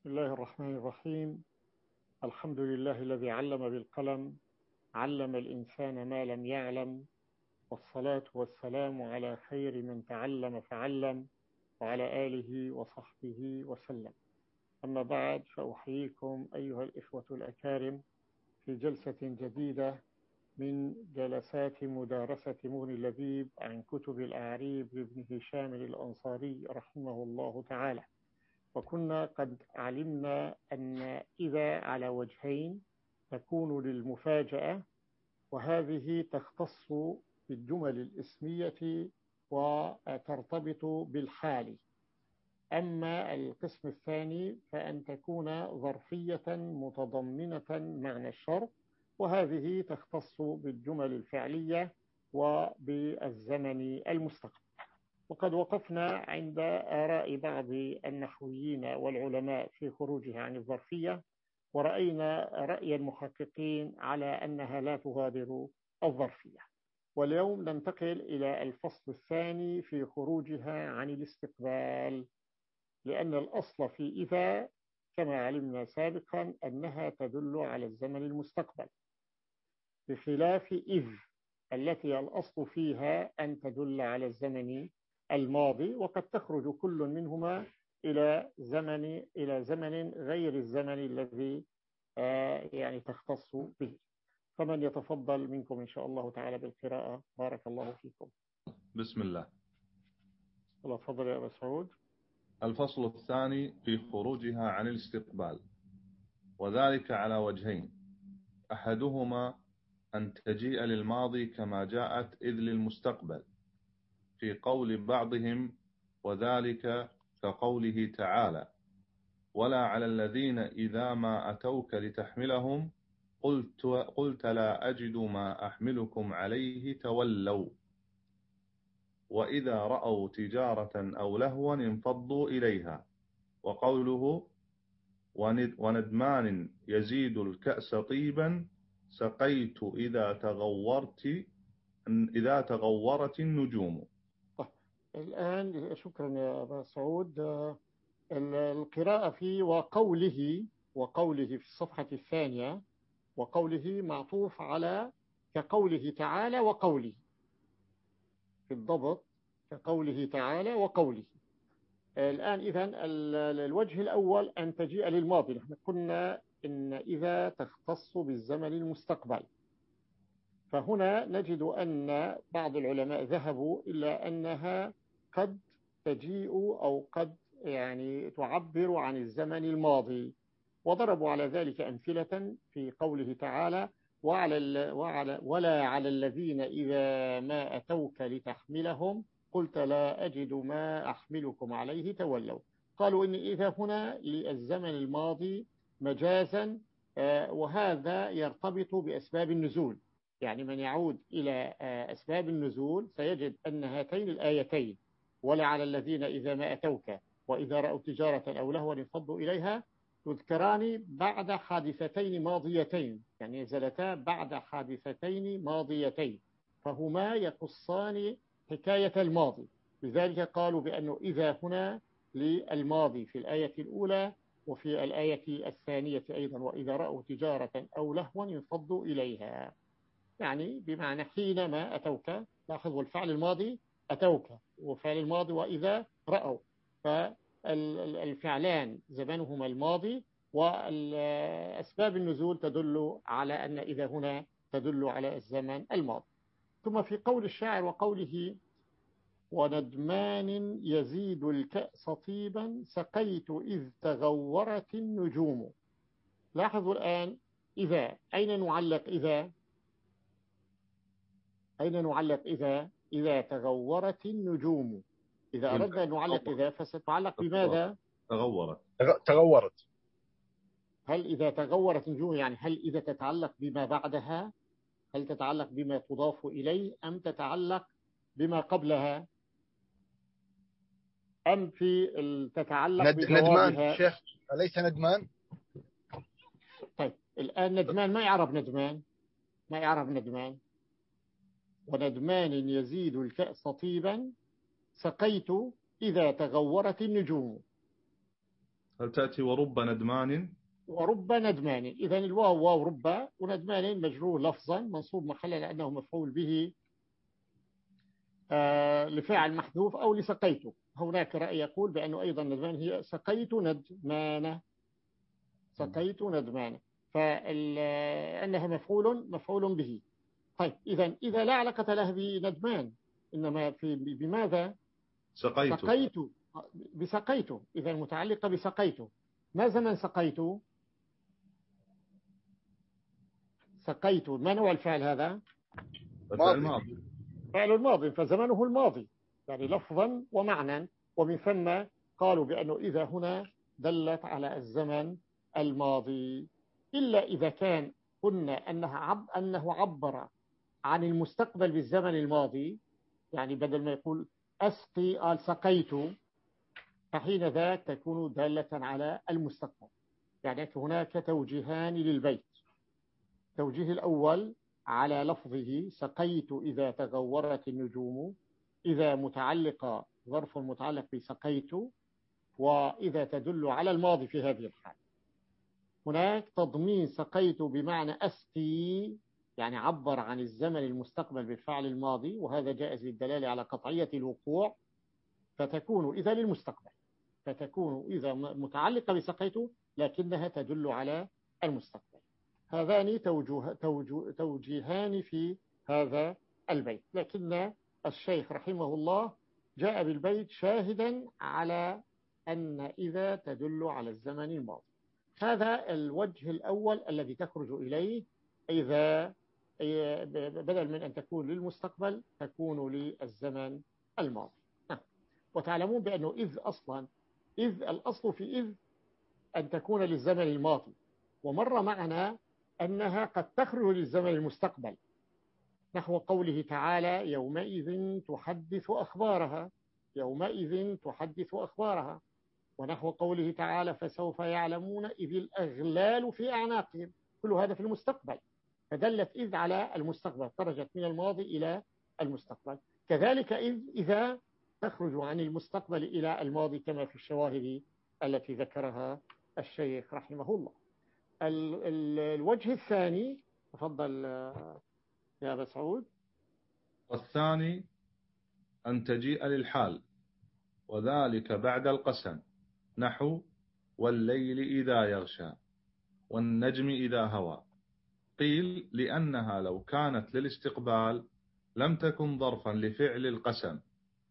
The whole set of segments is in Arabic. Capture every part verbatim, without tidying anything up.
الله الرحمن الرحيم. الحمد لله الذي علم بالقلم، علم الإنسان ما لم يعلم، والصلاة والسلام على خير من تعلم فعلم، وعلى آله وصحبه وسلم. أما بعد، فأحييكم أيها الإخوة الأكارم في جلسة جديدة من جلسات مدارسة مغني اللبيب عن كتب الأعريب لابن هشام الأنصاري رحمه الله تعالى. وكنا قد علمنا أن إذا على وجهين تكون للمفاجأة، وهذه تختص بالجمل الاسمية وترتبط بالحال. أما القسم الثاني فأن تكون ظرفية متضمنة معنى الشرط، وهذه تختص بالجمل الفعلية وبالزمن المستقبل. وقد وقفنا عند آراء بعض النحويين والعلماء في خروجها عن الظرفية، ورأينا رأي المحققين على أنها لا تغادر الظرفية. واليوم ننتقل إلى الفصل الثاني في خروجها عن الاستقبال، لأن الأصل في إذا كما علمنا سابقا أنها تدل على الزمن المستقبل، بخلاف إذ التي الأصل فيها أن تدل على الزمن الماضي، وقد تخرج كل منهما إلى زمن إلى زمن غير الزمن الذي آه يعني تختص به. فمن يتفضل منكم إن شاء الله تعالى بالقراءة؟ بارك الله فيكم. بسم الله. الله تفضل يا أبا سعود. الفصل الثاني في خروجها عن الاستقبال، وذلك على وجهين: أحدهما أن تجيء للماضي كما جاءت إذ للمستقبل، في قول بعضهم وذلك كقوله تعالى: ولا على الذين إذا ما أتوك لتحملهم قلت, قلت لا أجد ما أحملكم عليه تولوا، وإذا رأوا تجارة أو لهوا انفضوا إليها. وقوله: وندمان يزيد الكأس طيبا سقيت إذا تغورت إذا تغورت النجوم. طيب، الآن شكرا يا أبا سعود. القراءة في وقوله وقوله في الصفحة الثانية، وقوله معطوف على كقوله تعالى وقوله، في الضبط كقوله تعالى وقوله. الآن إذن الوجه الأول أن تجيء للماضي. نحن قلنا إن إذا تختص بالزمن المستقبل، فهنا نجد أن بعض العلماء ذهبوا إلى أنها قد تجيء أو قد يعني تعبر عن الزمن الماضي، وضربوا على ذلك أمثلة في قوله تعالى: وعلى وعلى ولا على الذين إذا ما أتوك لتحملهم قلت لا أجد ما أحملكم عليه تولوا. قالوا إن إذا هنا للزمن الماضي مجازا، وهذا يرتبط بأسباب النزول. يعني من يعود إلى أسباب النزول سيجد أن هاتين الآيتين: ولا على الذين إذا ما أتوك وإذا رأوا تجارة أو لهوا انفضوا إليها، تذكران بعد حادثتين ماضيتين، يعني نزلتا بعد حادثتين ماضيتين، فهما يقصان حكاية الماضي. لذلك قالوا بأنه إذا هنا للماضي في الآية الأولى، وفي الآية الثانية أيضا: وإذا رأوا تجارة أو لهوا انفضوا إليها، يعني بمعنى حينما أتوك. لاحظوا الفعل الماضي أتوك، وفعل الماضي وإذا رأوا، فالفعلان زمنهما الماضي، والأسباب النزول تدل على أن إذا هنا تدل على الزمن الماضي. ثم في قول الشاعر وقوله: وندمان يزيد الكأس طيبا سقيت إذ تغورت النجوم. لاحظوا الآن إذا، أين نعلق إذا؟ أين نعلق إذا؟ إذا تغورت النجوم. إذا أردنا أن نعلق إذا فستعلق بماذا؟ تغورت. تغورت. هل إذا تغورت النجوم يعني هل إذا تتعلق بما بعدها؟ هل تتعلق بما تضاف إليه، أم تتعلق بما قبلها، أم في تتعلق ند... بجوابها؟ ندمان شيخ، أليس ندمان؟ طيب الآن ندمان ما يعرف ندمان، ما يعرف ندمان. وندمان يزيد الكأس طيبا سقيت إذا تغورت النجوم. هل تأتي ورب ندمان؟ ورب ندمان. إذا الواو واو رب، وندمان مجرور لفظا منصوب محلا لأنه مفعول به آه لفعل محذوف أو لسقيته. هناك رأي يقول بأنه أيضا ندمان هي سقيت ندمان، سقيت ندمان، فأنها مفعول مفعول به. طيب إذا إذا لا علاقة له بندمان، إنما في بماذا؟ سقيت. سقيت، بسقيت، إذا متعلقة بسقيت. ما زمن سقيت؟ سقيت ما نوع الفعل هذا؟ الفعل ماضي. فعل الماضي، فزمنه الماضي يعني لفظا ومعنى، ومن ثم قالوا بأنه إذا هنا دلت على الزمن الماضي، إلا إذا كان قلنا أنها عب أنه عبر عن المستقبل بالزمن الماضي، يعني بدل ما يقول أسقي قال سقيت، فحين ذاك تكون دالة على المستقبل. يعني هناك توجيهان للبيت. التوجيه الأول على لفظه سقيت إذا تغورت النجوم، إذا متعلقة ظرف متعلق بسقيت، وإذا تدل على الماضي في هذه الحال. هناك تضمين سقيت بمعنى أسقي، يعني عبر عن الزمن المستقبل بالفعل الماضي، وهذا جائز للدلالة على قطعية الوقوع، فتكون إذا للمستقبل، فتكون إذا متعلقة بسقيت لكنها تدل على المستقبل. هذان توجه توجه توجيهان في هذا البيت، لكن الشيخ رحمه الله جاء بالبيت شاهدا على أن إذا تدل على الزمن الماضي. هذا الوجه الأول الذي تخرج إليه، إذا بدل من أن تكون للمستقبل تكون للزمن الماضي. وتعلمون بأنه إذ أصلا، إذ الأصل في إذ أن تكون للزمن الماضي، ومر معنا أنها قد تخرج للزمن المستقبل، نحو قوله تعالى يومئذ تحدث أخبارها، يومئذ تحدث أخبارها، ونحو قوله تعالى فسوف يعلمون إذ الأغلال في أعناقهم، كل هذا في المستقبل، فدلت إذ على المستقبل، خرجت من الماضي إلى المستقبل. كذلك إذ إذا تخرج عن المستقبل إلى الماضي كما في الشواهد التي ذكرها الشيخ رحمه الله. ال ال الوجه الثاني، تفضل يا أبا سعود. والثاني أن تجيء للحال، وذلك بعد القسم، نحو والليل إذا يغشى والنجم إذا هوى. قيل لأنها لو كانت للاستقبال لم تكن ظرفا لفعل القسم،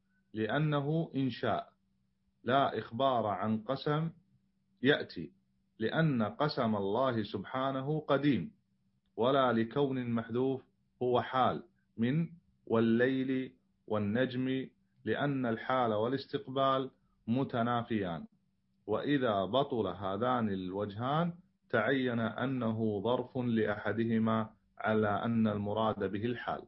لأنه إنشاء لا إخبار عن قسم يأتي، لأن قسم الله سبحانه قديم، ولا لكون محذوف هو حال من والليل والنجم، لأن الحال والاستقبال متنافيان، وإذا بطل هذان الوجهان تعين أنه ظرف لأحدهما على أن المراد به الحال.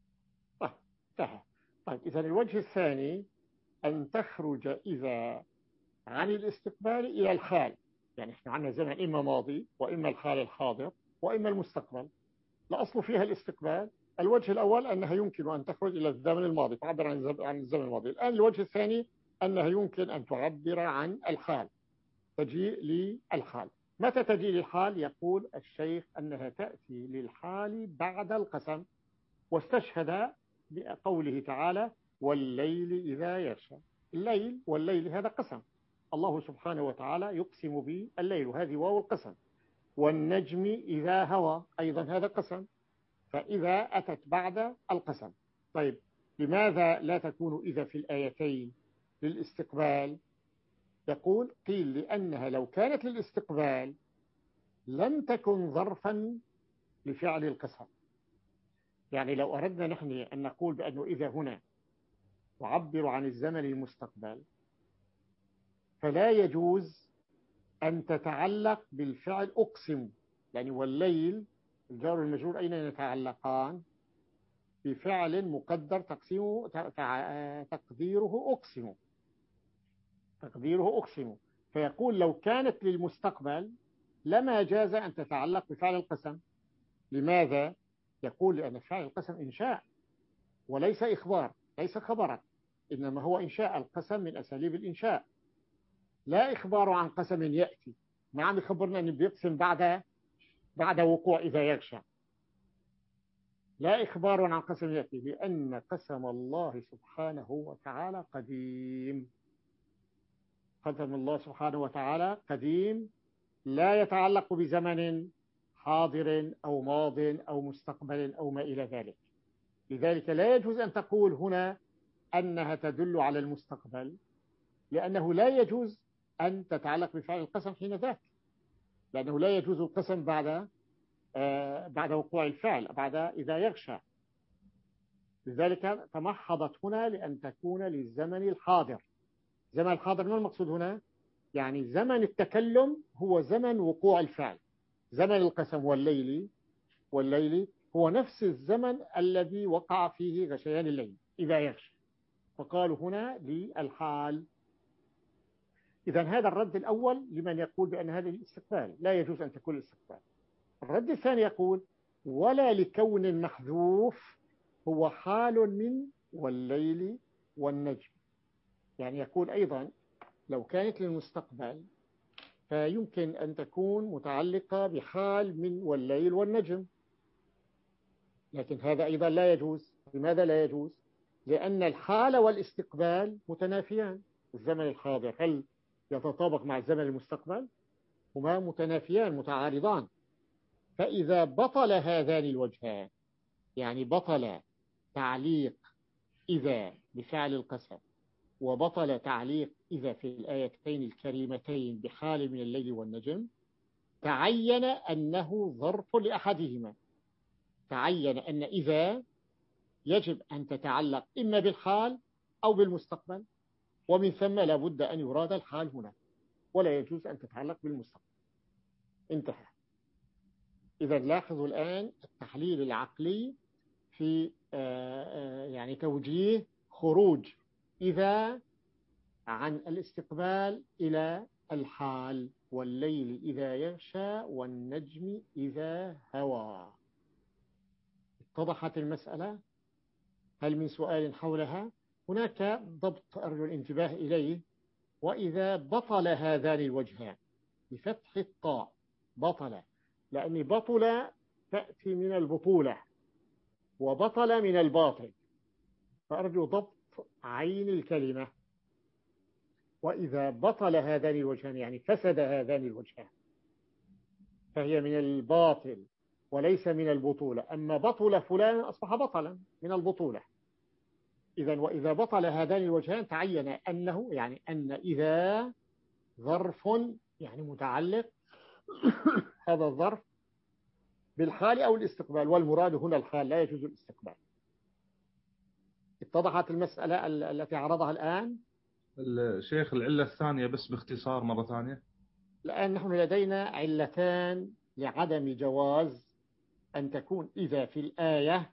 طيب, طيب إذا الوجه الثاني أن تخرج إذا عن الاستقبال إلى الحال، يعني احنا عندنا زمن إما ماضي وإما الحال الحاضر وإما المستقبل، الأصل فيها الاستقبال. الوجه الأول أنها يمكن أن تخرج إلى الزمن الماضي، تعبر عن الزمن الماضي. الآن الوجه الثاني أنها يمكن أن تعبر عن الحال، تجيء للحال. متى تجيء للحال؟ يقول الشيخ أنها تأتي للحال بعد القسم، واستشهد بقوله تعالى والليل إذا يغشى. الليل والليل هذا قسم، الله سبحانه وتعالى يقسم بالليل، وهذه واو القسم. والنجم إذا هوى أيضا هذا قسم، فإذا أتت بعد القسم. طيب لماذا لا تكون إذا في الآيتين للاستقبال؟ يقول قيل لأنها لو كانت للاستقبال لم تكن ظرفا لفعل القسم. يعني لو أردنا نحن أن نقول بأنه إذا هنا تعبر عن الزمن المستقبل، فلا يجوز أن تتعلق بالفعل أقسم، يعني والليل الجار والمجرور أين يتعلقان؟ بفعل مقدر تقسيمه تقديره أقسم، تقديره أقسم. فيقول لو كانت للمستقبل لما جاز أن تتعلق بفعل القسم. لماذا؟ يقول لأن فعل القسم إنشاء وليس إخبار، ليس خبرا، إنما هو إنشاء. القسم من أساليب الإنشاء، لا إخبار عن قسم يأتي، ما عم يخبرنا أنه بيقسم بعد بعد وقوع إذا يغشى. لا إخبار عن قسم يأتي، لأن قسم الله سبحانه وتعالى قديم. قسم الله سبحانه وتعالى قديم، لا يتعلق بزمن حاضر أو ماض أو مستقبل أو ما إلى ذلك. لذلك لا يجوز أن تقول هنا أنها تدل على المستقبل، لأنه لا يجوز أن تتعلق بفعل القسم حين ذاك، لأنه لا يجوز القسم بعد آه بعد وقوع الفعل، بعد إذا يغشى. لذلك تمحضت هنا لأن تكون للزمن الحاضر. زمن الحاضر ما المقصود هنا؟ يعني زمن التكلم هو زمن وقوع الفعل. زمن القسم والليل والليل هو نفس الزمن الذي وقع فيه غشيان الليل إذا يغشى، فقالوا هنا للحال. إذا هذا الرد الأول لمن يقول بأن هذه الاستقبال لا يجوز أن تكون الاستقبال. الرد الثاني يقول ولا لكون محذوف هو حال من والليل والنجم. يعني يقول أيضا لو كانت للمستقبل فيمكن أن تكون متعلقة بحال من والليل والنجم، لكن هذا أيضا لا يجوز. لماذا لا يجوز؟ لأن الحال والاستقبال متنافيان. الزمن الحاضر هل يتطابق مع الزمن المستقبل؟ هما متنافيان متعارضان. فإذا بطل هذان الوجهان، يعني بطل تعليق إذا بفعل القسم وبطل تعليق إذا في الآيتين الكريمتين بحال من الليل والنجم، تعين أنه ظرف لأحدهما. تعين أن إذا يجب أن تتعلق إما بالحال أو بالمستقبل، ومن ثم لابد أن يراد الحال هنا، ولا يجوز أن تتعلق بالمستقبل. انتهى. إذا لاحظوا الآن التحليل العقلي في يعني توجيه خروج إذا عن الاستقبال إلى الحال. والليل إذا يغشى والنجم إذا هوى. اتضحت المسألة؟ هل من سؤال حولها؟ هناك ضبط أرجو الانتباه إليه. وإذا بطل هذان الوجهان بفتح الطاء، بطل، لأن بطل تأتي من البطولة وبطل من الباطل، فأرجو ضبط عين الكلمة. وإذا بطل هذان الوجهان يعني فسد هذان الوجهان، فهي من الباطل وليس من البطولة. أما بطل فلان أصبح بطلا من البطولة. إذا وإذا بطل هذان الوجهان تعين أنه يعني أن إذا ظرف يعني متعلق هذا الظرف بالحال أو الاستقبال، والمراد هنا الحال، لا يجوز الاستقبال. اتضحت المسألة التي عرضها الآن؟ الشيخ العلة الثانية بس باختصار مرة ثانية. الآن نحن لدينا علتان لعدم جواز أن تكون إذا في الآية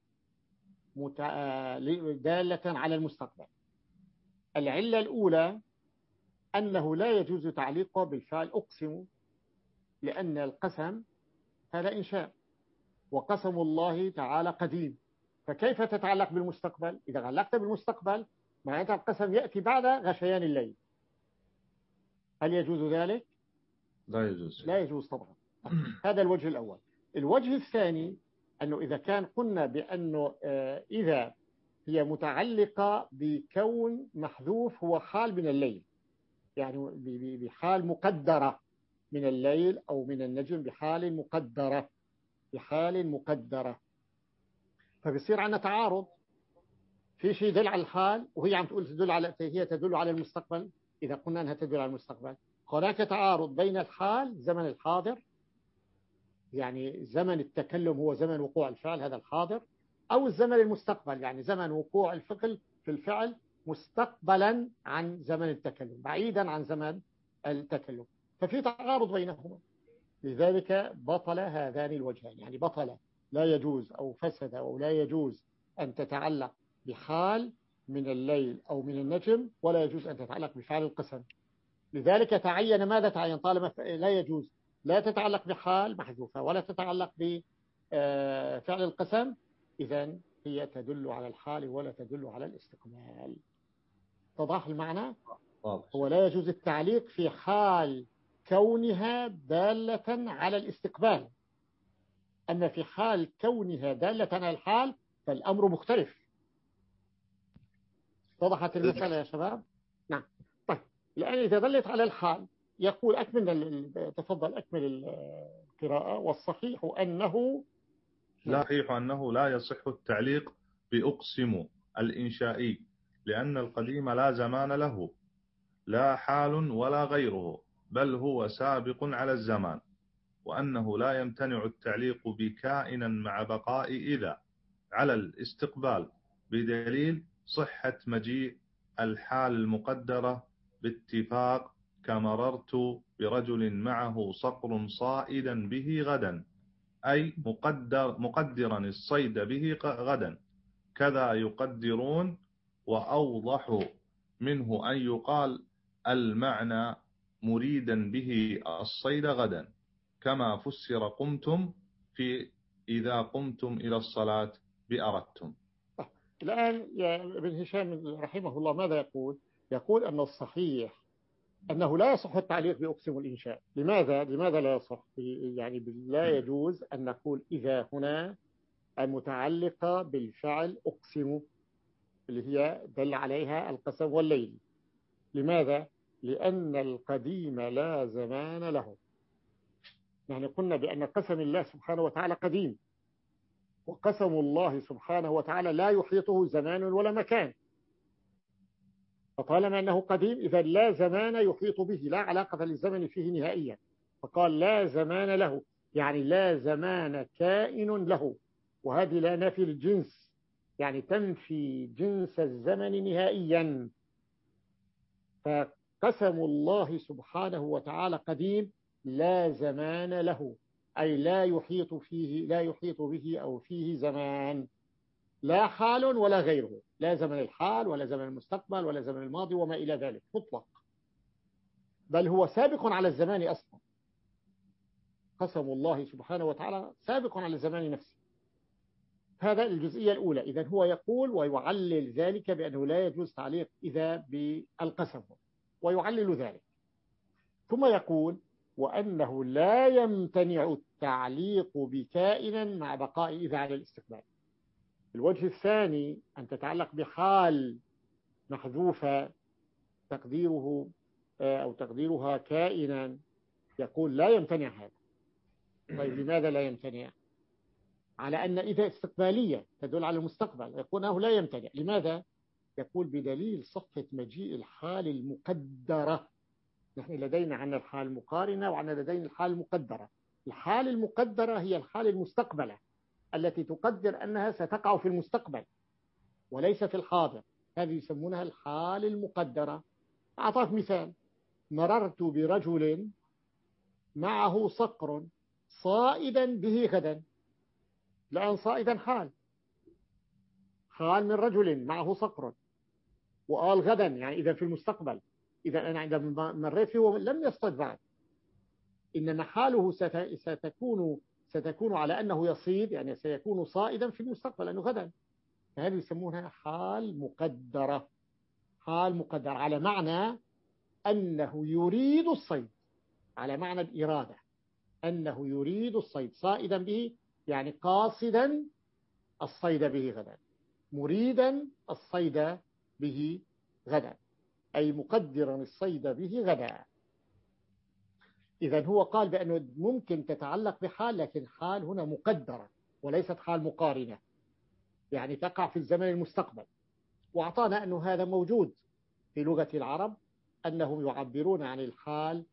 دالة على المستقبل. العلة الأولى أنه لا يجوز تعليقه بالفعل أقسم، لأن القسم هذا إنشاء، وقسم الله تعالى قديم، فكيف تتعلق بالمستقبل؟ إذا علقت بالمستقبل معناتها القسم يأتي بعد غشيان الليل. هل يجوز ذلك؟ لا يجوز. لا يجوز طبعا. هذا الوجه الأول. الوجه الثاني أنه إذا كان قلنا بأنه إذا هي متعلقة بكون محذوف هو حال من الليل، يعني بحال مقدرة من الليل أو من النجم، بحال مقدرة بحال مقدرة، فبيصير عندنا تعارض. في شيء يدل على الحال وهي عم تقول تدل على هي تدل على المستقبل. إذا قلنا أنها تدل على المستقبل، هناك تعارض بين الحال زمن الحاضر، يعني زمن التكلم هو زمن وقوع الفعل هذا الحاضر، أو الزمن المستقبل يعني زمن وقوع الفعل في الفعل مستقبلا عن زمن التكلم، بعيدا عن زمن التكلم، ففي تعارض بينهما. لذلك بطل هذان الوجهان، يعني بطل لا يجوز أو فسد أو لا يجوز أن تتعلق بحال من الليل أو من النجم، ولا يجوز أن تتعلق بفعل القسم. لذلك تعين ماذا تعين؟ طالما لا يجوز لا تتعلق بحال محذوفة ولا تتعلق بفعل القسم، إذن هي تدل على الحال ولا تدل على الاستقبال. اتضح المعنى؟ واضح. هو لا يجوز التعليق في حال كونها دالة على الاستقبال، أما في حال كونها دالة على الحال فالأمر مختلف. وضحت المسألة يا شباب؟ نعم. طيب الآن إذا دلت على الحال يقول أكمل، تفضل أكمل القراءة. والصحيح أنه لا صحيح أنه لا يصح التعليق بأقسم الإنشائي، لأن القديم لا زمان له، لا حال ولا غيره، بل هو سابق على الزمان. وأنه لا يمتنع التعليق بكائنا مع بقاء إذا على الاستقبال، بدليل صحة مجيء الحال المقدرة باتفاق كمررت برجل معه صقر صائدا به غدا، أي مقدر مقدرا الصيد به غدا، كذا يقدرون. وأوضح منه أن يقال المعنى مريدا به الصيد غدا، كما فسر قمتم في إذا قمتم إلى الصلاة بأردتم. الآن يا ابن هشام رحمه الله ماذا يقول؟ يقول أن الصحيح أنه لا يصح التعليق بأقسم الإنشاء. لماذا؟ لماذا لا يصح؟ يعني لا يجوز أن نقول إذا هنا المتعلقة بالفعل أقسم اللي هي دل عليها القسم والليل. لماذا؟ لأن القديم لا زمان له. يعني قلنا بأن قسم الله سبحانه وتعالى قديم، وقسم الله سبحانه وتعالى لا يحيطه زمان ولا مكان، فطالما أنه قديم إذا لا زمان يحيط به، لا علاقة للزمن فيه نهائيا، فقال لا زمان له، يعني لا زمان كائن له، وهذه لا نافي الجنس، يعني تنفي جنس الزمن نهائيا. فقسم الله سبحانه وتعالى قديم لا زمان له، أي لا يحيط فيه لا يحيط به أو فيه زمان، لا حال ولا غيره، لا زمن الحال ولا زمن المستقبل ولا زمن الماضي وما إلى ذلك مطلق، بل هو سابق على الزمان أصلا. قسم الله سبحانه وتعالى سابق على الزمان نفسه. هذا الجزئية الأولى. إذن هو يقول ويعلل ذلك بأنه لا يجوز تعليق إذا بالقسم، ويعلل ذلك. ثم يقول وأنه لا يمتنع التعليق بكائنا مع بقاء إذا على الاستقبال. الوجه الثاني أن تتعلق بحال محذوفة تقديره أو تقديرها كائنا، يقول لا يمتنع هذا. طيب لماذا لا يمتنع؟ على أن إذا استقبالية تدل على المستقبل، يقول أنه لا يمتنع. لماذا؟ يقول بدليل صحة مجيء الحال المقدرة. نحن لدينا عن الحال المقارنة وعن لدينا الحال المقدرة. الحال المقدرة هي الحال المستقبلة التي تقدر أنها ستقع في المستقبل وليس في الحاضر، هذه يسمونها الحال المقدرة. أعطاك مثال: مررت برجل معه صقر صائدا به غدا. الآن صائدا حال حال من رجل معه صقر، وقال غدا يعني إذا في المستقبل. إذا أنا عندما مريت فيه لم يصطد بعد، إنما حاله ستكون ستكون على أنه يصيد، يعني سيكون صائدا في المستقبل لأنه غدا. فهذه يسمونها حال مقدرة. حال مقدرة على معنى أنه يريد الصيد، على معنى الإرادة، أنه يريد الصيد صائدا به، يعني قاصدا الصيد به غدا، مريدا الصيد به غدا، أي مقدرا الصيد به غدا. إذا هو قال بأنه ممكن تتعلق بحال، لكن حال هنا مقدرة وليست حال مقارنة، يعني تقع في الزمن المستقبل. وأعطانا أنه هذا موجود في لغة العرب، أنهم يعبرون عن الحال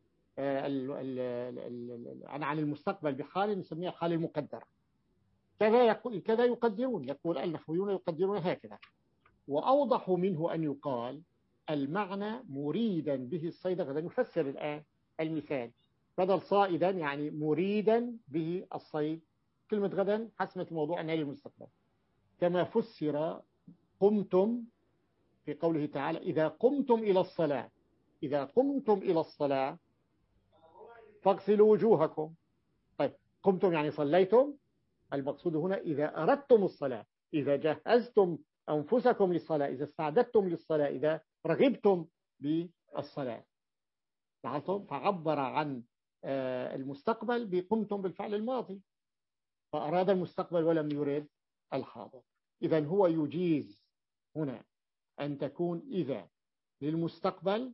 عن المستقبل بحال نسميها حال المقدرة. كذا كذا يقدرون، يقول النحويون يقدرون هكذا. وأوضح منه أن يقال المعنى مريدا به الصيد غدا. نفسر الآن المثال، بدل صائدا يعني مريدا به الصيد، كلمة غدا حسمت الموضوع أنها للمستقبل. كما فسر قمتم في قوله تعالى إذا قمتم إلى الصلاة، إذا قمتم إلى الصلاة فاغسلوا وجوهكم. طيب قمتم يعني صليتم، المقصود هنا إذا أردتم الصلاة، إذا جهزتم أنفسكم للصلاة، إذا استعددتم للصلاة، إذا رغبتم الصلاة. لاحظتم؟ فعبر عن المستقبل بقمتم بالفعل الماضي، فأراد المستقبل ولم يرد الحاضر. إذن هو يجيز هنا أن تكون إذا للمستقبل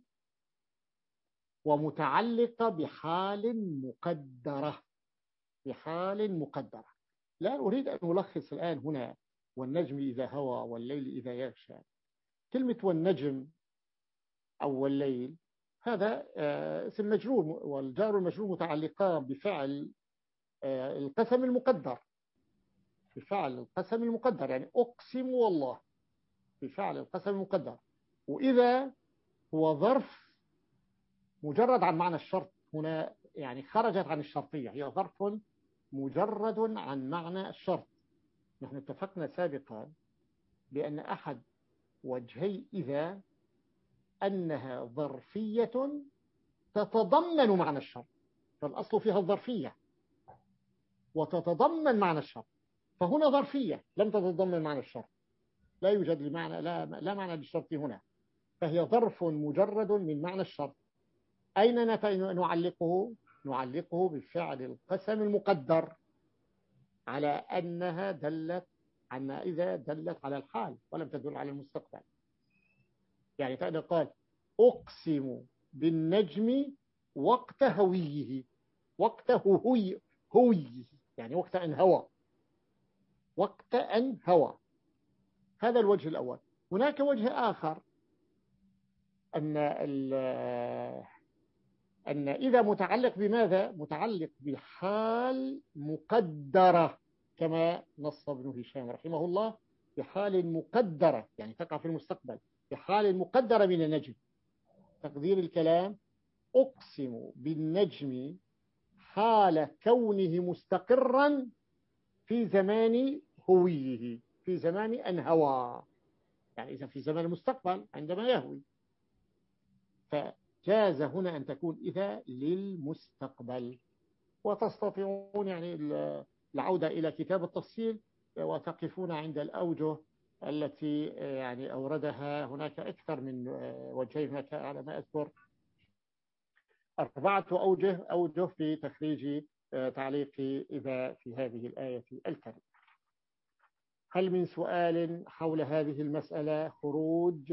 ومتعلقة بحال مقدرة، بحال مقدرة. لا أريد أن ألخص الآن هنا والنجم إذا هوى والليل إذا يغشى. كلمة والنجم أو والليل هذا اسم مجرور، والجار والمجرور متعلقان بفعل القسم المقدر، بفعل القسم المقدر، يعني أقسم والله بفعل القسم المقدر. وإذا هو ظرف مجرد عن معنى الشرط هنا، يعني خرجت عن الشرطية، هي ظرف مجرد عن معنى الشرط. نحن اتفقنا سابقا بأن أحد وجهي إذا أنها ظرفية تتضمن معنى الشرط، فالأصل فيها الظرفية وتتضمن معنى الشرط، فهنا ظرفية لم تتضمن معنى الشرط، لا يوجد لمعنى لا, لا معنى للشرط هنا، فهي ظرف مجرد من معنى الشرط. أين نعلقه؟ نعلقه بفعل القسم المقدر على أنها دلت عن إذا دلت على الحال ولم تدل على المستقبل. يعني فإذا قال أقسم بالنجم وقت هويه، وقت هوي هوي يعني وقت أن هوى، وقت أن هوى. هذا الوجه الأول. هناك وجه آخر أن أن إذا متعلق بماذا؟ متعلق بحال مقدرة، كما نص ابن هشام رحمه الله، بحال مقدرة يعني تقع في المستقبل، بحال مقدرة من النجم. تقدير الكلام أقسم بالنجم حال كونه مستقرا في زمان هويه، في زمان أن هوى، يعني إذا في زمان المستقبل عندما يهوي. فجاز هنا أن تكون إذا للمستقبل. وتستطيعون يعني العودة إلى كتاب التفصيل وتقفون عند الأوجه التي يعني أوردها. هناك أكثر من وجهين، هناك على ما أذكر أربعة أوجه أوجه في تخريج تعليق إذا في هذه الآية الكريمة. هل من سؤال حول هذه المسألة؟ خروج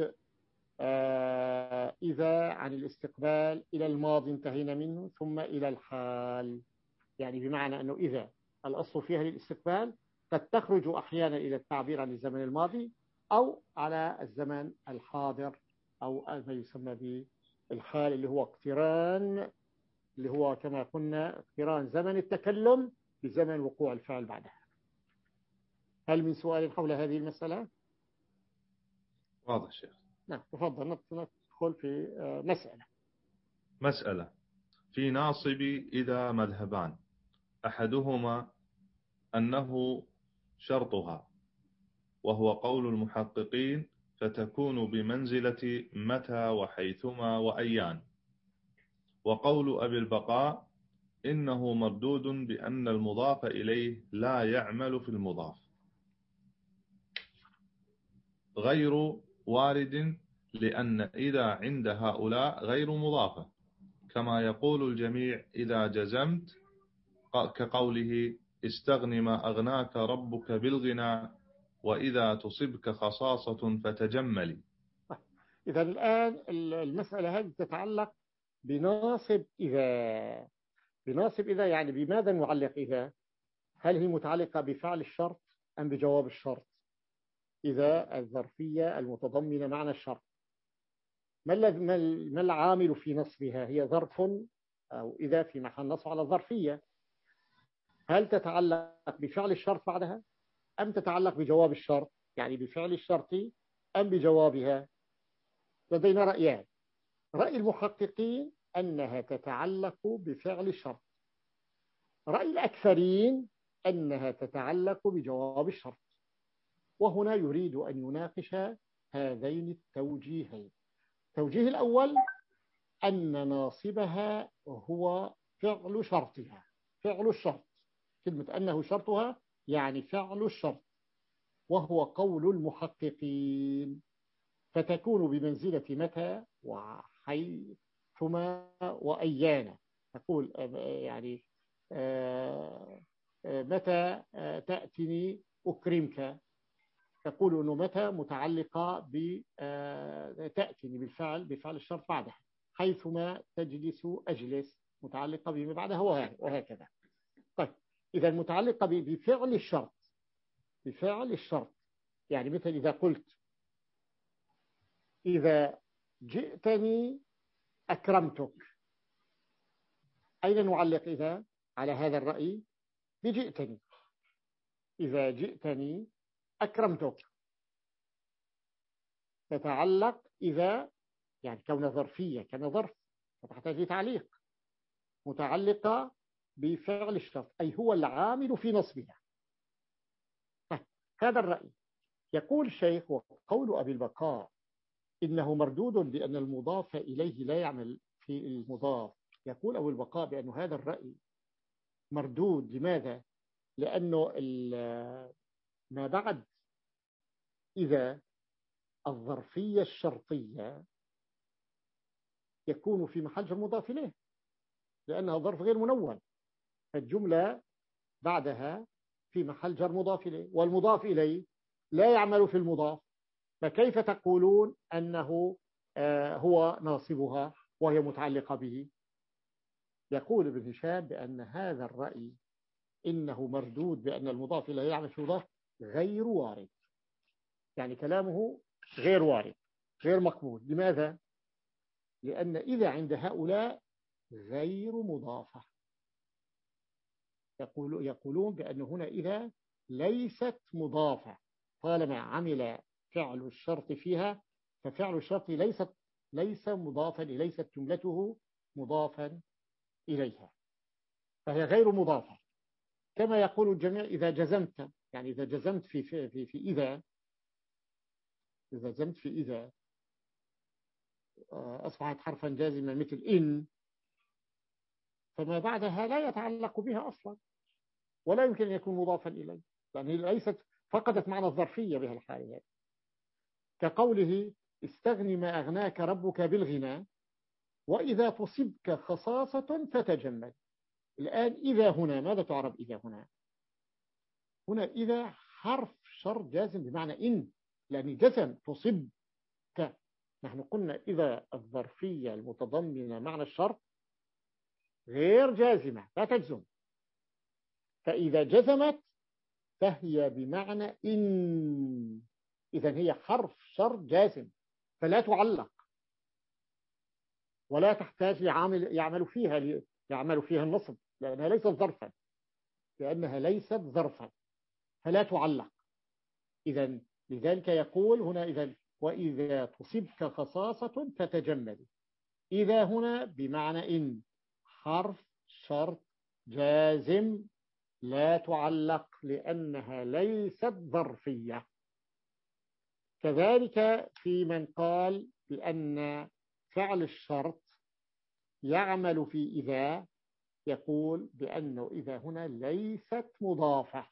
إذا عن الاستقبال إلى الماضي انتهينا منه ثم إلى الحال، يعني بمعنى أنه إذا الأصل فيها للاستقبال قد تخرج أحيانا إلى التعبير عن الزمن الماضي أو على الزمن الحاضر أو ما يسمى بالحال اللي هو اقتران، اللي هو كما قلنا اقتران زمن التكلم بزمن وقوع الفعل بعدها. هل من سؤال حول هذه المسألة؟ واضح شيخ. نعم تفضل ندخل في مسألة. مسألة في ناصب إذا مذهبان، أحدهما أنه شرطها وهو قول المحققين فتكون بمنزلة متى وحيثما وأيان، وقول أبي البقاء إنه مردود بأن المضاف إليه لا يعمل في المضاف، غير وارد لأن إذا عند هؤلاء غير مضافة، كما يقول الجميع إذا جزمت، كقوله استغن ما أغناك ربك بالغنى وإذا تصبك خصاصة فتجملي. إذا الآن المسألة هذه تتعلق بناصب إذا. بناصب إذا يعني بماذا نعلق إذا؟ هل هي متعلقة بفعل الشرط أم بجواب الشرط؟ إذا الظرفية المتضمنة معنى الشرط، ما العامل في نصبها؟ هي ظرف أو إذا في محل نصب على الظرفية. هل تتعلق بفعل الشرط بعدها أم تتعلق بجواب الشرط، يعني بفعل الشرط أم بجوابها؟ لدينا رأيان. رأي المحققين أنها تتعلق بفعل الشرط، رأي الأكثرين أنها تتعلق بجواب الشرط. وهنا يريد أن يناقش هذين التوجيهين. التوجيه الأول أن ناصبها هو فعل شرطها، فعل الشرط. كلمة أنه شرطها يعني فعل الشرط، وهو قول المحققين. فتكون بمنزلة متى وحيثما وأيانا. تقول يعني متى تأتني أكرمك، تقول أنه متى متعلقة بتأتني بالفعل بفعل الشرط بعدها، حيثما تجلس أجلس متعلقة بما بعدها وهكذا. طيب إذا متعلقة بفعل الشرط، بفعل الشرط يعني مثل إذا قلت إذا جئتني أكرمتك، أين نعلق إذا على هذا الرأي؟ بجئتني. إذا جئتني أكرمتك تتعلق إذا يعني كون ظرفية كان ظرف فتحتاج تعليق، متعلقة بفعل الشرط أي هو العامل في نصبها. هذا الرأي. يقول الشيخ وقول أبي البقاء إنه مردود بأن المضاف إليه لا يعمل في المضاف. يقول أبو البقاء بأن هذا الرأي مردود. لماذا؟ لأنه ما بعد إذا الظرفية الشرطية يكون في محل جر مضاف إليه لأنها ظرف غير منون، فالجملة بعدها في محل جر مضاف إليه، والمضاف إليه لا يعمل في المضاف، فكيف تقولون أنه هو ناصبها وهي متعلقة به؟ يقول ابن هشام بأن هذا الرأي إنه مردود بأن المضاف إليه يعمل في المضاف غير وارد، يعني كلامه غير وارد غير مقبول. لماذا؟ لأن إذا عند هؤلاء غير مضافة. يقول يقولون بأن هنا إذا ليست مضافة، طالما عمل فعل الشرط فيها ففعل الشرط ليست ليس مضافا، ليست جملته مضافا إليها، فهي غير مضافة. كما يقول الجميع إذا جزمت، يعني إذا جزمت في في في, في إذا إذا جزمت في إذا أصبحت حرفا جازما مثل إن، فما بعدها لا يتعلق بها أصلا ولا يمكن أن يكون مضافا إليه، يعني ليست فقدت معنى الظرفية بها الحالة. كقوله استغني ما أغناك ربك بالغنى، وإذا تصبك خصاصة فتجمل. الآن إذا هنا ماذا تعرب؟ إذا هنا هنا إذا حرف شرط جازم بمعنى إن، لأن جزم تصبك. نحن قلنا إذا الظرفية المتضمنة معنى الشرط غير جازمة لا تجزم، فإذا جزمت فهي بمعنى إن، إذن هي حرف شرط جازم فلا تعلق ولا تحتاج لعامل يعمل فيها يعمل فيها النصب، لأنها ليست ظرفا لأنها ليست ظرفا فلا تعلق. إذن لذلك يقول هنا إذن وإذا تصبك خصاصة فتجمل. إذا هنا بمعنى إن حرف شرط جازم لا تعلق لأنها ليست ظرفية. كذلك في من قال بأن فعل الشرط يعمل في إذا، يقول بأنه إذا هنا ليست مضافة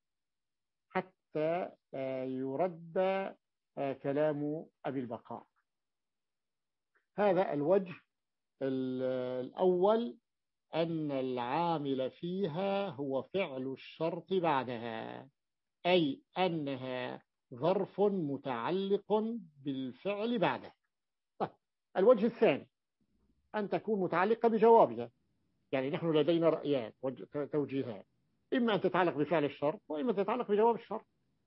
حتى يرد كلام أبي البقاء. هذا الوجه الأول، أن العامل فيها هو فعل الشرط بعدها، أي أنها ظرف متعلق بالفعل بعدها. طيب الوجه الثاني أن تكون متعلقة بجوابها، يعني نحن لدينا رأيان توجيهات، إما أن تتعلق بفعل الشرط وإما تتعلق بجواب الشرط.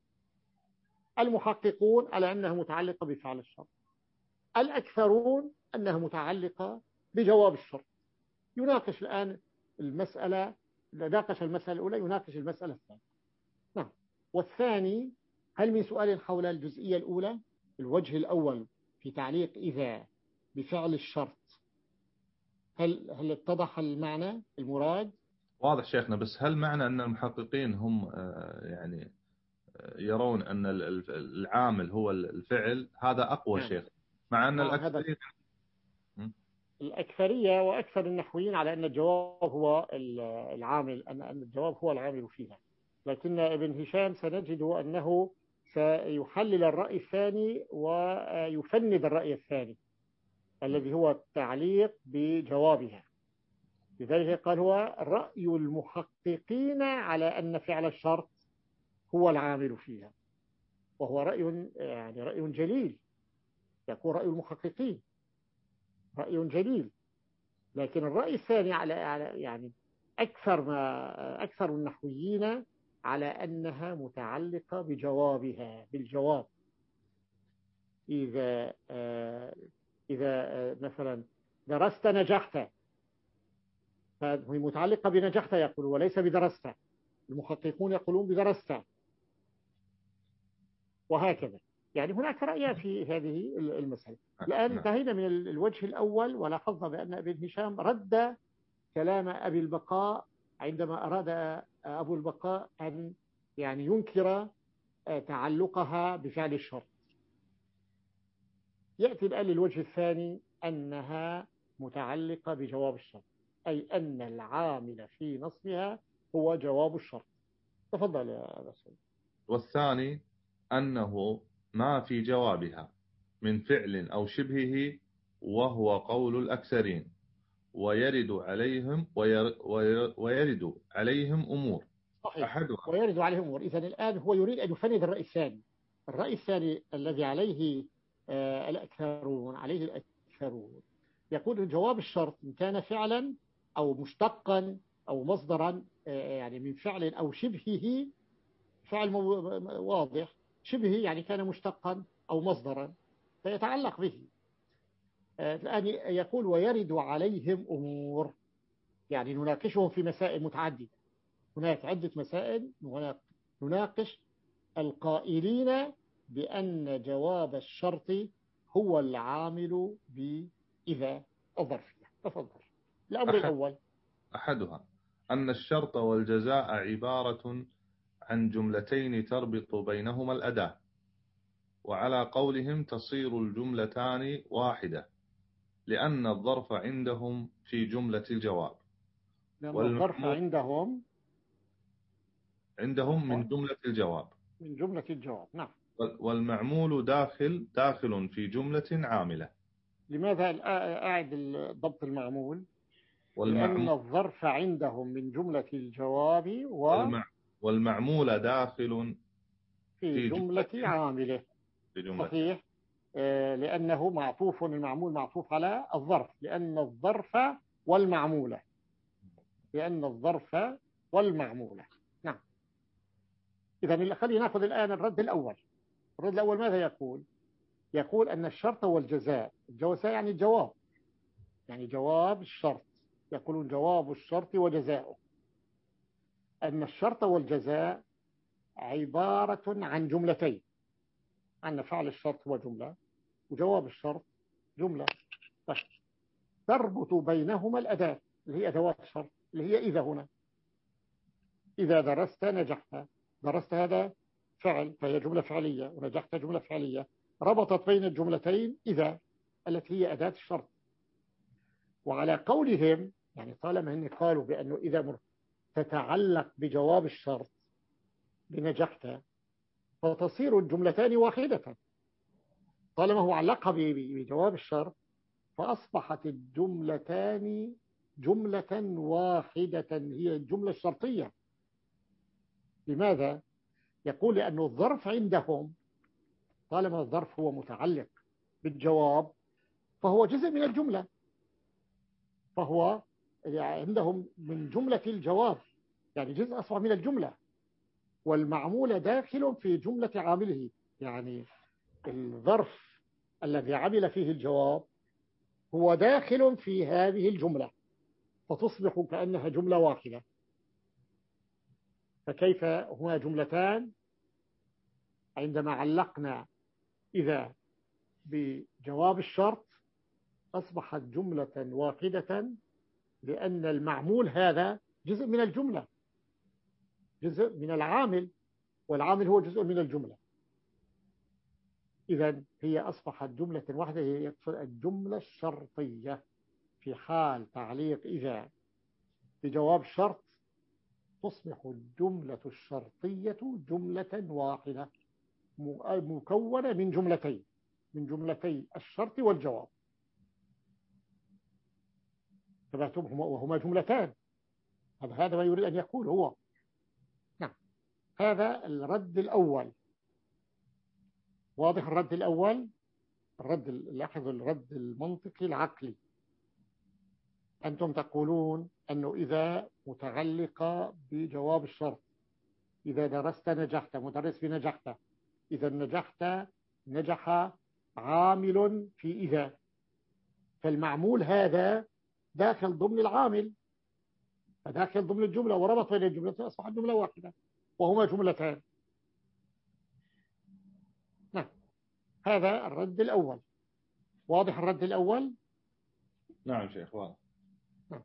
المحققون على أنها متعلقة بفعل الشرط، الأكثرون أنها متعلقة بجواب الشرط. يناقش الآن المسألة، ناقش المسألة الأولى يناقش المسألة الثانية. نعم. والثاني هل من سؤال حول الجزئية الأولى؟ الوجه الأول في تعليق إذا بفعل الشرط، هل هل اتضح المعنى المراد؟ واضح شيخنا، بس هل معنى أن المحققين هم يعني يرون أن العامل هو الفعل؟ هذا أقوى نعم. شيخ، مع أن نعم. الأكثرين الأكثرية وأكثر النحويين على أن الجواب هو العامل، أن الجواب هو العامل فيها. لكن ابن هشام سنجد أنه سيحلل الرأي الثاني ويفند الرأي الثاني الذي هو التعليق بجوابها. لذلك قال هو رأي المحققين على أن فعل الشرط هو العامل فيها، وهو رأي يعني رأي جليل، يكون رأي المحققين رأي جليل. لكن الرأي الثاني على يعني أكثر ما أكثر النحويين على أنها متعلقة بجوابها، بالجواب. إذا إذا مثلا درست نجحت، فهي متعلقة بنجحت يقول وليس بدرست. المحققون يقولون بدرست، وهكذا. يعني هناك رأي في هذه المسألة. الآن انتهينا من الوجه الأول، ولاحظنا بأن ابن هشام رد كلام أبي البقاء عندما أراد أبو البقاء أن يعني ينكر تعلقها بفعل الشرط. يأتي الآن للوجه الثاني أنها متعلقة بجواب الشرط، أي أن العامل في نصبها هو جواب الشرط. تفضل يا رسول. والثاني أنه ما في جوابها من فعل أو شبهه، وهو قول الأكثرين، ويرد عليهم ويرد عليهم أمور. صحيح. أحدها ويرد عليهم أمور. إذن الآن هو يريد أن يفند الرأي الثاني. الرأي الثاني الذي عليه آه الأكثرون عليه الأكثرون يقول جواب الشرط إن كان فعلا أو مشتقا أو مصدرا، آه يعني من فعل أو شبهه. فعل واضح، شبهه يعني كان مشتقا أو مصدرا فيتعلق به. آه الآن يقول ويرد عليهم أمور، يعني نناقشهم في مسائل متعددة. هناك عدة مسائل نناقش القائلين بأن جواب الشرط هو العامل بإذا الظرفية. تفضل. الأمر أحد الأول أحدها أن الشرط والجزاء عبارة عن جملتين تربط بينهما الأداة، وعلى قولهم تصير الجملتان واحدة لأن الظرف عندهم في جملة الجواب، لأن الظرف عندهم عندهم من جملة الجواب من جملة الجواب. نعم. والمعمول داخل داخل في جملة عاملة. لماذا أعد ضبط المعمول؟ والمعمول لأن الظرف عندهم من جملة الجواب و والمع والمعمول داخل في, في جملة, جملة عاملة. في جملة. صحيح. آه لأنه معطوف، المعمول معطوف على الظرف، لأن الظرف والمعمولة لأن الظرف والمعمولة. نعم. إذا خلينا نأخذ الآن الرد الأول. الرد الأول ماذا يقول؟ يقول أن الشرط والجزاء، الجوزاء يعني الجواب، يعني جواب الشرط، يقولون جواب الشرط وجزاؤه، أن الشرط والجزاء عبارة عن جملتين، أن فعل الشرط هو جملة وجواب الشرط جملة، تربط بينهما الأداة اللي هي أدوات الشرط اللي هي إذا. هنا إذا درست نجحت، درست هذا فعل فهي جملة فعلية، ونجحت جملة فعلية، ربطت بين الجملتين إذا التي هي أداة الشرط. وعلى قولهم يعني طالما هم قالوا بأنه إذا تتعلق بجواب الشرط بنجحت فتصير الجملتان واحدة. طالما هو علقها بجواب الشرط فأصبحت الجملتان جملة واحدة هي الجملة الشرطية. لماذا؟ يقول لأن الظرف عندهم طالما الظرف هو متعلق بالجواب فهو جزء من الجملة، فهو عندهم من جملة الجواب، يعني جزء أصبح من الجملة. والمعمول داخل في جملة عامله، يعني الظرف الذي عمل فيه الجواب هو داخل في هذه الجملة، فتصبح كأنها جملة واحدة. فكيف هما جملتان عندما علقنا إذا بجواب الشرط أصبحت جملة واحدة، لأن المعمول هذا جزء من الجملة، جزء من العامل، والعامل هو جزء من الجملة. إذا هي أصبحت جملة واحدة، هي الجملة الشرطية. في حال تعليق إذا بجواب شرط تصبح الجملة الشرطية جملة واحدة. مكونة من جملتين، من جملتي الشرط والجواب. وهما جملتان. هذا ما يريد أن يقول هو. نعم، هذا الرد الأول. واضح الرد الأول؟ الرد، لاحظوا الرد المنطقي العقلي. أنتم تقولون أنه إذا متعلقة بجواب الشرط، إذا درست نجحت، مدرس في نجحت، إذا نجحت نجح عامل في إذا، فالمعمول هذا داخل ضمن العامل، فداخل ضمن الجملة، وربط بين الجملتين أصبحت جملة واحدة وهما جملتان. نعم، هذا الرد الأول. واضح الرد الأول؟ نعم شيخ واضح. نعم.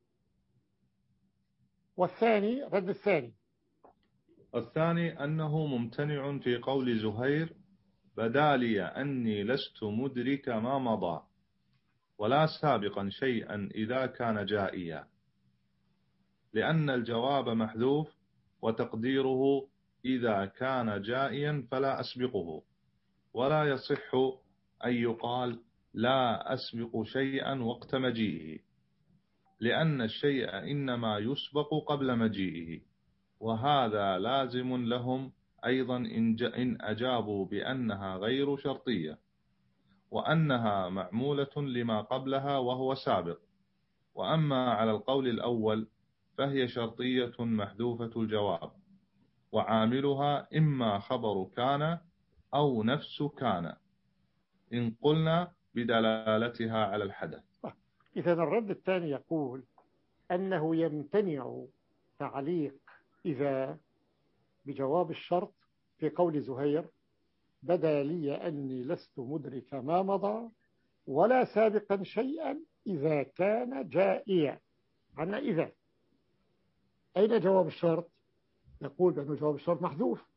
والثاني، الرد الثاني الثاني أنه ممتنع في قول زهير بدا لي أني لست مدرك ما مضى ولا سابقا شيئا إذا كان جائيا، لأن الجواب محذوف وتقديره إذا كان جائيا فلا أسبقه، ولا يصح أن يقال لا أسبق شيئا وقت مجيئه، لأن الشيء إنما يسبق قبل مجيئه. وهذا لازم لهم أيضا إن أجابوا بأنها غير شرطية، وأنها معمولة لما قبلها وهو سابق. وأما على القول الأول فهي شرطية محذوفة الجواب، وعاملها إما خبر كان أو نفس كان، إن قلنا بدلالتها على الحدث. إذا الرد الثاني يقول أنه يمتنع تعليق إذا بجواب الشرط في قول زهير بدا لي أني لست مدرك ما مضى ولا سابقا شيئا إذا كان جائيا. عنا إذا، أين جواب الشرط؟ يقول بأن جواب الشرط محذوف.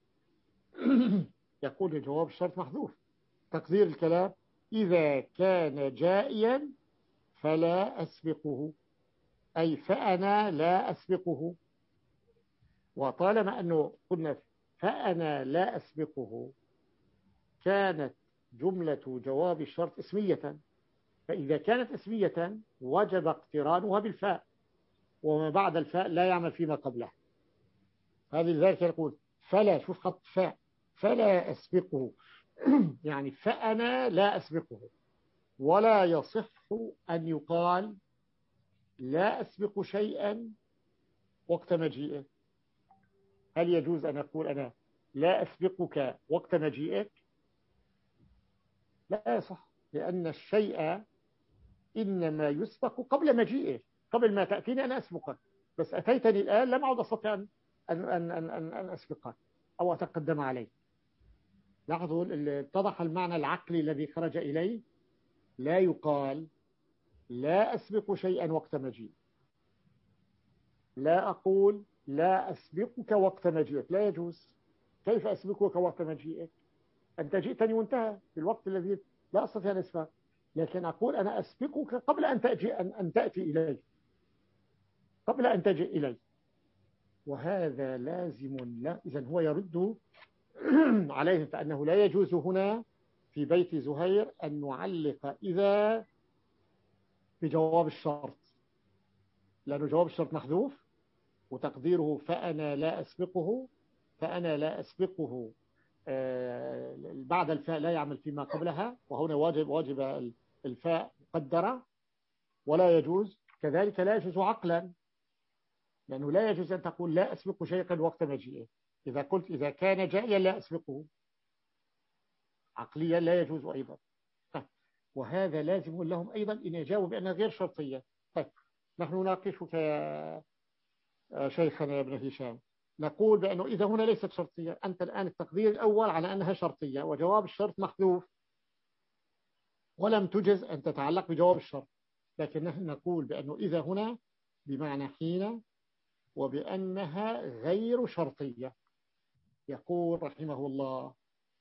يقول جواب الشرط محذوف، تقدير الكلام إذا كان جائيا فلا أسبقه، أي فأنا لا أسبقه. وطالما أنه قلنا فأنا لا أسبقه كانت جملة جواب الشرط اسمية، فإذا كانت اسمية وجب اقترانها بالفاء، وما بعد الفاء لا يعمل فيما قبله. هذه لذلك يقول فلا، شوف خط فاء، فلا أسبقه يعني فأنا لا أسبقه. ولا يصح أن يقال لا أسبق شيئا وقت مجيئه. هل يجوز أن أقول أنا لا أسبقك وقت مجيئك؟ لا يصح، لأن الشيء إنما يسبق قبل مجيئه. قبل ما تأتيني أنا أسبقك، بس أتيتني الآن لم أعد أستطيع أن, أن, أن, أن, أن أسبقك أو أتقدم عليك. لاحظوا اتضح المعنى العقلي الذي خرج إليه. لا يقال لا أسبق شيئا وقت مجيء، لا أقول لا أسبقك وقت مجيئك، لا يجوز. كيف أسبقك وقت مجيئك؟ أنت جئتني وانتهى في الوقت الذي لا أستطيع أن أسبق، لكن أقول أنا أسبقك قبل أن تأتي, أن, أن تأتي إلي، قبل أن تجي إلي، وهذا لازم لا. إذن هو يرد عليه فأنه لا يجوز هنا في بيت زهير أن نعلق إذا بجواب الشرط، لأنه جواب الشرط محذوف وتقديره فأنا لا أسبقه. فأنا لا أسبقه آه بعد الفاء لا يعمل فيما قبلها، وهنا واجب واجب الفاء مقدرة، ولا يجوز. كذلك لا يجوز عقلا، لأنه لا يجوز أن تقول لا أسبق شيئا وقت مجيئه. إذا قلت إذا كان جائيا لا أسبقه، عقليا لا يجوز أيضا. وهذا لازم لهم أيضا إن يجاوب بأنها غير شرطية. طيب نحن نناقشك يا شيخنا يا ابن هشام، نقول بأنه إذا هنا ليست شرطية، أنت الآن التقدير الأول على أنها شرطية وجواب الشرط محذوف، ولم تجز أن تتعلق بجواب الشرط، لكن نحن نقول بأنه إذا هنا بمعنى حين، وبأنها غير شرطية. يقول رحمه الله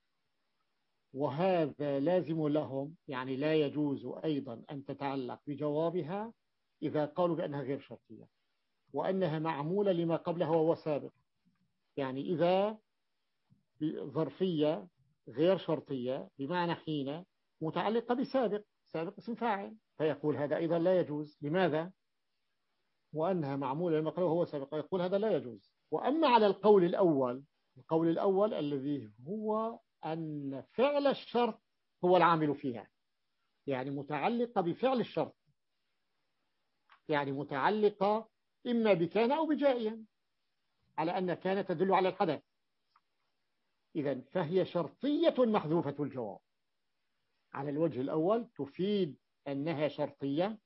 وهذا لازم لهم، يعني لا يجوز أيضا أن تتعلق بجوابها إذا قالوا بأنها غير شرطية وأنها معمولة لما قبلها وهو سابق. يعني إذا ظرفية غير شرطية بمعنى حين متعلقة بسابق، سابق اسم فاعل، فيقول هذا أيضا لا يجوز. لماذا؟ وأنها معمولة المقلوب هو سابق، يقول هذا لا يجوز. وأما على القول الأول، القول الأول الذي هو أن فعل الشرط هو العامل فيها، يعني متعلقة بفعل الشرط، يعني متعلقة إما بكان أو بجائيا، على أن كان تدل على الحدث، إذن فهي شرطية محذوفة الجواب. على الوجه الأول تفيد أنها شرطية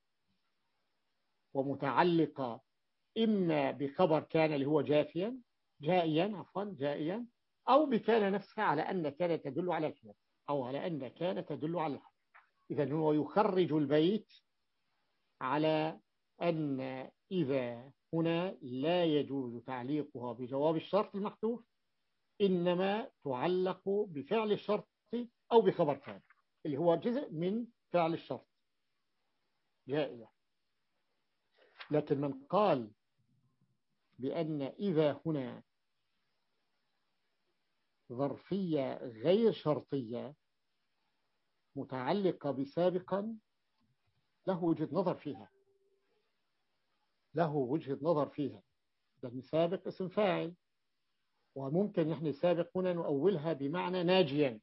ومتعلقة إما بخبر كان اللي هو جافيا جائيا عفوا جائيا، أو بكان نفسها على أن كان تدل على الحدث، أو على أن كان تدل على الحدث. إذن هو يخرج البيت على أن إذا هنا لا يجوز تعليقها بجواب الشرط المحذوف، إنما تعلق بفعل الشرط أو بخبر كان اللي هو جزء من فعل الشرط جائزة. لكن من قال بأن إذا هنا ظرفية غير شرطية متعلقة بسابقا له وجهة نظر فيها، له وجهة نظر فيها، لأن سابق اسم فاعل، وممكن نحن سابق هنا نؤولها بمعنى ناجيا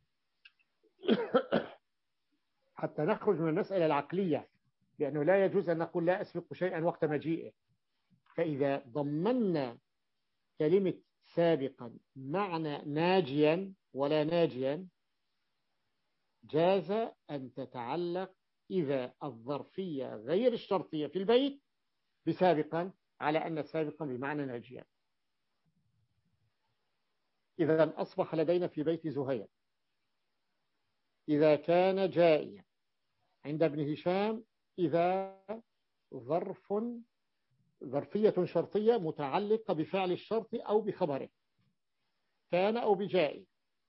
حتى نخرج من المسألة العقلية، لأنه لا يجوز أن نقول لا أسبق شيئا وقت مجيئه. فإذا ضمننا كلمة سابقا معنى ناجيا ولا ناجيا، جاز أن تتعلق إذا الظرفية غير الشرطية في البيت بسابقا، على أن سابقا بمعنى ناجيا. إذا أصبح لدينا في بيت زهير إذا كان جائيا، عند ابن هشام إذا ظرف ظرفية شرطية متعلقة بفعل الشرط أو بخبره كان أو بجائي.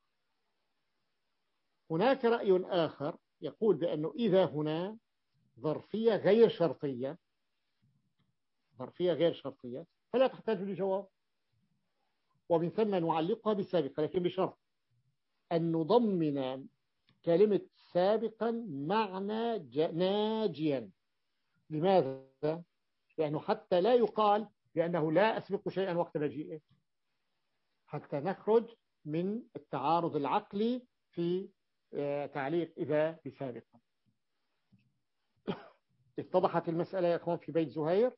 هناك رأي آخر يقول بأنه إذا هنا ظرفية غير شرطية، ظرفية غير شرطية فلا تحتاج لجواب، ومن ثم نعلقها بسابقا، لكن بشرط أن نضمن كلمة سابقا معنى ناجيا. لماذا؟ لأنه حتى لا يقال بأنه لا أسبق شيئا وقت مجيئه، حتى نخرج من التعارض العقلي في تعليق إذا بسابقا. اتضحت المسألة يا أخوان في بيت زهير؟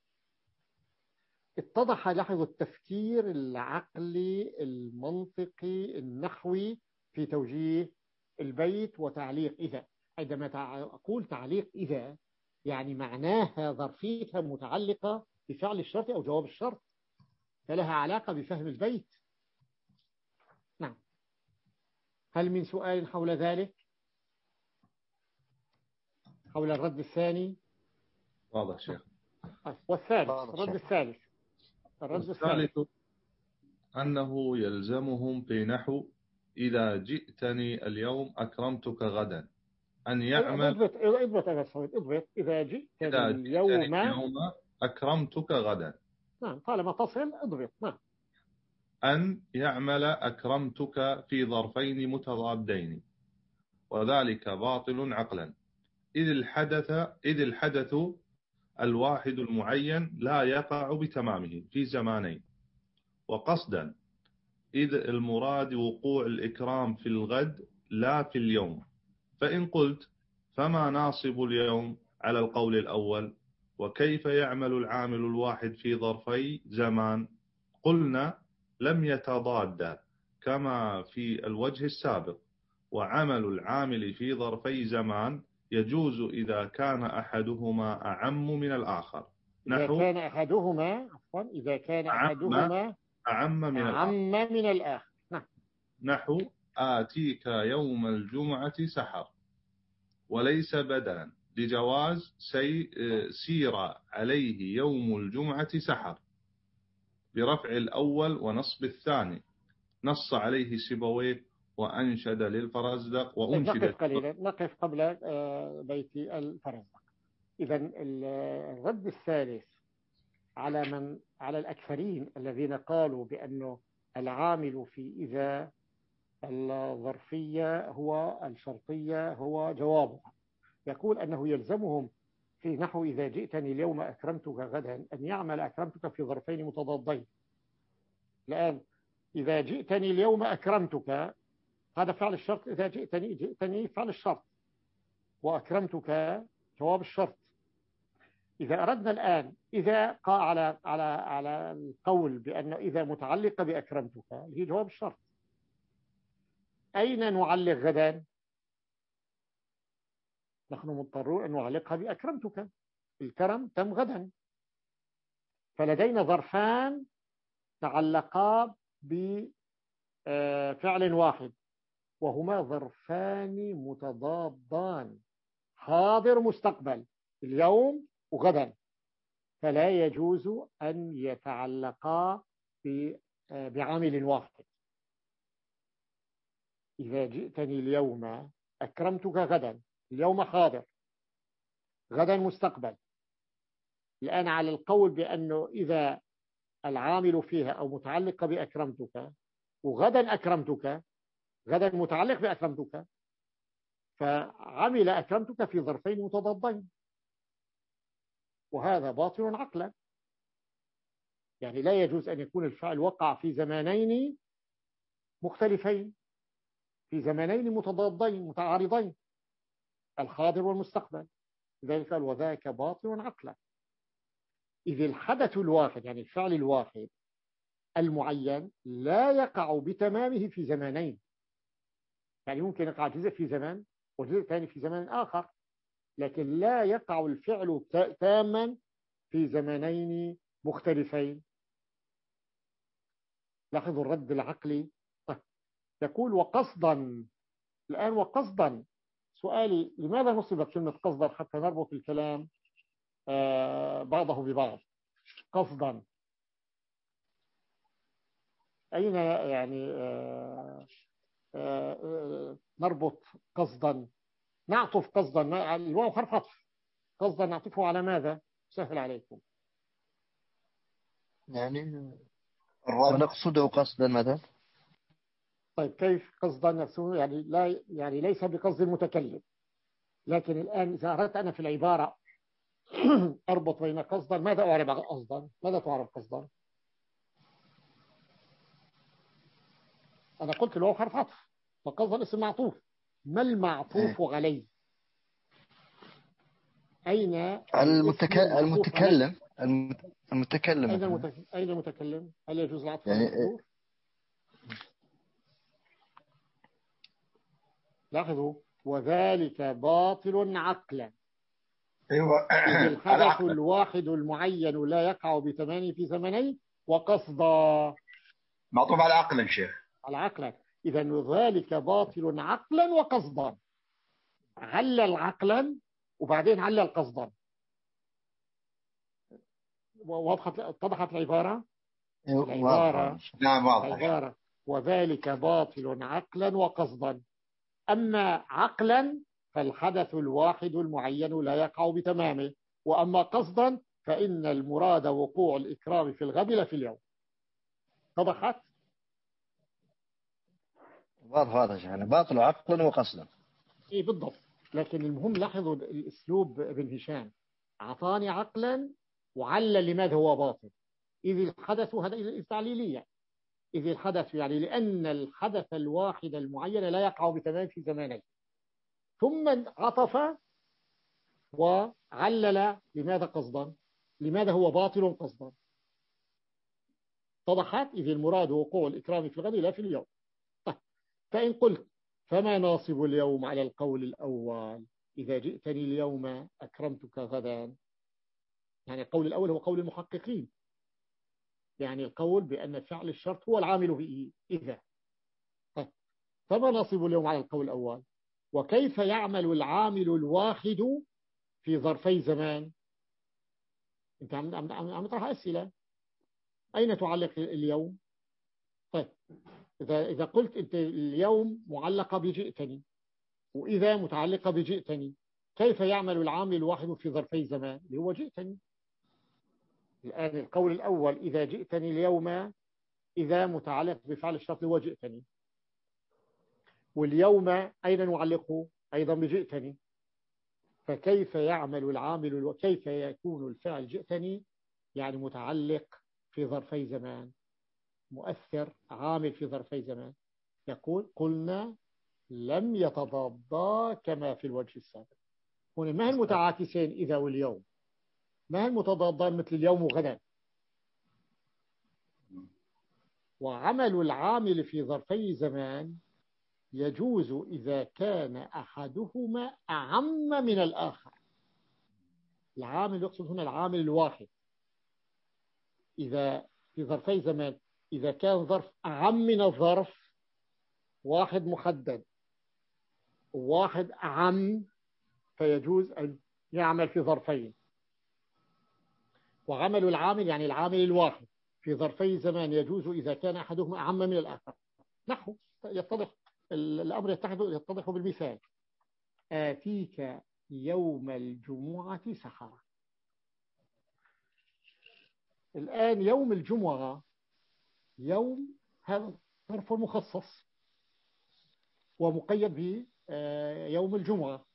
اتضح. لاحظوا التفكير العقلي المنطقي النحوي في توجيه البيت وتعليق إذا. عندما أقول تعليق إذا يعني معناها ظرفيتها متعلقة بفعل الشرط أو جواب الشرط، فلها علاقة بفهم البيت. نعم. هل من سؤال حول ذلك؟ حول الرد الثاني؟ واضح شيخ. والثالث الرد الثالث الرد الثالث أنه يلزمهم في نحو إذا جئتني اليوم أكرمتك غدا أن يعمل اضبط اضبط اضبط اضبط إذا جئتني إذا اليوم جئتني اليوم أكرمتك غدا. نعم طالما تصل اضبط. نعم. أن يعمل أكرمتك في ظرفين متضادين، وذلك باطل عقلا، إذ الحدث إذ الحدث الواحد المعين لا يقع بتمامه في زمانين، وقصدا إذ المراد وقوع الإكرام في الغد لا في اليوم. فإن قلت فما ناصب اليوم على القول الأول، وكيف يعمل العامل الواحد في ظرفي زمان؟ قلنا لم يتضاد كما في الوجه السابق، وعمل العامل في ظرفي زمان يجوز إذا كان أحدهما أعم من الآخر. إذا كان أحدهما عفوا إذا كان أحدهما أعم من أعم الآخر. من الآخر. نعم. نحو آتيك يوم الجمعة سحر، وليس بدلا لجواز سي سير عليه يوم الجمعة سحر برفع الأول ونصب الثاني، نص عليه سيبويه وأنشد للفرزدق وأنشد. نقف قليلا، نقف قبل بيت الفرزدق. إذا الرد الثالث على من على الأكثرين الذين قالوا بأنه العامل في إذا الظرفية هو الشرطية هو جوابها. يقول أنه يلزمهم في نحو إذا جئتني اليوم أكرمتك غدا أن يعمل أكرمتك في ظرفين متضادين. الآن إذا جئتني اليوم أكرمتك هذا فعل الشرط، إذا جئتني جئتني فعل الشرط، وأكرمتك جواب الشرط. إذا أردنا الآن إذا قا على على على القول بأن إذا متعلقة بأكرمتك هي جواب الشرط، أين نعلق غدا؟ نحن مضطرون أن نعلقها بأكرمتك، الكرم تم غدا. فلدينا ظرفان تعلقا بفعل واحد، وهما ظرفان متضادان، حاضر مستقبل، اليوم وغدا، فلا يجوز أن يتعلقا بعامل واحد. إذا جئتني اليوم أكرمتك غدا، اليوم حاضر، غدا مستقبل. الآن على القول بأنه إذا العامل فيها أو متعلق بأكرمتك وغدا أكرمتك، غدا متعلق بأكرمتك، فعمل أكرمتك في ظرفين متضادين، وهذا باطل عقلا. يعني لا يجوز أن يكون الفعل وقع في زمانين مختلفين، في زمانين متضادين متعارضين، الحاضر والمستقبل. لذلك قال وذاك باطل عقلا. إذ الحدث الواحد يعني الفعل الواحد المعين لا يقع بتمامه في زمانين، يعني ممكن يقع جزء في زمان وجزء ثاني في زمان آخر، لكن لا يقع الفعل تاما في زمانين مختلفين. لاحظوا الرد العقلي. يقول وقصدا. الآن وقصدا، سؤالي لماذا نصبت كلمة قصدا حتى نربط الكلام آه بعضه ببعض؟ قصدا أين يعني آه آه آه نربط قصدا، نعطف قصدا، الواو حرف عطف، قصدا نعطفه على ماذا؟ سهل عليكم. يعني ونقصده قصدا مثلا. طيب كيف قصدا نفسه؟ يعني لا يعني ليس بقصد المتكلم، لكن الآن إذا أردت أنا في العبارة أربط بين قصدا، ماذا أعرب قصدا؟ ماذا تعرب قصدا؟ أنا قلت له حرف عطف، فقصدا اسم معطوف. ما المعطوف عليه؟ أين المتك... المتكلم المتكلم أين المتكلم؟ أين المتكلم؟ هل يجوز العطف على يعني المحذوف؟ لاحظوا وذلك باطل عقلا. ايوه إذ الحدث الواحد المعين لا يقع بثمانه في زمنين، وقصدا معطوف على عقلا شيخ، على عقلا. إذا ذلك باطل عقلا وقصدا، علل عقلا وبعدين علل قصدا. وضحت اتضحت العبارة؟ العبارة نعم واضح. العبارة وذلك باطل عقلا وقصدا. أما عقلا فالحدث الواحد المعين لا يقع بتمامه، وأما قصدا فإن المراد وقوع الإكرام في الغد لا في اليوم. اتضحت؟ واضح واضح يعني باطل عقلا وقصدا. إيه بالضبط. لكن المهم لاحظوا الأسلوب ابن هشام، أعطاني عقلا وعلل لماذا هو باطل. إذ الحدث هذا تعليلية، إذ الحدث يعني لأن الحدث الواحد المعين لا يقع بتمام في زمانين، ثم عطف وعلل لماذا قصدا، لماذا هو باطل قصدا. اتضحت؟ إذ المراد وقوع الإكرام في الغد لا في اليوم. طيب. فإن قلت فما ناصب اليوم على القول الأول؟ إذا جئتني اليوم أكرمتك غدا، يعني القول الأول هو قول المحققين، يعني القول بأن فعل الشرط هو العامل فيه. إذا طيب. فما ناصب اليوم على القول الأول؟ وكيف يعمل العامل الواحد في ظرفي زمان؟ أنت عم عم عم تطرح أسئلة، أين تعلق اليوم؟ طيب إذا إذا قلت أنت اليوم معلقة بجئتني، وإذا متعلقة بجئتني، كيف يعمل العامل الواحد في ظرفي زمان اللي هو جئتني؟ الآن القول الأول إذا جئتني اليوم، إذا متعلق بفعل الشرط هو جئتني، واليوم أين نعلقه؟ أيضا بجئتني. فكيف يعمل العامل وكيف يكون الفعل جئتني؟ يعني متعلق في ظرفي زمان، مؤثر عامل في ظرفي زمان. يقول قلنا لم يتضادا كما في الوجه السابق. هنا ما المتعاكسين إذا واليوم؟ ما المتضادان مثل اليوم وغدا؟ وعمل العامل في ظرفي زمان يجوز إذا كان أحدهما أعم من الآخر. العامل يقصد هنا العامل الواحد. إذا في ظرفي زمان إذا كان ظرف أعم من الظرف، واحد محدد وواحد أعم، فيجوز أن يعمل في ظرفين. وعمل العامل يعني العامل الواحد في ظرفي زمان يجوز إذا كان أحدهما أعم من الآخر. نحو يتضح الأمر يتضح بالمثال: آتيك يوم الجمعة سحرة. الآن يوم الجمعة يوم هذا ظرف مخصص ومقيد بيوم الجمعة.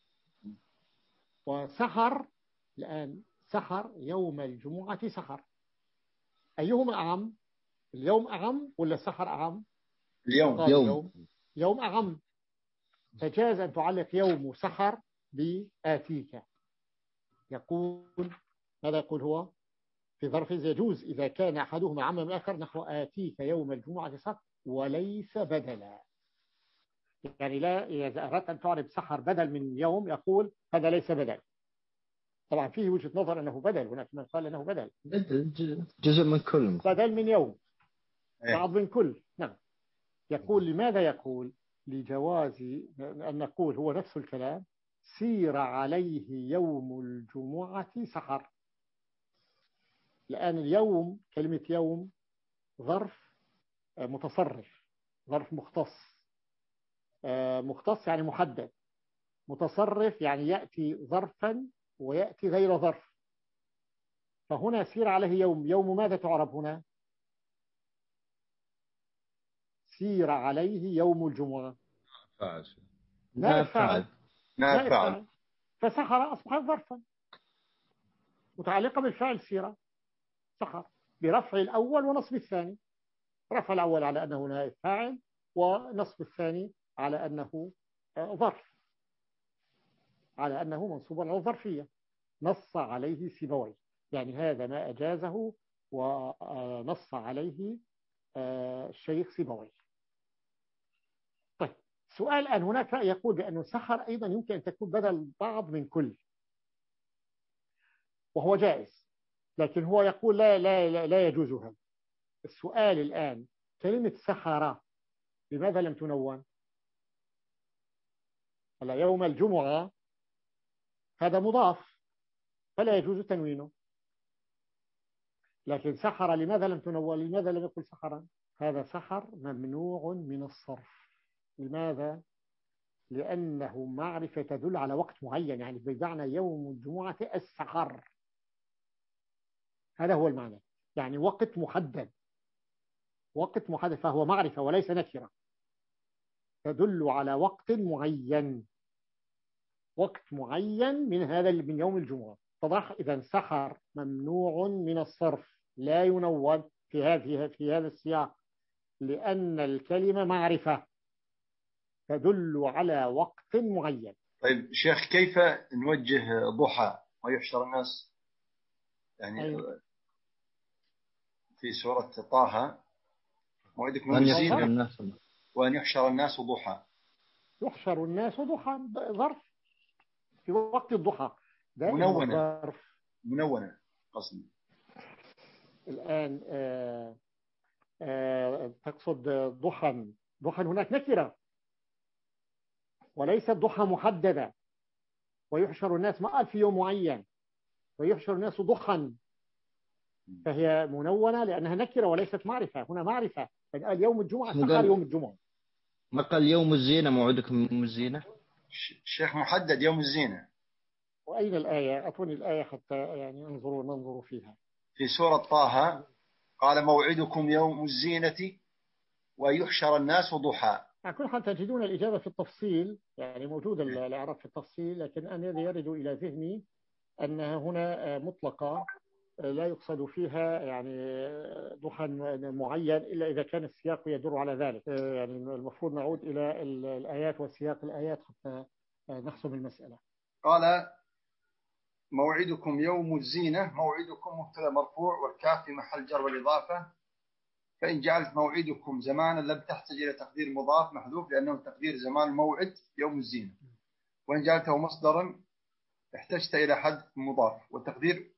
وسحر الآن سحر يوم الجمعة سحر، أيهما أعم؟ اليوم أعم ولا السحر أعم؟ اليوم يوم يوم أعم. فجاز أن تعلق يوم سحر بآتيك. يقول ماذا يقول هو في ظرف يجوز إذا كان أحدهما أعم من الآخر، نحو آتيك يوم الجمعة سحر وليس بدلا. يعني لا، إذا أردت أن تعرف سحر بدل من يوم يقول هذا ليس بدل. طبعا فيه وجهة نظر أنه بدل، هناك من قال أنه بدل جزء من كل، بدل من يوم، بعض من كل. نعم. يقول لماذا؟ يقول لجواز أن نقول هو نفس الكلام: سير عليه يوم الجمعة سحر. الآن اليوم، كلمة يوم ظرف متصرف، ظرف مختص. مختص يعني محدد، متصرف يعني يأتي ظرفا ويأتي غير ظرف. فهنا سير عليه يوم، يوم ماذا تعرب هنا؟ سير عليه يوم الجمعة فاعل نائب فاعل نائب فاعل. فسحر أصبح ظرفا متعلقة بالفعل سيرة سحر، برفع الأول ونصب الثاني. رفع الأول على أنه نائب فاعل، ونصب الثاني على أنه ظرف، على أنه منصوب على الظرفية. نص عليه سيبويه، يعني هذا ما أجازه ونص عليه الشيخ سيبويه. طيب سؤال الآن، هناك رأي يقول بأنه سحر أيضا يمكن أن تكون بدل بعض من كل، وهو جائز، لكن هو يقول لا لا لا, لا يجوز هذا. السؤال الآن، كلمة سحر لماذا لم تنون؟ هلا يوم الجمعة هذا مضاف فلا يجوز تنوينه، لكن سحر لماذا لم تنون؟ لماذا لم يقل سحرا؟ هذا سحر ممنوع من الصرف. لماذا؟ لأنه معرفة تدل على وقت معين، يعني بمعنى يوم الجمعة السحر، هذا هو المعنى، يعني وقت محدد، وقت محدد، فهو معرفة وليس نكرة، تدل على وقت معين، وقت معين من هذا من يوم الجمعة. طبعا إذا سحر ممنوع من الصرف، لا ينون في هذه في هذا السياق، لأن الكلمة معرفة تدل على وقت معين. طيب شيخ، كيف نوجه ضحى ويحشر الناس؟ يعني أيوة. في سورة طه موعدكم أن الزينة يحشر الناس وأن يحشر الناس ضحى. يحشر الناس ضحى، ظرف في وقت الضحى، دائما منونة ظرف منونة قصدي. الآن آه آه تقصد ضحى، ضحى هناك نكرة وليست ضحى محددة. ويحشر الناس ما قال في يوم معين، ويحشر الناس ضحى، فهي منونة لأنها نكرة وليست معرفة. هنا معرفة، قال يوم الجمعة سحر يوم الجمعة. ما قال يوم الزينة موعدكم يوم الزينة؟ الشيخ محدد يوم الزينة. وأين الآية؟ أعطوني الآية حتى يعني انظروا ننظر فيها. في سورة طه قال موعدكم يوم الزينة ويحشر الناس ضحى. على كل حال تجدون الإجابة في التفصيل، يعني موجود الإعراب في التفصيل، لكن أنا الذي يرد إلى ذهني أنها هنا مطلقة لا يقصد فيها يعني ضحى معين إلا إذا كان السياق يدل على ذلك. يعني المفروض نعود إلى الآيات وسياق الآيات حتى نحسم المسألة. قال موعدكم يوم الزينة. موعدكم مبتدا مرفوع والكاف في محل جر والإضافة، فإن جعلت موعدكم زمانا لم تحتاج إلى تقدير مضاف محذوف لأنه تقدير زمان الموعد يوم الزينة، وإن جعلته مصدرا احتجت إلى حذف مضاف، والتقدير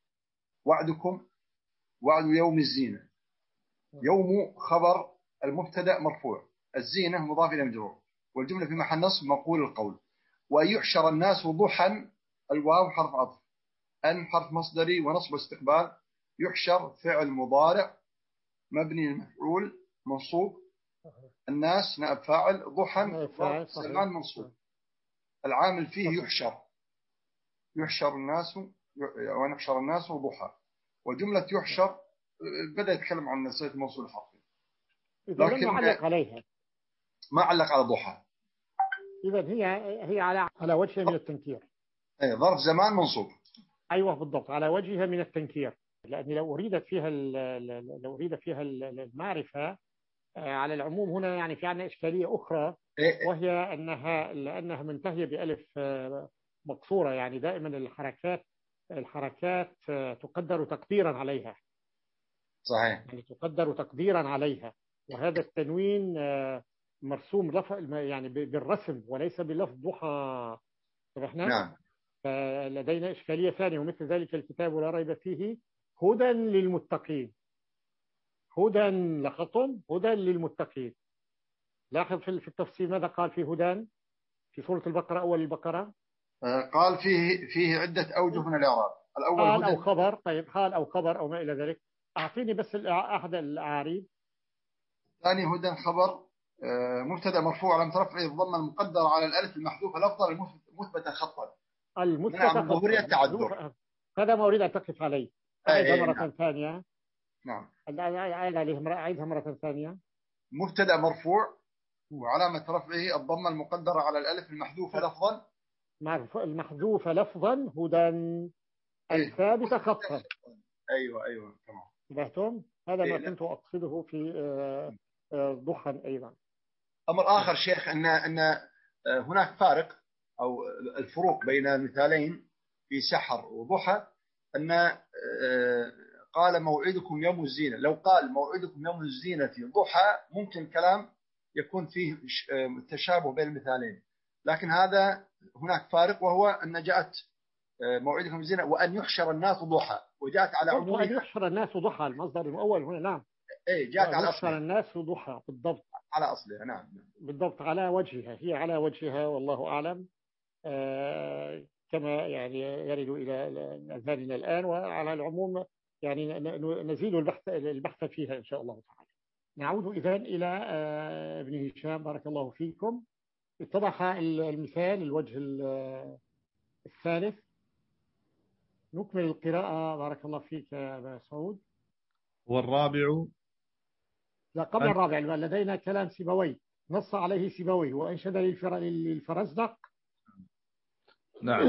وعدكم وعد يوم الزينة. يوم خبر المبتدا مرفوع، الزينة مضاف إلى مجرور، والجملة في محل نصب مقول القول. وأن يحشر الناس ضحى، الواو حرف عطف، أن حرف مصدري ونصب استقبال. يحشر فعل مضارع مبني للمفعول منصوب، الناس نائب فاعل، ضحى ظرف زمان منصوب، العامل فيه يحشر. يحشر الناس وأن يحشر الناس ضحى، وجملة يحشر بدأ يتكلم عن صيغة الموصول الحرفي، لكن لم يعلق عليها، ما علق على ضحى. إذا هي هي على على وجهها من التنكير. أي ظرف زمان منصوب. أيوة بالضبط، على وجهها من التنكير، لأن لو أريدت فيها لو أريد فيها المعرفة على العموم هنا يعني في عندنا إشكالية أخرى، وهي أنها لأنها منتهية بألف مقصورة، يعني دائما الحركات الحركات تقدر تقديرا عليها. صحيح. يعني تقدر تقديرا عليها، وهذا التنوين مرسوم يعني بالرسم وليس بلفظ ضحى. صحيح. نعم. فلدينا إشكالية ثانية، ومثل ذلك الكتاب لا ريب فيه هدى للمتقين. هدى لخطم هدى للمتقين. لاحظ في التفسير ماذا قال في هدى في سورة البقرة، أول البقرة قال فيه فيه عدة أوجه من الإعراب. الأول قال أو خبر. طيب قال أو خبر أو ما إلى ذلك. أعطيني بس أحد الأعاريب. ثاني هدى خبر مبتدا مرفوع على رفعه الضمه المقدره على الالف المحذوفه لفظا المثبته خطا. المثبته خطا. هذا ما أريد أن تقف عليه. أعيدها مرة نعم. ثانية. نعم. أعيدها مرة ثانية. مبتدا مرفوع وعلامة رفعه الضمة المقدرة على الألف المحذوفة لفظا. المحذوفة لفظا هدى الثابتة خطا. أيوة أيوة تمام. انتبهتم؟ هذا ما كنت أقصده في ضحى أيضا. أمر آخر شيخ أن أن هناك فارق أو الفروق بين المثالين في سحر وضحى، أن قال موعدكم يوم الزينة. لو قال موعدكم يوم الزينة ضحى ممكن كلام يكون فيه تشابه بين المثالين، لكن هذا هناك فارق، وهو أن جاءت موعدكم الزينة وأن يحشر الناس ضحى، وجاءت على عمومها. وأن يحشر الناس ضحى المصدر المؤول هنا. نعم. إيه جاءت على يحشر الناس ضحى بالضبط. على أصلها. نعم بالضبط على وجهها، هي على وجهها والله أعلم. آه كما يعني يرد إلى أذهاننا الآن، وعلى العموم يعني نزيل البحث البحث فيها إن شاء الله تعالى. نعود إذن إلى ابن هشام بارك الله فيكم. اتضح المثال الوجه الثالث. نكمل القراءة بارك الله فيك يا أبا سعود. والرابع. لا قبل الرابع لدينا كلام سيبوي نص عليه سيبوي وأنشد للفرزدق. نعم.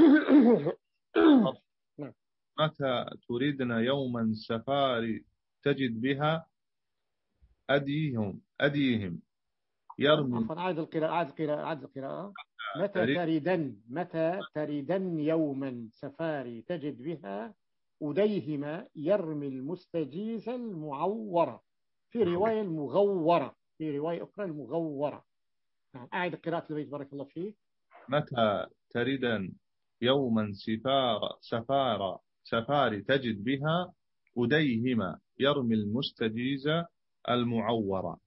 متى تريدنا يوما سفاري تجد بها أديهم أديهم يرمي. عفوا عاد القراءة عاد القراءة عاد القراءة. متى تريدن متى تريدن يوما سفاري تجد بها أديهما يرمي المستجيز المعورة. في رواية المغورة، في رواية أخرى المغورة. نعم أعد قراءة البيت بارك الله فيك. متى تريدن يوما سفار سفار سفاري تجد بها أديهما يرمي المستجيز المعورة.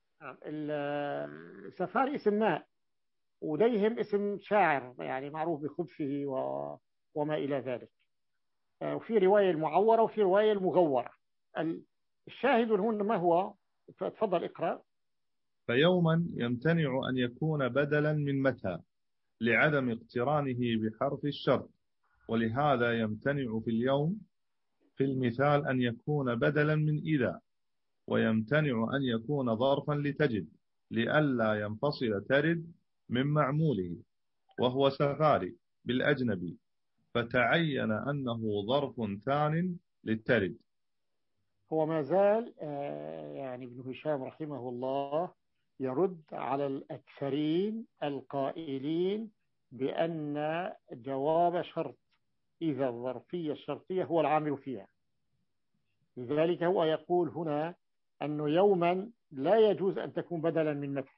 السفاري اسم ماء، وديهم اسم شاعر يعني معروف بخبثه و... وما إلى ذلك. وفي رواية المعورة وفي رواية المغورة. الشاهد هنا ما هو؟ تفضل اقرأ. فيوما يمتنع أن يكون بدلا من متى لعدم اقترانه بحرف الشرط، ولهذا يمتنع في اليوم في المثال أن يكون بدلا من إذا، ويمتنع أن يكون ظرفا لتجد، لئلا ينفصل ترد من معموله وهو سفاري بالأجنبي، فتعين أنه ظرف ثان للترد. هو ما زال يعني ابن هشام رحمه الله يرد على الأكثرين القائلين بأن جواب شرط إذا الظرفية الشرطية هو العامل فيها. لذلك هو يقول هنا أنه يوما لا يجوز أن تكون بدلا من متى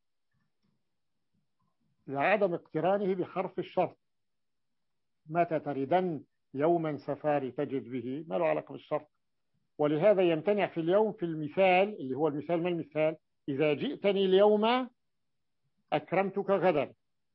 لعدم اقترانه بحرف الشرط. متى تردن يوما سفاري تجد به ما له علاقة بالشرط، ولهذا يمتنع في اليوم في المثال اللي هو المثال ما المثال إذا جئتني اليوم أكرمتك غدا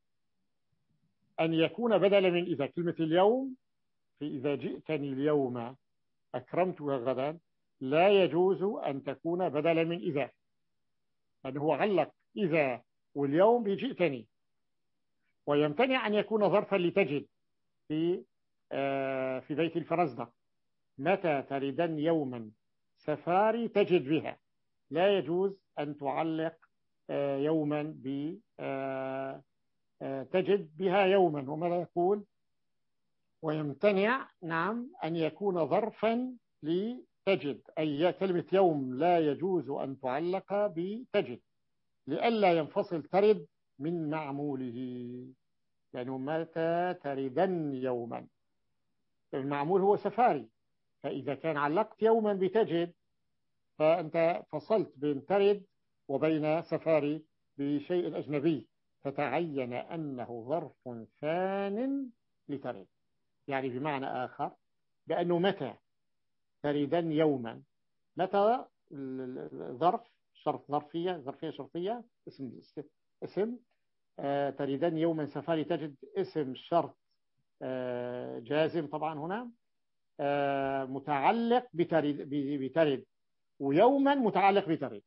أن يكون بدلا من إذا. كلمة اليوم في إذا جئتني اليوم أكرمتك غدا لا يجوز أن تكون بدلا من إذا، لأنه هو علق إذا واليوم بجئتني. ويمتنع أن يكون ظرفا لتجد في آه في بيت الفرزدق متى تردن يوما سفاري تجد بها، لا يجوز أن تعلق آه يوما ب آه آه تجد بها يوما. وماذا يقول؟ ويمتنع نعم أن يكون ظرفا لتجد، أي كلمة يوم لا يجوز أن تعلق بتجد لئلا ينفصل ترد من معموله، لأنه متى تردن يوما المعمول هو سفاري، فإذا كان علقت يوما بتجد فأنت فصلت بين ترد وبين سفاري بشيء أجنبي، فتعين أنه ظرف ثان لترد. يعني بمعنى آخر بأنه متى تردن يوما، متى ظرف شرط ظرفية ظرفية شرطية اسم اسم آه تردن يوما سفاري تجد اسم شرط آه جازم طبعا هنا آه متعلق بترد, بترد ويوما متعلق بترد.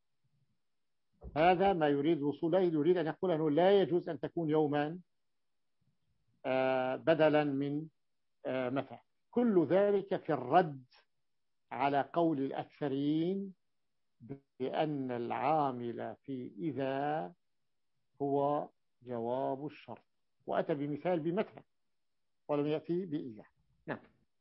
هذا ما يريد وصوله، يريد أن يقول أنه لا يجوز أن تكون يوما آه بدلا من آه متى. كل ذلك في الرد على قول الأكثرين بأن العامل في إذا هو جواب الشرط، وأتى بمثال بمتى ولم يأتي بإذا. نعم.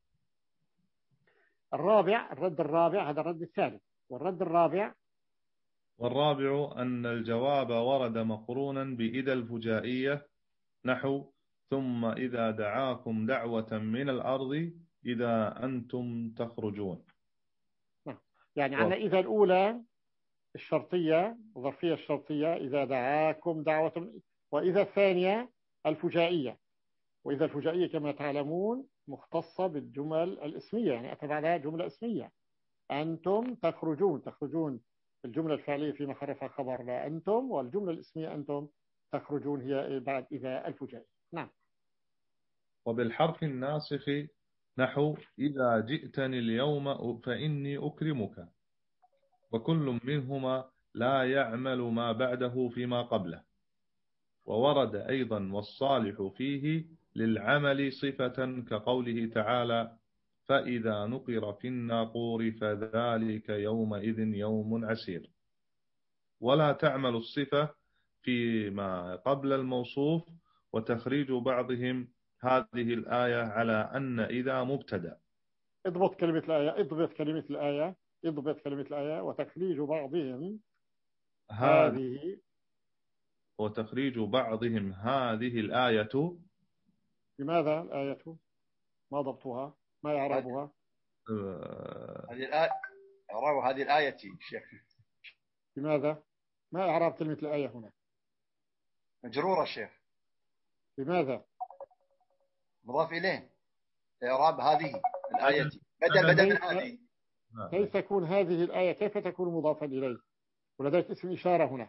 الرابع الرد الرابع هذا الرد الثالث. والرد الرابع والرابع أن الجواب ورد مقرونا بإذا الفجائية نحو ثم إذا دعاكم دعوة من الأرض إذا أنتم تخرجون. نعم. يعني عندنا إذا الأولى الشرطية الظرفية الشرطية إذا دعاكم دعوة، وإذا الثانية الفجائية. وإذا الفجائية كما تعلمون مختصة بالجمل الاسمية، يعني أتى بعدها جملة اسمية أنتم تخرجون. تخرجون الجملة الفعلية في محرفها خبر لا أنتم، والجملة الاسمية أنتم تخرجون هي بعد إذا الفجائية. نعم. وبالحرف الناسخ نحو إذا جئتني اليوم فإني أكرمك، وكل منهما لا يعمل ما بعده فيما قبله. وورد أيضا والصالح فيه للعمل صفة كقوله تعالى فإذا نقر في الناقور فذلك يومئذ يوم عسير. ولا تعمل الصفة فيما قبل الموصوف. وتخريج بعضهم هذه الآية على أن إذا مبتدأ. اضبط كلمة الآية اضبط كلمة الآية اضبط كلمة الآية وتخريج بعضهم هذه وتخريج بعضهم هذه الآية. لماذا الآية؟ ما ضبطها؟ ما إعرابها؟ هذه الآية إعراب هذه الآية شيخ. لماذا؟ ما إعراب كلمة الآية هنا؟ مجرورة شيخ. لماذا؟ مضاف إليه. إعراب هذه الآية بدل بدل من هذه. كيف تكون هذه الآية كيف تكون مضافا إليه ولديك اسم إشارة هنا؟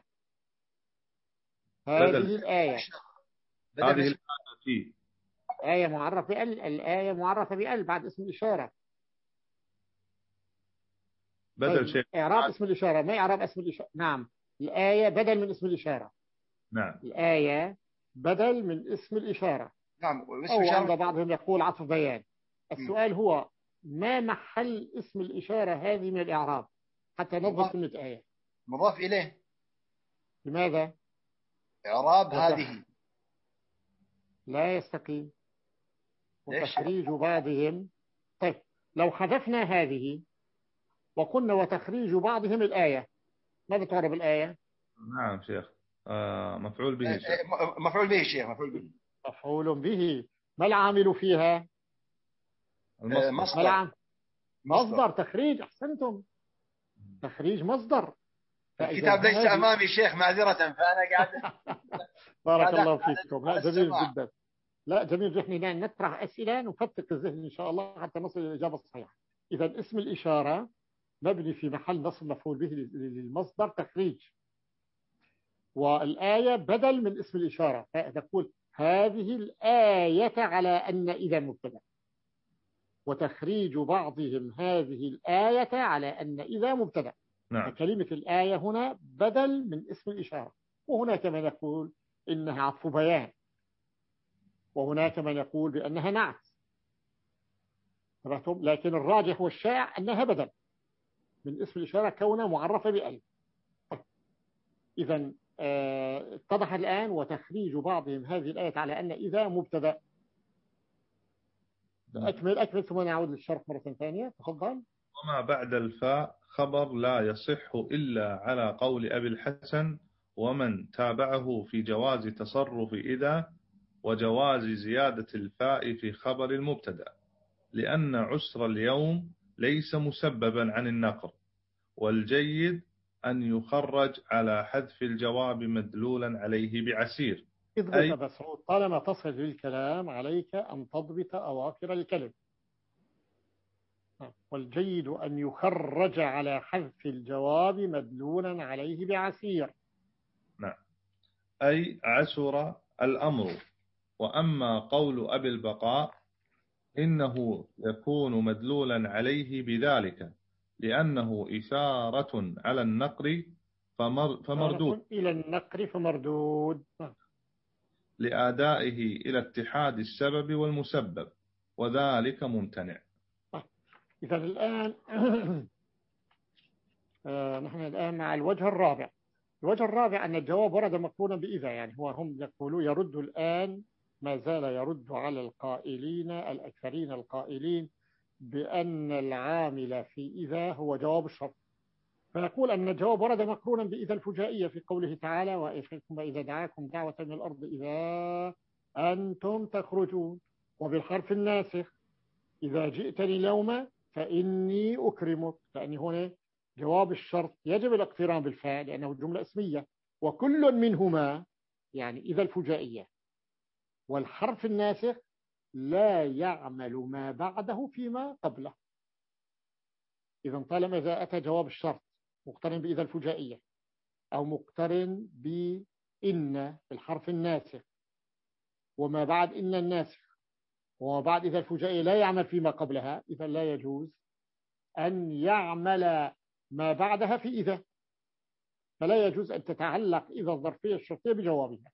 هذه بدل. الآية هذه الآية في آية معرفة بأل. الآية معرفة بأل بعد اسم الإشارة. بدل شيء. إعراب اسم الإشارة ما إعراب اسم الإشارة. نعم. الآية بدل من اسم الإشارة. نعم. الآية بدل من اسم الإشارة. نعم. أو عند بعضهم يقول عطف بيان. السؤال هو ما محل اسم الإشارة هذه من الإعراب حتى نضبط كلمة آية؟ مضاف إليه. لماذا؟ إعراب وتخ... هذه لا يستقيم. ليش؟ وتخريج بعضهم. طيب لو حذفنا هذه وقلنا وتخريج بعضهم الآية، ماذا تعرب الآية؟ نعم شيخ. آه مفعول به إيه، شيخ. إيه، مفعول به شيخ، مفعول به. مفعول به. ما العامل فيها؟ إيه، المصدر. ما مصدر. العامل؟ مصدر. مصدر. تخريج، أحسنتم، تخريج مصدر. الكتاب ليس هذه... أمامي شيخ معذرة، فأنا قاعد بارك قاعد الله على فيكم. لا على جميل السماع. جدا. لا جميل. نحن نطرح أسئلة نفتق الذهن إن شاء الله حتى نصل إلى الإجابة الصحيحة. إذا اسم الإشارة مبني في محل نصب مفعول به للمصدر تخريج، والآية بدل من اسم الإشارة، فتقول هذه الآية على أن إذا مبتدأ، وتخريج بعضهم هذه الآية على أن إذا مبتدأ. نعم. فكلمة الآية هنا بدل من اسم الإشارة. وهناك من يقول إنها عطف بيان، وهناك من يقول بأنها نعت، لكن الراجح والشائع أنها بدل من اسم الإشارة كونها معرفة بألف. إذا اتضح الآن وتخريج بعضهم هذه الآية على أن إذا مبتدأ. أكمل أكمل ثم نعود للشرح مرة ثانية. تفضل. وما بعد الفاء خبر لا يصح إلا على قول أبي الحسن ومن تابعه في جواز تصرف إذا وجواز زيادة الفاء في خبر المبتدأ، لأن عسر اليوم ليس مسببا عن النقر، والجيد أن يخرج على حذف الجواب مدلولا عليه بعسير. اضبط أي أبا سعود، طالما تصل للكلام عليك أن تضبط أواخر الكلم. والجيد أن يخرج على حذف الجواب مدلولا عليه بعسير. نعم. أي عسر الأمر. وأما قول أبي البقاء إنه يكون مدلولا عليه بذلك لأنه إشارة على النقر فمر فمردود إلى النقر فمردود لأدائه إلى اتحاد السبب والمسبب، وذلك ممتنع. إذا الآن نحن الآن مع الوجه الرابع. الوجه الرابع أن الجواب ورد مقرونا بإذا، يعني هو هم يقولون يرد الآن، ما زال يرد على القائلين الأكثرين القائلين بأن العامل في إذا هو جواب الشرط، فنقول أن الجواب ورد مقرونا بإذا الفجائية في قوله تعالى وإذا إذا دعاكم دعوة من الأرض إذا أنتم تخرجون، وبالحرف الناسخ إذا جئتني اليوم فإني أكرمك، لأن هنا جواب الشرط يجب الاقتران بالفعل لأنه جملة اسمية، وكل منهما يعني إذا الفجائية والحرف الناسخ لا يعمل ما بعده فيما قبله. إذا طالما إذا أتى جواب الشرط مقترن بإذا الفجائية أو مقترن بإن الحرف الناسخ وما بعد إن الناسخ وما بعد إذا الفجائية لا يعمل فيما قبلها، إذا لا يجوز أن يعمل ما بعدها في إذا، فلا يجوز أن تتعلق إذا الظرفية الشرطية بجوابها.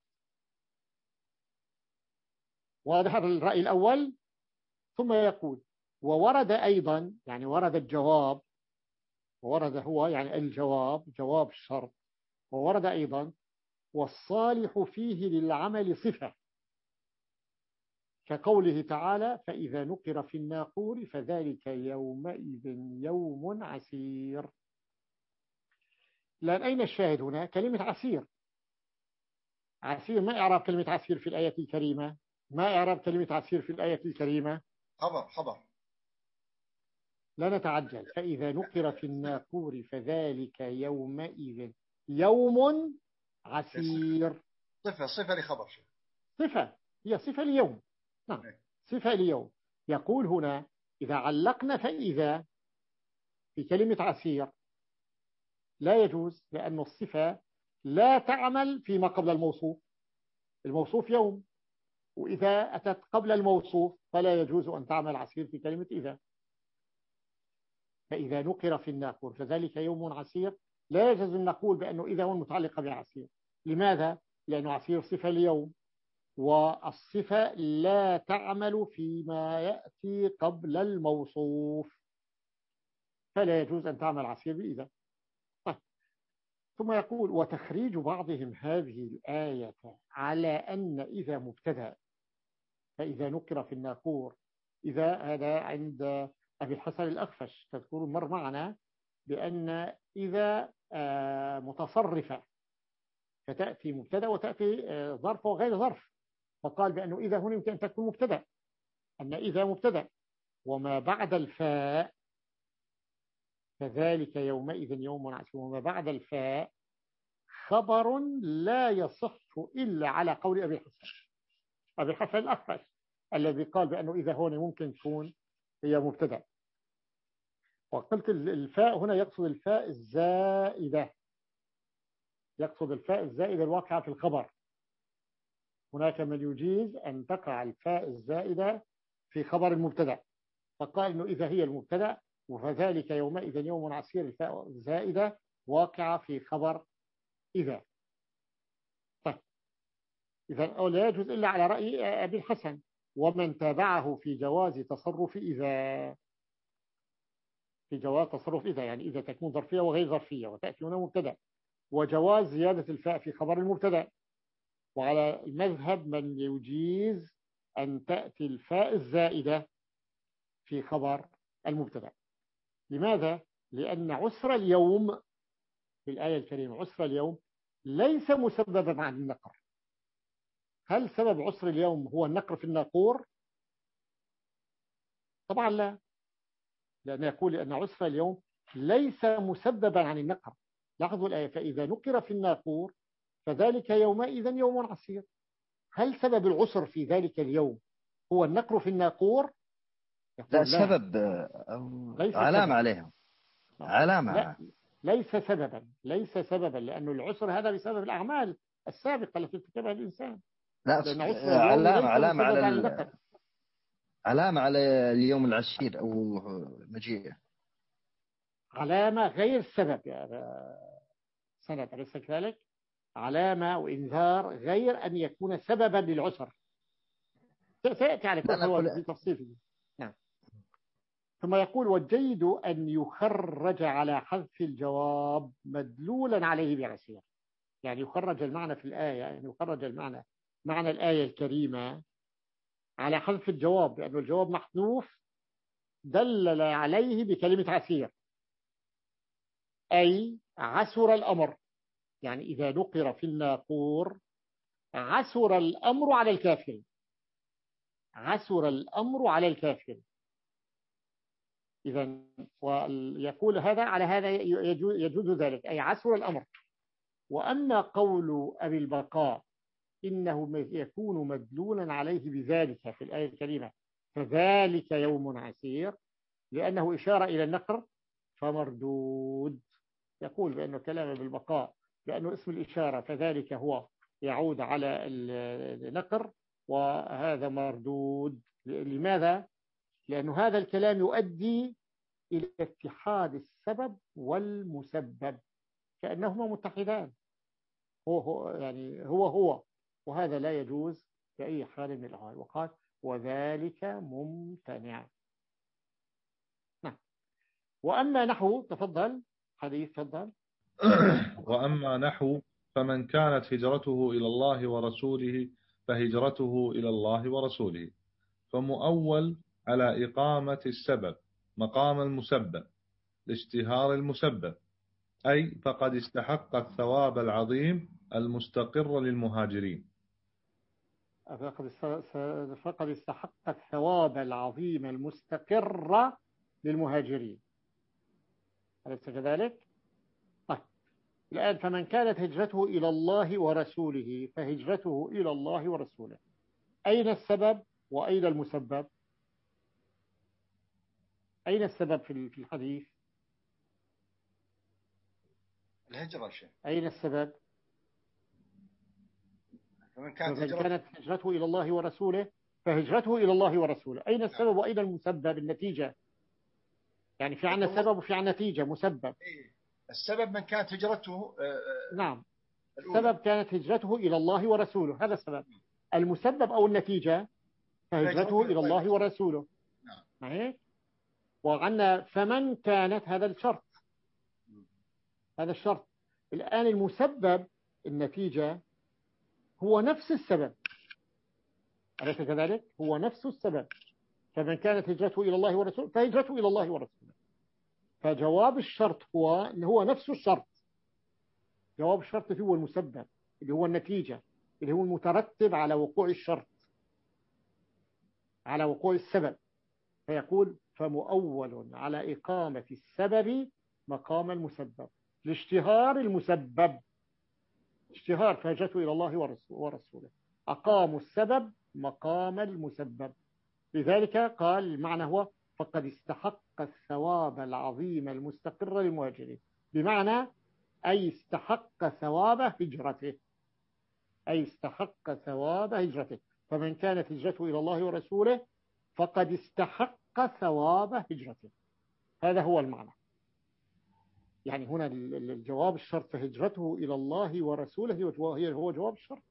واضح الرأي الأول. ثم يقول وورد أيضا، يعني ورد الجواب، وورد هو يعني الجواب جواب الشرط، وورد أيضا والصالح فيه للعمل صفة، كقوله تعالى فإذا نقر في الناقور فذلك يومئذ يوم عسير. لأن أين الشاهد هنا؟ كلمة عسير. عسير ما إعراب كلمة عسير في الآية الكريمة؟ ما إعراب كلمة عسير في الآية الكريمة؟ خبر خبر. لا نتعجل. فإذا نقر في الناقور فذلك يومئذ يوم عسير. صفة صفة لخبر. صفة، هي صفة اليوم. نعم صفة اليوم. يقول هنا إذا علقنا فإذا في كلمة عسير لا يجوز، لأن الصفة لا تعمل فيما قبل الموصوف. الموصوف يوم، وإذا أتت قبل الموصوف فلا يجوز أن تعمل عسير في كلمة إذا. فإذا نقر في الناقور فذلك يوم عسير لا يجوز أن نقول بأنه إذا هو متعلقة بعسير. لماذا؟ لأنه عسير صفة اليوم، والصفة لا تعمل فيما يأتي قبل الموصوف، فلا يجوز أن تعمل عسير بإذا. ثم يقول وتخريج بعضهم هذه الآية على أن إذا مبتدأ فإذا نقر في الناقور، إذا هذا عند أبي الحسن الأخفش تذكر مر معنا بأن إذا متصرفة فتأتي مبتدأ وتأتي ظرف وغير ظرف، فقال بأنه إذا هنا يمكن أن تكون مبتدأ، أن إذا مبتدأ وما بعد الفاء فذلك يومئذ يوم عسير، وما بعد الفاء خبر لا يصح إلا على قول أبي الحسن أبي الحسن الأخفش الذي قال بأنه إذا هنا ممكن تكون هي مبتدأ. وقلت الفاء هنا يقصد الفاء الزائدة، يقصد الفاء الزائدة الواقعة في الخبر. هناك من يجيز أن تقع الفاء الزائدة في خبر المبتدأ، فقال إنه إذا هي المبتدأ وفذلك يومئذ يوم عسير، الفاء الزائدة واقعة في خبر إذا. طيب إذا لا يجوز إلا على رأي أبي الحسن ومن تابعه في جواز تصرف إذا، في جواز تصرف إذا يعني إذا تكون ظرفية وغير ظرفية وتأتي هنا مبتدأ، وجواز زيادة الفاء في خبر المبتدأ. وعلى المذهب من يجيز أن تأتي الفاء الزائدة في خبر المبتدأ. لماذا؟ لأن عسر اليوم في الآية الكريمة عسر اليوم ليس مسببا عن النقر. هل سبب عسر اليوم هو النقر في الناقور؟ طبعا لا، لأن يقول أن عسر اليوم ليس مسببا عن النقر. لاحظوا الآية فإذا نقر في الناقور فذلك يومئذ يوم عسير. هل سبب العسر في ذلك اليوم هو النقر في الناقور؟ لا, لا سبب علامة عليهم، علامة. لا ليس سببا، ليس سببا لأن العسر هذا بسبب الأعمال السابقة التي ارتكبها الإنسان. لا علامة علامة على ال... علامة على اليوم العسير أو مجيئه، علامة غير سبب يا سند، أليس كذلك؟ علامة وإنذار غير أن يكون سببا للعسر. سيأتي على كل في تفصيله. نعم. ثم يقول والجيد أن يخرج على حذف الجواب مدلولا عليه بعسير، يعني يخرج المعنى في الآية، يعني يخرج المعنى معنى الآية الكريمة على حذف الجواب، لأن الجواب محذوف دلل عليه بكلمة عسير، أي عسر الأمر. يعني إذا نقر في الناقور عسر الأمر على الكافر، عسر الأمر على الكافر. إذا ويقول هذا على هذا يجوز ذلك، أي عسر الأمر. وأما قول أبي البقاء إنه يكون مدلولا عليه بذلك في الآية الكريمة فذلك يوم عسير لأنه إشارة إلى النقر فمردود. يقول بأنه كلام أبي البقاء لأنه اسم الإشارة فذلك هو يعود على النقر وهذا مردود. لماذا؟ لأن هذا الكلام يؤدي إلى اتحاد السبب والمسبب كأنهما متحدان، هو هو يعني هو هو وهذا لا يجوز بأي حال من الأحوال. وقال وذلك ممتنع. نعم. وأما نحو تفضل حديث تفضل. وأما نحو فمن كانت هجرته إلى الله ورسوله فهجرته إلى الله ورسوله، فمؤول على إقامة السبب مقام المسبب لاشتهار المسبب، أي فقد استحق الثواب العظيم المستقر للمهاجرين. فقد استحق الثواب العظيم المستقر للمهاجرين، أليس كذلك؟ طيب الآن فمن كانت هجرته إلى الله ورسوله فهجرته إلى الله ورسوله، أين السبب وأين المسبب؟ أين السبب في الحديث؟ الهجرة شيء. أين السبب؟ فمن كانت, فمن كانت هجرته إلى الله ورسوله فهجرته إلى الله ورسوله، أين السبب وأين المسبب؟ النتيجة يعني في عنا سبب وفي عنا نتيجة مسبب. السبب من كانت هجرته آه نعم السبب كانت هجرته إلى الله ورسوله، هذا السبب. المسبب أو النتيجة فهجرته إلى الله ورسوله. نعم. وعنا فمن كانت هذا الشرط، هذا الشرط الآن المسبب النتيجة هو نفس السبب، أليس كذلك؟ هو نفس السبب. فمن كانت هجرته إلى الله ورسوله فهجرته إلى الله ورسوله. فجواب الشرط هو اللي هو نفس الشرط. جواب الشرط هو المسبب اللي هو النتيجة اللي هو المترتب على وقوع الشرط، على وقوع السبب. فيقول فمؤول على إقامة السبب مقام المسبب لاشتهار المسبب. اشتهار فهجرته إلى الله ورسوله، أقاموا السبب مقام المسبب. لذلك قال المعنى هو فقد استحق الثواب العظيم المستقر للمهاجرين، بمعنى أي استحق ثواب هجرته، أي استحق ثواب هجرته. فمن كانت هجرته إلى الله ورسوله فقد استحق ثواب هجرته. هذا هو المعنى. يعني هنا الجواب الشرط فهجرته إلى الله ورسوله هو جواب الشرط،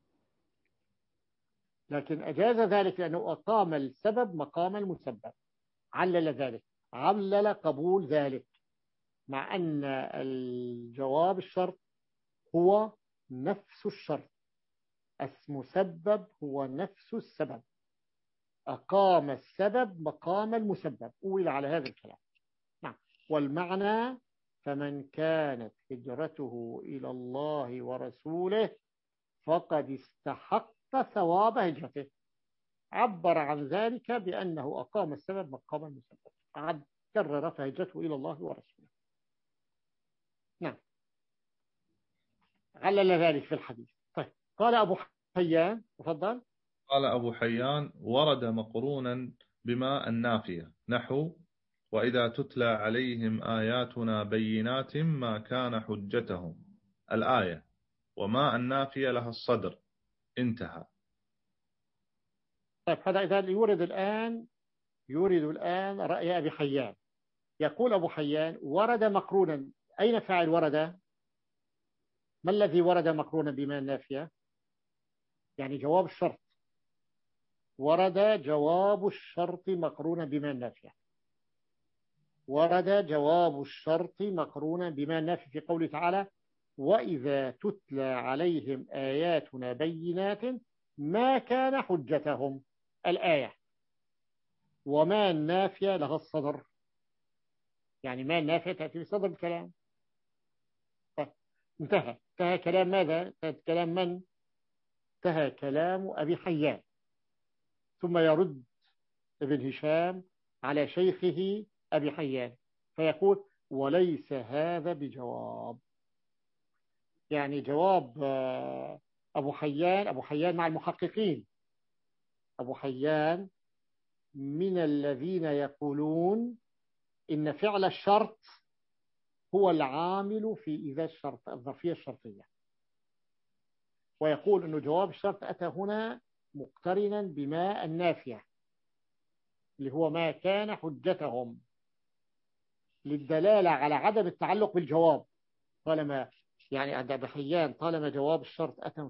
لكن أجاز ذلك لأنه أقام السبب مقام المسبب، علل ذلك، علل قبول ذلك، مع أن الجواب الشرط هو نفس الشرط، المسبب هو نفس السبب، أقام السبب مقام المسبب، أول على هذا الكلام. نعم. والمعنى فمن كانت هجرته إلى الله ورسوله فقد استحق ثواب هجرته. عبر عن ذلك بأنه أقام السبب مقام المسبب، عد كرر فهجرته إلى الله ورسوله. نعم. علل ذلك في الحديث. طيب قال أبو حيان، تفضل. قال أبو حيان ورد مقرونا بما النافية نحو وإذا تتلى عليهم آياتنا بينات ما كان حجتهم الآية، وما النافية لها الصدر، انتهى. طيب هذا إذا يورد الآن يورد الآن رأي أبي حيان. يقول أبو حيان ورد مقرونا. أين فاعل ورد؟ ما الذي ورد مقرونا بما النافية؟ يعني جواب الشرط. ورد جواب الشرط مقرونا بما النافية. ورد جواب الشرط مقرونا بما النافية في قوله تعالى وإذا تتلى عليهم آياتنا بينات ما كان حجتهم الآية، وما النافية لها الصدر. يعني ما النافية تأتي بصدر الكلام. انتهى. انتهى كلام ماذا؟ انتهى كلام من؟ انتهى كلام أبي حيان. ثم يرد ابن هشام على شيخه أبي حيان فيقول وليس هذا بجواب. يعني جواب أبو حيان، أبو حيان مع المحققين، أبو حيان من الذين يقولون إن فعل الشرط هو العامل في إذا الشرط الظرفية الشرطية، ويقول أنه جواب الشرط أتى هنا مقترنا بما النافية اللي هو ما كان حجتهم، للدلالة على عدم التعلق بالجواب. طالما يعني عند أبي حيان طالما جواب الشرط أتى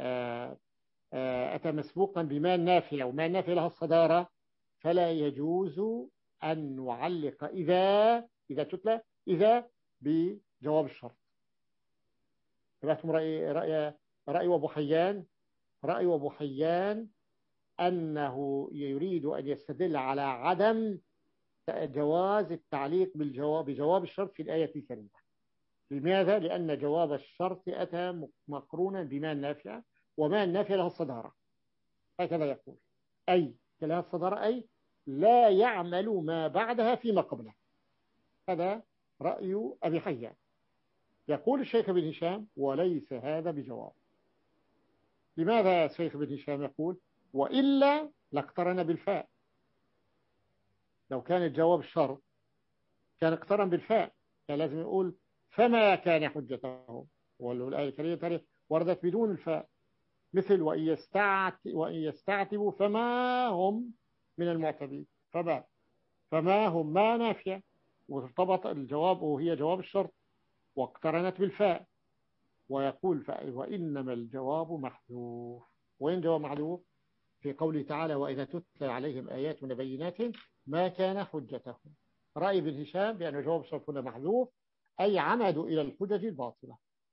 أتى مسبوقا بما النافية وما النافية لها الصدارة، فلا يجوز أن نعلق إذا إذا تتلى إذا بجواب الشرط. تبعتم رأي رأي رأي أبو حيان. رأي أبو حيان أنه يريد أن يستدل على عدم جواز التعليق بالجواب بجواب الشرط في الآية الكريمة. لماذا؟ لأن جواب الشرط أتى مقرونا بما النافية وما النافية لها الصدارة. هكذا يقول أي لها الصدارة أي لا يعمل ما بعدها فيما قبله. هذا رأي أبي حيان. يقول الشيخ بن هشام وليس هذا بجواب. لماذا الشيخ بن هشام يقول وإلا لاقترن بالفاء؟ لو كان الجواب الشرط كان اقترن بالفاء، كان لازم يقول فما كان حجته، والآية الكريمة وردت بدون الفاء، مثل وإن يستعتبوا فما هم من المعتبين. فما فما هم ما نافية وارتبط الجواب وهي جواب الشرط واقترنت بالفاء. ويقول وإنما الجواب محذوف. وين جواب محذوف؟ في قوله تعالى وإذا تتلى عليهم آياتنا بينات ما كان حجتهم. رأي ابن هشام بأن جواب الشرط هنا محذوف أي عمدوا إلى الحجج الباطلة.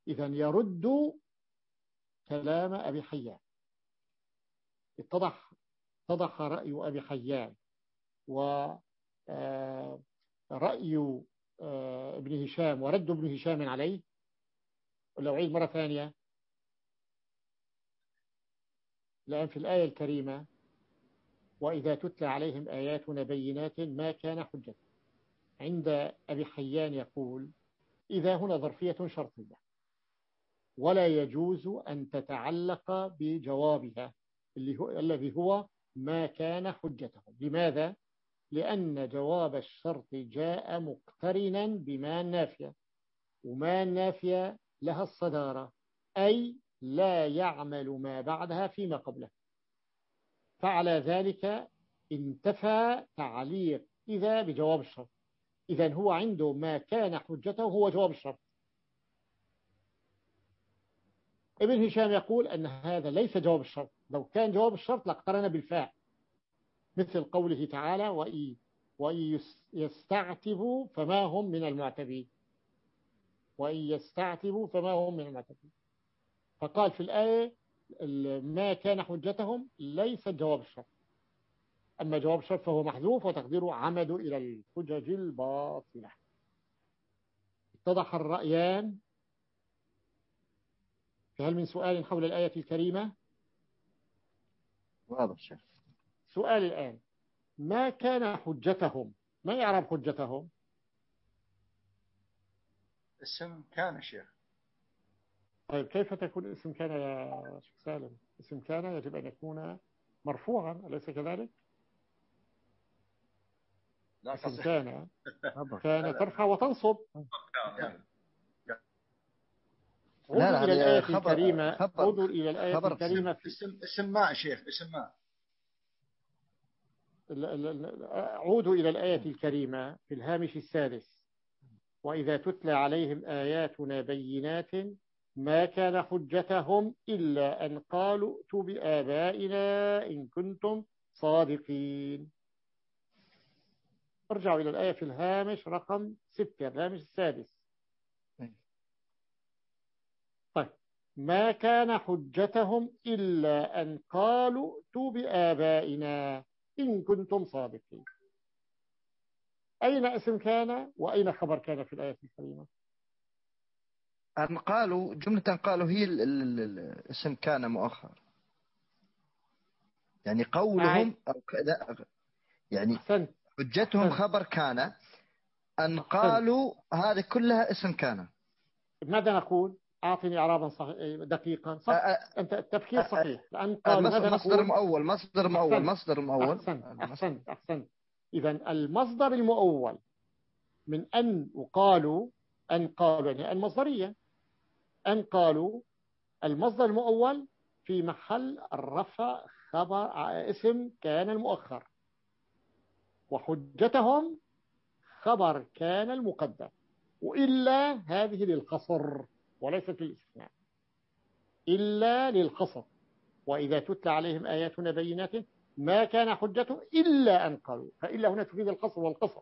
إذا يرد كلام أبي حيان. اتضح اتضح رأي أبي حيان ورأي ابن هشام ورد ابن هشام عليه. ولو أعيد مرة ثانية، الآن في الآية الكريمة وإذا تتلى عليهم آياتنا بينات ما كان حجة، عند أبي حيان يقول إذا هنا ظرفية شرطية ولا يجوز أن تتعلق بجوابها اللي هو الذي هو ما كان حجتهم. لماذا؟ لأن جواب الشرط جاء مقترنا بما النافية، وما النافية لها الصدارة، أي لا يعمل ما بعدها فيما قبله. فعلى ذلك انتفى تعليق إذا بجواب الشرط. إذن هو عنده ما كان حجته هو جواب الشرط. ابن هشام يقول أن هذا ليس جواب الشرط، لو كان جواب الشرط لاقترن بالفاء، مثل قوله تعالى وإن وإن يستعتبوا فما هم من المعتبين، وإن يستعتبوا فما هم من المعتبين. فقال في الآية ما كان حجتهم ليس جواب الشرط، أما جواب الشرط فهو محذوف وتقديره عمدوا إلى الحجج الباطلة. اتضح الرأيان. فهل من سؤال حول الآية الكريمة؟ واضح شيخ. سؤال الآن، ما كان حجتهم، ما يعرف حجتهم؟ اسم كان شيخ. طيب كيف تكون اسم كان يا شيخ سالم؟ اسم كان يجب أن يكون مرفوعا، أليس كذلك؟ لا اسم كان كان ترفع وتنصب. عودوا إلى الآية الكريمة. عودوا إلى الآية الكريمة. اسم اسم ما شيخ اسم ما. عودوا إلى الآية الكريمة في الهامش السادس وإذا تتلى عليهم آياتنا بينات ما كان حجتهم إلا أن قالوا ائتوا بآبائنا إن كنتم صادقين. ارجعوا إلى الآية في الهامش رقم ستة، الهامش السادس. طيب ما كان حجتهم إلا أن قالوا ائتوا بآبائنا إن كنتم صادقين. أين اسم كان وأين خبر كان في الآية الكريمة؟ أن قالوا جملة قالوا هي الاسم كان مؤخر، يعني قولهم أو كذا، يعني أحسنت. حجتهم أحسنت. خبر كان، أن قالوا هذه كلها اسم كان. ماذا نقول؟ أعطني إعرابا دقيقا. صح. أ أنت التفكير صحيح. لأن قالوا ماذا مصدر نقول؟ مؤول مصدر مؤول مصدر مؤول. أحسنت أحسنت أحسنت. إذن المصدر المؤول من أن وقالوا، أن قالوا يعني المصدرية، أن قالوا المصدر المؤول في محل الرفع خبر اسم كان المؤخر، وحجتهم خبر كان المقدم، وإلا هذه للقصر وليست للاستثناء، إلا للقصر. وإذا تتلى عليهم آياتنا بينات ما كان حجتهم إلا أن قالوا، فإلا هنا تفيد القصر والقصر.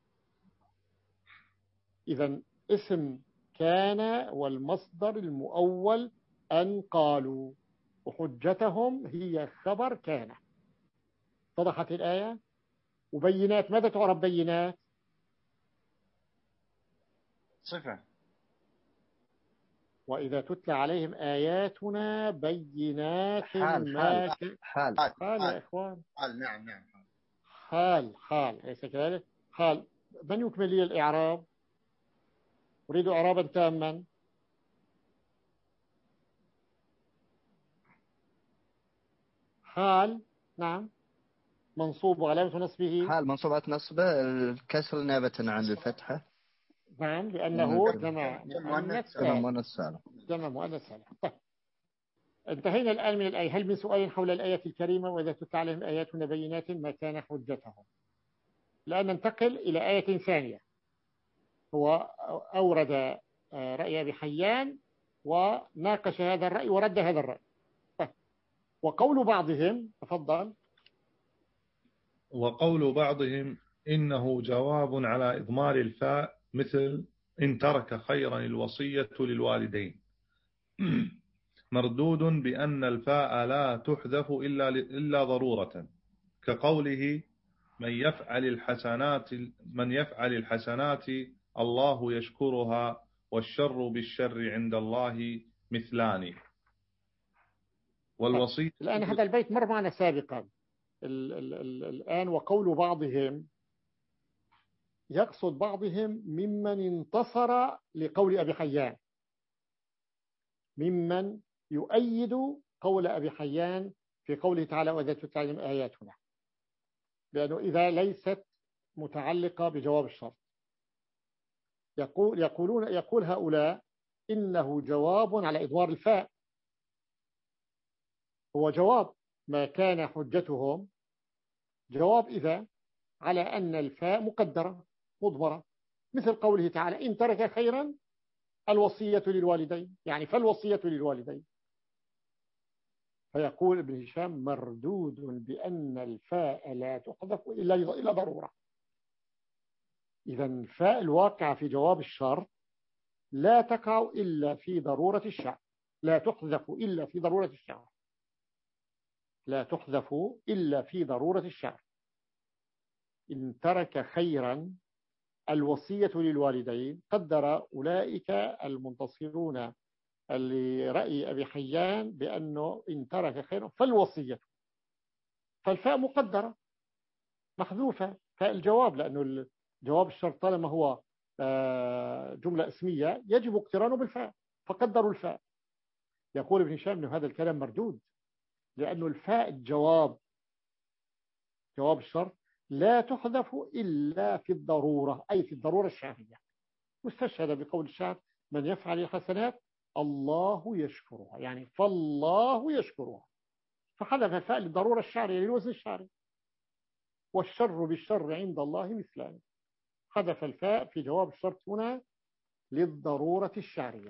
إذن اسم كان والمصدر المؤول أن قالوا، وحجتهم هي خبر كان. اتضحت الآية؟ وبينات ماذا تعرف بينات؟ صفة. وإذا تتلى عليهم آياتنا بينات حال ما حال حال, حال. حال يا إخوان. حال. نعم نعم. حال حال ليس كذلك؟ حال. من يكمل لي الإعراب؟ أريد إعرابا تاما. حال نعم منصوب وعلامة نصبه حال منصوبة نصبه الكسر نيابة عن الفتحة. نعم لأنه جمع مؤنث سالم. جمع مؤنث سالم. طيب انتهينا الآن من الآية. هل من سؤال حول الآية الكريمة وإذا تتلى عليهم آياتنا بينات ما كان حجتهم؟ الآن ننتقل إلى آية ثانية. هو أورد رأي أبي حيان وناقش هذا الرأي ورد هذا الرأي. طيب. وقول بعضهم، تفضل. وقول بعضهم إنه جواب على إضمار الفاء، مثل إن ترك خيرا الوصية للوالدين مردود بأن الفاء لا تحذف إلا إلا ضرورة، كقوله من يفعل الحسنات من يفعل الحسنات الله يشكرها والشر بالشر عند الله مثلان. والوصية الآن هذا البيت مر معنا سابقا. ال ال ال الآن وقول بعضهم، يقصد بعضهم ممن انتصر لقول أبي حيان، ممن يؤيد قول أبي حيان في قوله تعالى وإذا تتعلم آياتنا، لأنه إذا ليست متعلقة بجواب الشرط. يقول يقولون يقول هؤلاء إنه جواب على إضمار الفاء، هو جواب ما كان حجتهم جواب إذا على أن الفاء مقدرة مضمرة، مثل قوله تعالى إن ترك خيرا الوصية للوالدين، يعني فالوصية للوالدين. فيقول ابن هشام مردود بأن الفاء لا تحذف إلا إلى ضرورة. إذا الفاء الواقعة في جواب الشرط لا تقع إلا في ضرورة الشرط، لا تحذف إلا في ضرورة الشرط، لا تحذف إلا في ضرورة الشرط. إن ترك خيرا الوصية للوالدين، قدر أولئك المنتصرون لرأي أبي حيان بأنه إن ترك خيرا فالوصية، فالفاء مقدرة محذوفة فالجواب، لأنه جواب الشرط طالما هو جملة اسمية يجب اقترانه بالفاء، فقدروا الفاء. يقول ابن هشام أن هذا الكلام مردود، لأنه الفاء الجواب جواب الشرط لا تحذف إلا في الضرورة، أي في الضرورة الشرعية، مستشهد بقول الشاعر من يفعل الحسنات الله يشكرها، يعني فالله يشكرها، فحذف الفاء للضرورة الشرعية للوزن الشرعي. والشر بالشر عند الله مثلان، حذف الفاء في جواب الشرط هنا للضرورة الشرعية.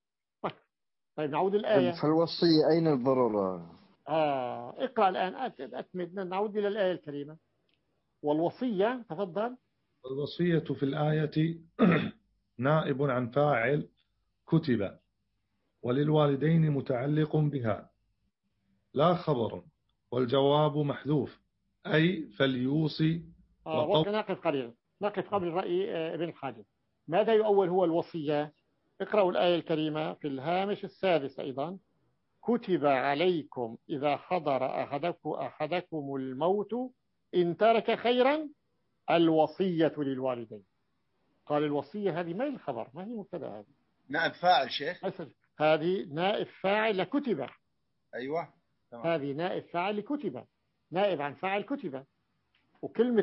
طيب نعود الآية. فالوصية أين الضرورة؟ آه اقرأ الآن أكمل، نعود إلى الآية الكريمة. والوصية تفضل. الوصية في الآية نائب عن فاعل كتب، وللوالدين متعلق بها لا خبر، والجواب محذوف أي فليوصي. آه وقل... نقف قليلا، نقف قبل رأي ابن الحاجب. ماذا يؤول هو الوصية؟ اقرأوا الآية الكريمة في الهامش السادس أيضا. كتب عليكم إذا حضر أحدكم أحدكم الموت إن ترك خيرا الوصية للوالدين. قال الوصية هذه ما هي الخبر، ما هي مبتدا، هذه نائب فاعل شيخ، هذه نائب فاعل كتب. أيوة تمام. هذه نائب فاعل كتب، نائب عن فاعل كتب، وكلمة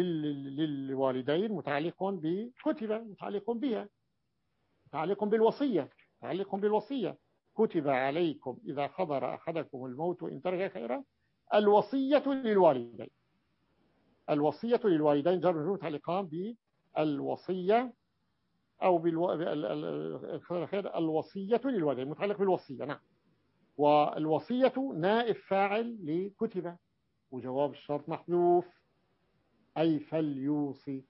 للوالدين متعلق بكتب، متعلق بها، متعلق بالوصية، متعلق بالوصية. كتب عليكم إذا حضر أحدكم الموت إن ترك خيرا الوصية للوالدين. الوصية للوالدين جر ومجرور متعلقان بالوصية أو بالو... الخير الوصية للوالدين متعلق بالوصية. نعم. والوصية نائب فاعل لكتب، وجواب الشرط محذوف أي فليوصي.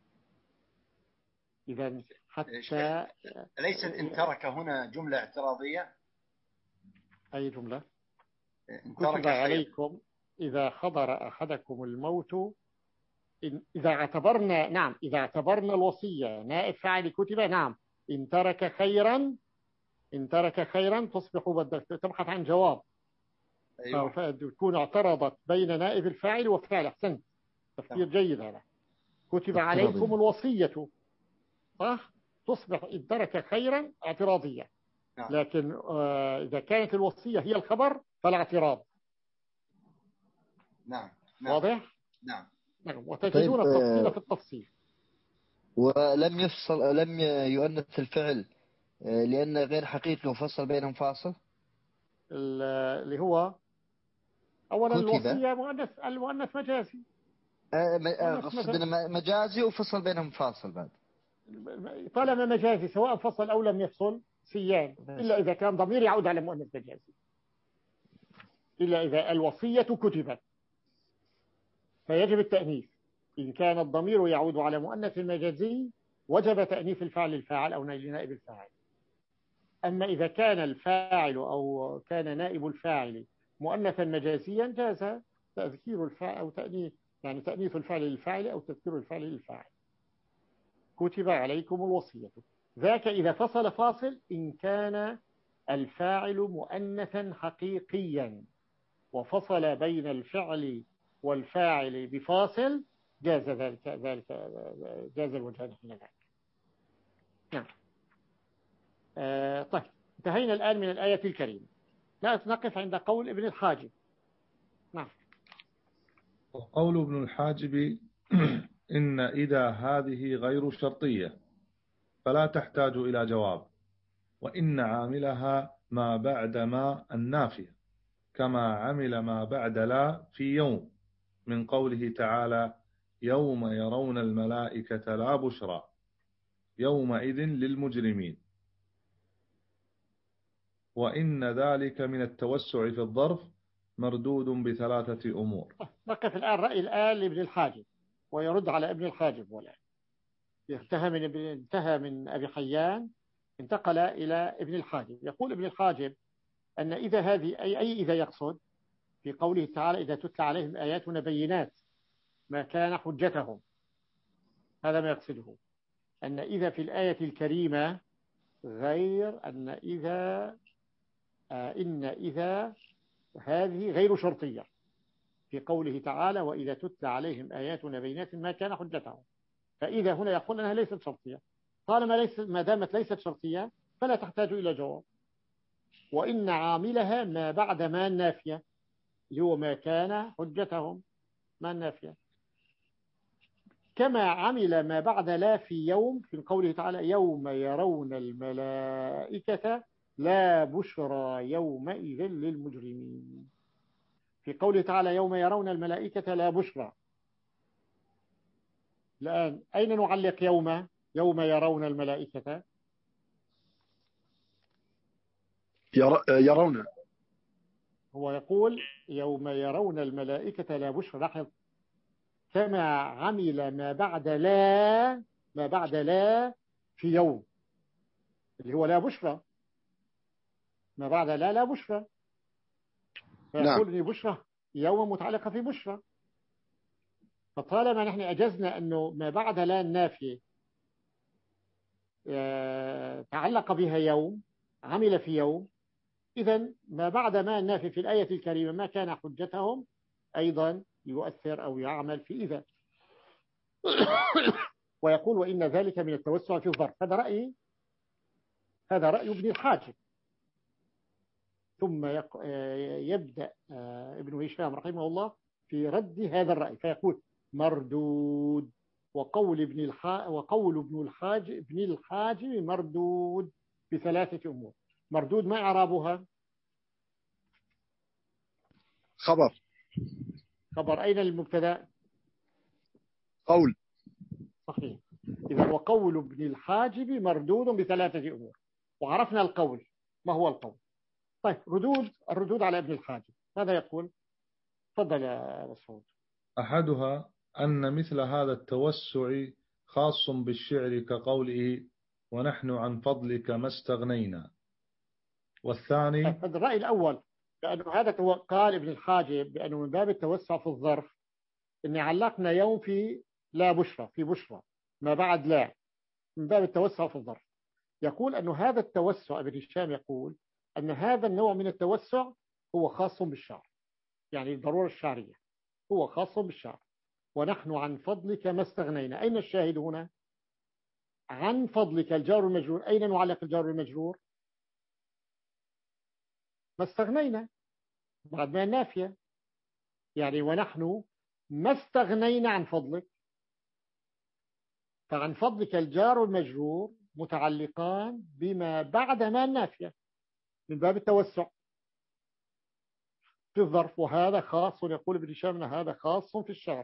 إذا حتى ليست إن ترك هنا جملة اعتراضية. أي جملة؟ كتب عليكم إذا حضر أحدكم الموت إن إذا اعتبرنا، نعم إذا اعتبرنا الوصية نائب فاعل كتب، نعم إن ترك خيرا، إن ترك خيرا تصبح بدك تبحث عن جواب. أيوة. فتكون اعترضت بين نائب الفاعل وفعل. أحسنت، تفكير جيد هذا. كتب عليكم الوصية، صح، تصبح إن ترك خيرا اعتراضية. نعم. لكن آه إذا كانت الوصية هي الخبر فلا اعتراض. نعم. نعم. واضح؟ نعم. نعم. وتجدون طيب التفصيل في التفصيل. ولم يفصل، لم يؤنث الفعل لأن غير حقيقي وفصل بينهم فاصل، اللي هو أولا الوصية مؤنث، المؤنث مجازي. قصدنا مجازي وفصل بينهم فاصل بعد. طالما مجازي سواء فصل أو لم يفصل سيان، إلا إذا كان ضمير يعود على مؤنث مجازي، إلا إذا الوصية كتبت فيجب التأنيث. إن كان الضمير يعود على مؤنث مجازي وجب تأنيث الفاعل الفاعل أو نائب الفاعل. أما إذا كان الفاعل أو كان نائب الفاعل مؤنثا مجازيا جاز تذكير الفاعل أو تأنيث، يعني تأنيث الفاعل للفاعل أو تذكير الفاعل للفاعل. كتب عليكم الوصية، ذاك إذا فصل فاصل إن كان الفاعل مؤنثا حقيقيا وفصل بين الفعل والفاعل بفاصل جاز ذلك ذلك جاز الوجهان حين ذاك. نعم. آه طيب، انتهينا الآن من الآية الكريمة. لا نقف عند قول ابن الحاجب. نعم. وقول ابن الحاجب إن إذا هذه غير شرطية فلا تحتاج إلى جواب، وإن عاملها ما بعد ما النافية كما عمل ما بعد لا في يوم، من قوله تعالى يوم يرون الملائكة لا بشرى يومئذ للمجرمين. وإن ذلك من التوسع في الظرف مردود بثلاثة أمور. نقف الآن رأي الآن لابن الحاجب ويرد على ابن الحاجب. ولا انتهى من انتهى من أبي حيان انتقل إلى ابن الحاجب. يقول ابن الحاجب أن إذا هذه أي, أي إذا يقصد في قوله تعالى إذا تتلى عليهم آياتنا بينات ما كان حجتهم، هذا ما يقصده. أن إذا في الآية الكريمة غير أن إذا آه إن إذا هذه غير شرطية في قوله تعالى وإذا تتلى عليهم آياتنا بينات ما كان حجتهم، فإذا هنا يقول أنها ليست شرطية. طالما ليست ما دامت ليست شرطية فلا تحتاج إلى جواب. وإن عاملها ما بعد ما النافية اللي هو ما كان حجتهم، ما النافية كما عمل ما بعد لا في يوم في قوله تعالى يوم يرون الملائكة لا بشرى يومئذ للمجرمين. في قوله تعالى يوم يرون الملائكة لا بشرى، الآن أين نعلق يوم يوم يرون الملائكة؟ يرون، هو يقول يوم يرون الملائكة لا بشرى. لاحظ كما عمل ما بعد لا ما بعد لا في يوم اللي هو لا بشرى، ما بعد لا لا بشرى، فيقول نعم. بشرى يوم متعلقة في بشرى. فطالما نحن أجزنا أنه ما بعد لا النافية تعلق بها يوم عمل في يوم، إذن ما بعد ما النافي في الآية الكريمة ما كان حجتهم أيضا يؤثر أو يعمل في إذا. ويقول وإن ذلك من التوسع في الظرف. هذا رأي هذا رأي ابن الحاجب. ثم يبدأ ابن هشام رحمه الله في رد هذا الرأي فيقول مردود، وقول ابن الحا وقول ابن الحاج ابن الحاج مردود بثلاثة أمور. مردود ما إعرابها؟ خبر. خبر أين المبتدأ؟ قول. صحيح. إذا وقول ابن الحاجب مردود بثلاثة أمور. وعرفنا القول، ما هو القول؟ طيب ردود الردود على ابن الحاجب ماذا يقول؟ تفضل يا مسعود. أحدها أن مثل هذا التوسع خاص بالشعر كقوله ونحن عن فضلك ما استغنينا. والثاني هذا الرأي الأول، لأنه هذا قال ابن الحاجب بأنه من باب التوسع في الظرف إن علقنا يوم في لا بشرى في بشرى ما بعد لا، من باب التوسع في الظرف. يقول أنه هذا التوسع ابن هشام يقول أن هذا النوع من التوسع هو خاص بالشعر، يعني الضرورة الشعرية هو خاص بالشعر. ونحن عن فضلك ما استغنينا. أين الشاهد هنا؟ عن فضلك الجار المجرور، أين نعلق الجار المجرور؟ ما استغنينا بعد ما النافية، يعني ونحن ما استغنينا عن فضلك. فعن فضلك الجار المجرور متعلقان بما بعد ما النافية من باب التوسع في الظرف، وهذا خاص يقول ابن هشام هذا خاص في الشعر.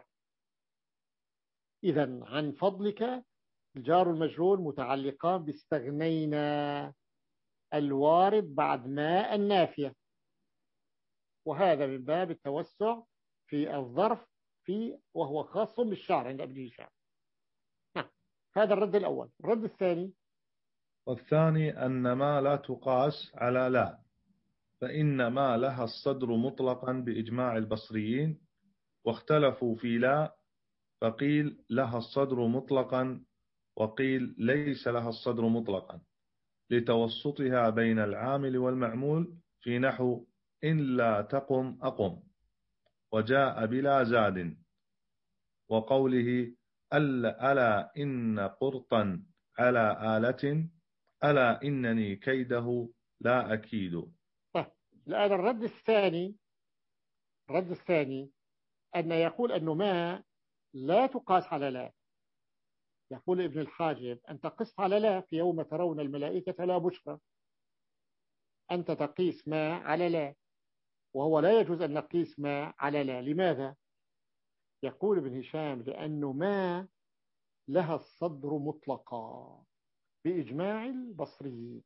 إذن عن فضلك الجار المجرور متعلقان باستغنينا الوارد بعد ما النافية، وهذا من باب التوسع في الظرف في وهو خاص بالشعر عند ابن هشام. هذا الرد الأول. الرد الثاني والثاني أن ما لا تقاس على لا، فإن ما لها الصدر مطلقا بإجماع البصريين، واختلفوا في لا، فقيل لها الصدر مطلقا وقيل ليس لها الصدر مطلقا، لتوسطها بين العامل والمعمول في نحو إن لا تقم أقم، وجاء بلا زاد، وقوله ألا, ألا إن قرطا على آلة ألا إنني كيده لا أكيد. طيب الآن الرد الثاني الرد الثاني أن يقول أنه ما لا تقاس على لا. يقول ابن الحاجب أنت قس على لا في يوم ترون الملائكة لا بشرى، أنت تقيس ما على لا، وهو لا يجوز أن نقيس ما على لا. لماذا؟ يقول ابن هشام لأنه ما لها الصدر مطلقا بإجماع البصريين،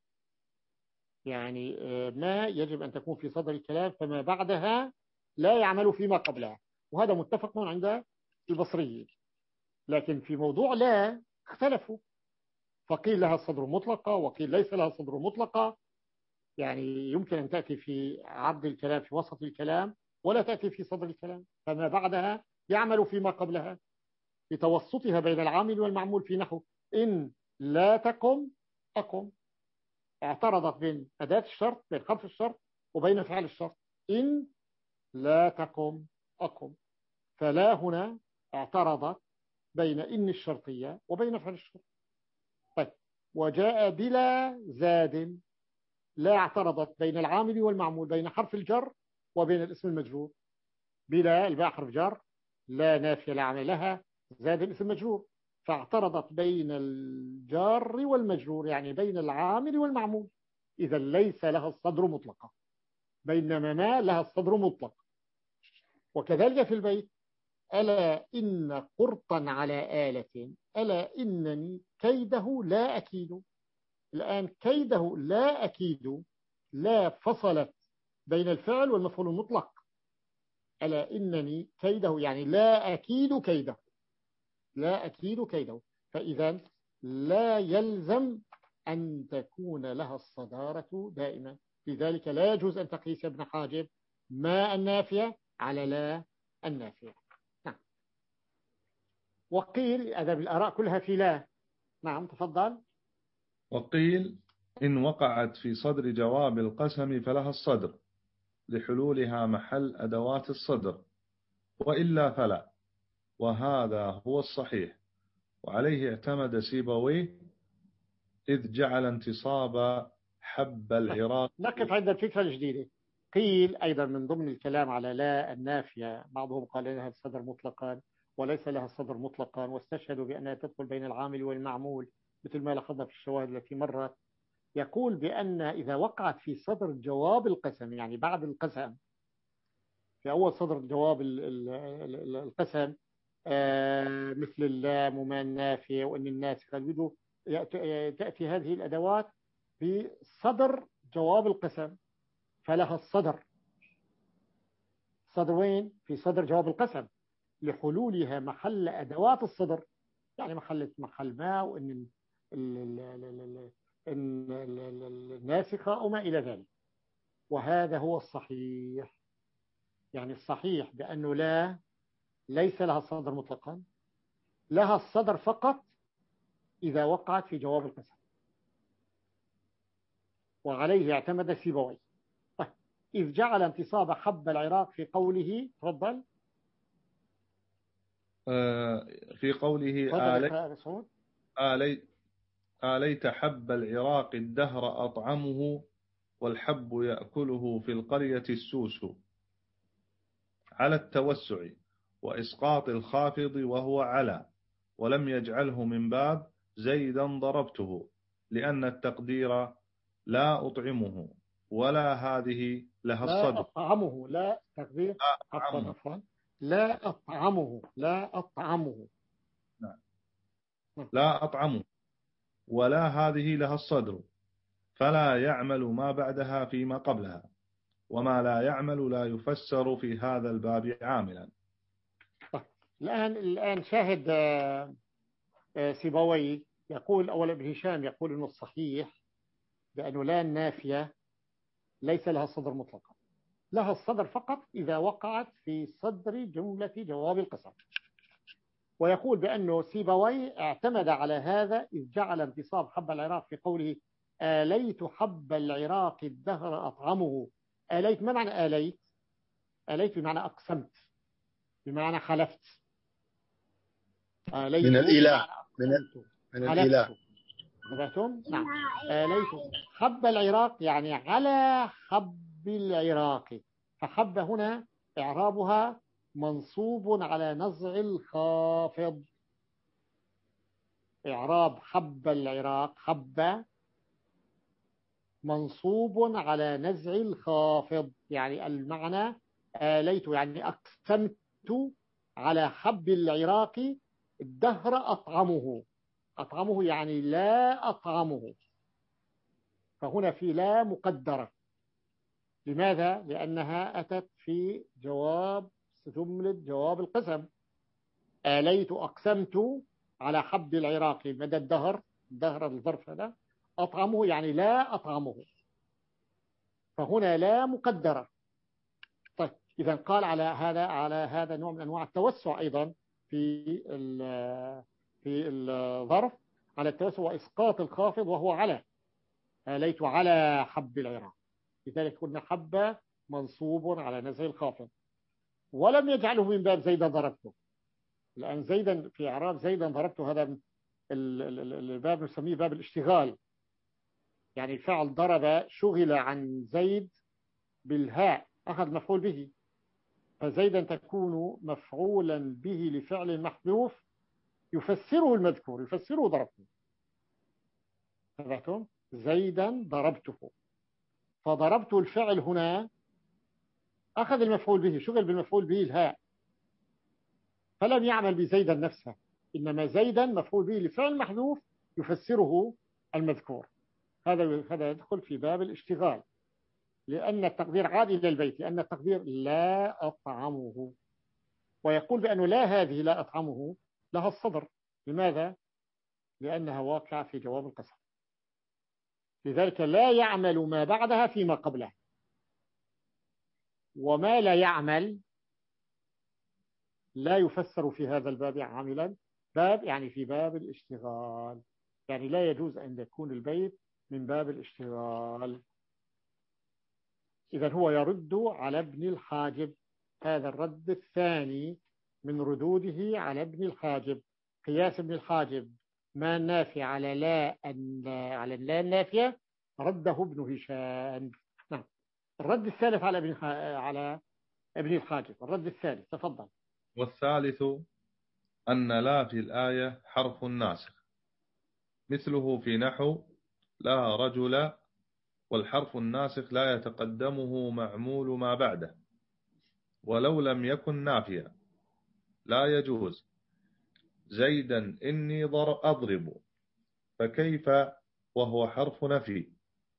يعني ما يجب أن تكون في صدر الكلام، فما بعدها لا يعمل فيما قبلها، وهذا متفق عند البصريين. لكن في موضوع لا اختلفوا، فقيل لها الصدر مطلقة وقيل ليس لها الصدر مطلقة. يعني يمكن أن تأتي في عرض الكلام في وسط الكلام ولا تأتي في صدر الكلام، فما بعدها يعمل فيما قبلها لتوسطها بين العامل والمعمول في نحو إن لا تقم أقم. اعترضت بين أداة الشرط، بين حرف الشرط وبين فعل الشرط، إن لا تقم أقم. فلا هنا اعترضت بين إن الشرطية وبين فعل الشرط. طيب وجاء بلا زاد، لا اعترضت بين العامل والمعمول، بين حرف الجر وبين الاسم المجرور. بلا الباء حرف جر، لا نافية لا عمل لها، زاد الاسم مجرور، فاعترضت بين الجار والمجرور، يعني بين العامل والمعمول. إذا ليس لها الصدر مطلقة، بينما ما لها الصدر مطلق. وكذلك في البيت ألا إن قرطا على آلة ألا إنني كيده لا أكيد. الآن كيده لا أكيد، لا فصلت بين الفعل والمفعول المطلق. ألا إنني كيده يعني لا أكيد كيده، لا أكيد كيده. فإذا لا يلزم أن تكون لها الصدارة دائما. لذلك لا يجوز أن تقيس ابن حاجب ما النافية على لا النافية. نعم. وقيل أدب الآراء كلها في لا. نعم تفضل. وقيل إن وقعت في صدر جواب القسم فلها الصدر لحلولها محل أدوات الصدر، وإلا فلا، وهذا هو الصحيح، وعليه اعتمد سيبويه إذ جعل انتصاب حب العراق. نقف عند الفكرة الجديدة. قيل أيضا من ضمن الكلام على لا النافية، بعضهم قال لها الصدر مطلقا وليس لها الصدر مطلقا، واستشهدوا بأنها تدخل بين العامل والمعمول مثل ما لاحظنا في الشواهد التي مرت. يقول بأن إذا وقعت في صدر جواب القسم، يعني بعد القسم، في أول صدر جواب القسم مثل اللام وما النافية وإن الناس قد تأتي هذه الأدوات في صدر جواب القسم فلها الصدر. صدر وين؟ في صدر جواب القسم لحلولها محل أدوات الصدر، يعني محل محل ما وإن الناسخة أو ما إلى ذلك. وهذا هو الصحيح، يعني الصحيح بأنه لا ليس لها الصدر مطلقا، لها الصدر فقط إذا وقعت في جواب القسم، وعليه اعتمد سيبويه. طيب إذ جعل انتصاب حب العراق في قوله، تفضل. في قوله آلي آلي آليت حب العراق الدهر أطعمه والحب يأكله في القرية السوس، على التوسع وإسقاط الخافض وهو على، ولم يجعله من باب زيدا ضربته، لأن التقدير لا أطعمه ولا هذه لها الصدر. لا أطعمه، لا تقدير عفوا عفوا لا أطعمه، لا أطعمه لا, لا أطعمه ولا هذه لها الصدر، فلا يعمل ما بعدها فيما قبلها، وما لا يعمل لا يفسر في هذا الباب عاملا. الآن الآن شاهد سيبويه يقول أولا ابن هشام يقول إنه الصحيح بأنه لا النافية ليس لها صدر مطلقا، لها الصدر فقط إذا وقعت في صدر جملة جواب القسم. ويقول بأنه سيبويه اعتمد على هذا إذ جعل انتصاب حب العراق في قوله آليت حب العراق الدهر أطعمه. آليت ما معنى آليت؟ آليت بمعنى أقسمت، بمعنى حلفت. آليت من الإله، من أقسمت، من حلفت. الإله. سمعتم؟ نعم. آليت حب العراق يعني على حب العراق، فحب هنا إعرابها منصوب على نزع الخافض. إعراب حب العراق حب منصوب على نزع الخافض، يعني المعنى آليت يعني أقسمت على حب العراق الدهر أطعمه. أطعمه يعني لا أطعمه، فهنا في لا مقدرة. لماذا؟ لأنها أتت في جواب جملة جواب القسم. آليت أقسمت على حب العراق مدى الدهر، الدهر الظرف هذا، أطعمه يعني لا أطعمه، فهنا لا مقدرة. طيب إذا قال على هذا على هذا نوع من أنواع التوسع أيضا في في الظرف، على التوسع وإسقاط الخافض وهو على. آليت على حب العراق، لذلك قلنا حب منصوب على نزع الخافض، ولم يجعله من باب زيدا ضربته، لأن زيدا في إعراب زيدا ضربته هذا الباب نسميه باب الاشتغال، يعني الفعل ضرب شغل عن زيد بالهاء، أخذ مفعول به، فزيدا تكون مفعولا به لفعل محذوف يفسره المذكور، يفسره ضربته. فهمتم؟ زيدا ضربته، فضربت الفعل هنا أخذ المفعول به، شغل بالمفعول به الهاء، فلم يعمل بزيدا نفسه، إنما زيدا مفعول به لفعل محذوف يفسره المذكور. هذا هذا يدخل في باب الاشتغال، لأن التقدير عاد إلى البيت، لأن التقدير لا أطعمه. ويقول بأنه لا هذه لا أطعمه لها الصدر. لماذا؟ لأنها واقعة في جواب القسم، لذلك لا يعمل ما بعدها فيما قبله. وما لا يعمل لا يفسر في هذا الباب عاملا، باب يعني في باب الاشتغال، يعني لا يجوز أن يكون البيت من باب الاشتغال. إذا هو يرد على ابن الحاجب، هذا الرد الثاني من ردوده على ابن الحاجب. قياس ابن الحاجب ما النافع على لا على لا النافية رده ابن هشام. نعم. الرد الثالث على ابن على ابن الحاجب، الرد الثالث، تفضل. والثالث أن لا في الآية حرف ناسخ، مثله في نحو لا رجل، والحرف الناسخ لا يتقدمه معمول ما بعده، ولو لم يكن نافيا لا يجوز زيدا إني أضرب، فكيف وهو حرف نفي؟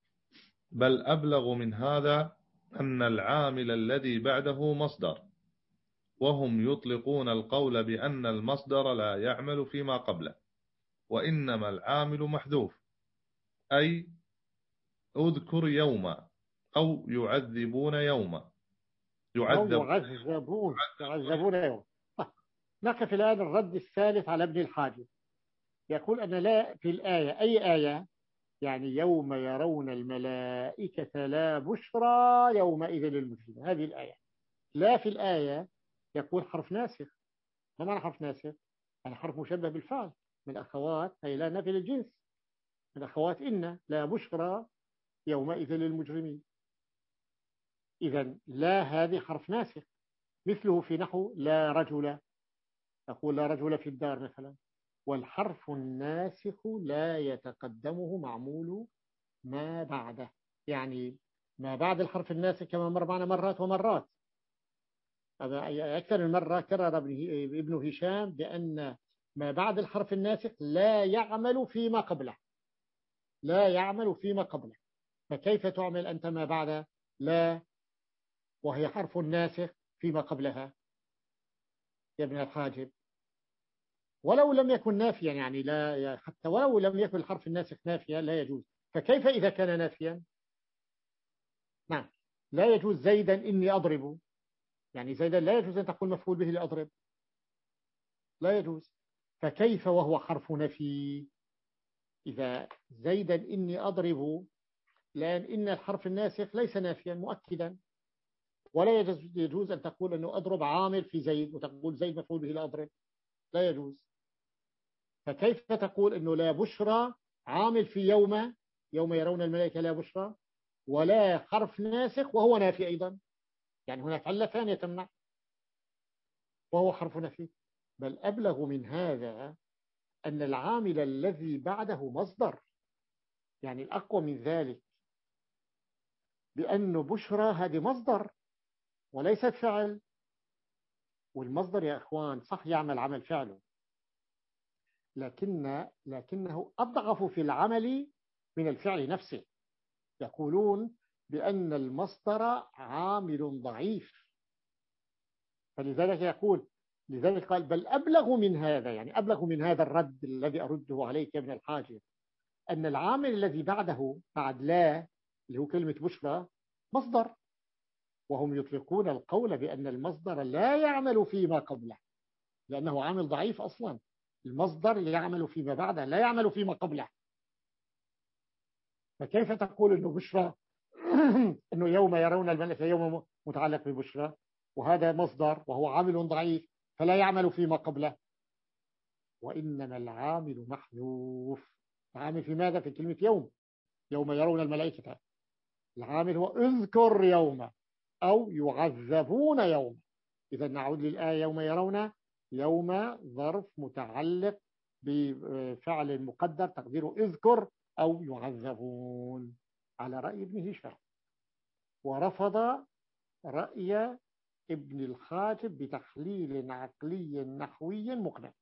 بل أبلغ من هذا أن العامل الذي بعده مصدر، وهم يطلقون القول بأن المصدر لا يعمل فيما قبله، وإنما العامل محذوف، أي أذكر يوما أو يعذبون يوما أو يعذب يعذبون يعذبون يوم. نقف الآن الرد الثالث على ابن الحاجب. يقول أن لا في الآية، أي آية؟ يعني يوم يرون الملائكة لا بشرى يومئذ للمجرمين، هذه الآية. لا في الآية يقول حرف ناسخ. ما معنى حرف ناسخ؟ يعني حرف مشبه بالفعل من أخوات، هي لا نفي للجنس، من أخوات إن لا بشرى يومئذ للمجرمين. إذا لا هذه حرف ناسخ، مثله في نحو لا رجل، أقول لا رجل في الدار مثلا. والحرف الناسخ لا يتقدمه معمول ما بعده، يعني ما بعد الحرف الناسخ كما مر معنا مرات ومرات. هذا أكثر من مرة كرر ابن هشام بأن ما بعد الحرف الناسخ لا يعمل فيما قبله، لا يعمل فيما قبله. فكيف تعمل أنت ما بعد لا وهي حرف ناسخ فيما قبلها يا ابن الحاجب؟ ولو لم يكن نافيا، يعني لا، حتى ولو لم يكن الحرف الناسخ نافيا لا يجوز. فكيف إذا كان نافيا؟ نعم، لا يجوز زيدا إني أضرب، يعني زيدا لا يجوز أن تقول مفعول به لأضرب، لا يجوز. فكيف وهو حرف نفي؟ إذا زيدا إني أضرب، لأن إن الحرف الناسخ ليس نافيا مؤكدا، ولا يجوز, يجوز أن تقول أنه أضرب عامل في زيد وتقول زيد مفعول به لأضرب، لا يجوز. فكيف تقول أنه لا بشرى عامل في يوم يوم يرون الملائكة لا بشرى، ولا حرف ناسخ وهو نافي أيضا؟ يعني هناك علة ثانية تمنع وهو حرف نفي. بل أبلغ من هذا أن العامل الذي بعده مصدر، يعني الأقوى من ذلك بأن بشرى هذه مصدر وليست فعل. والمصدر يا إخوان صح يعمل عمل فعله، لكن لكنه أضعف في العمل من الفعل نفسه. يقولون بأن المصدر عامل ضعيف، فلذلك يقول لذلك قال بل أبلغ من هذا، يعني أبلغ من هذا الرد الذي أرده عليك يا ابن الحاجب، أن العامل الذي بعده بعد لا اللي هو كلمة بشرى مصدر، وهم يطلقون القول بأن المصدر لا يعمل فيما قبله لأنه عامل ضعيف أصلا. المصدر يعمل فيما بعده لا يعمل فيما قبله. فكيف تقول أنه بشرى أنه يوم يرون الملائكة يوم متعلق ببشرى، وهذا مصدر وهو عامل ضعيف فلا يعمل فيما قبله؟ وإنما العامل محذوف. العامل في ماذا؟ في كلمة يوم، يوم يرون الملائكة. العامل هو اذكر يوم أو يعذبون يوم. إذا نعود للآية يوم يرون، يوم ظرف متعلق بفعل مقدر تقديره اذكر أو يعذبون، على رأي ابن هشام. ورفض رأي ابن الحاجب بتحليل عقلي نحوي مقنع.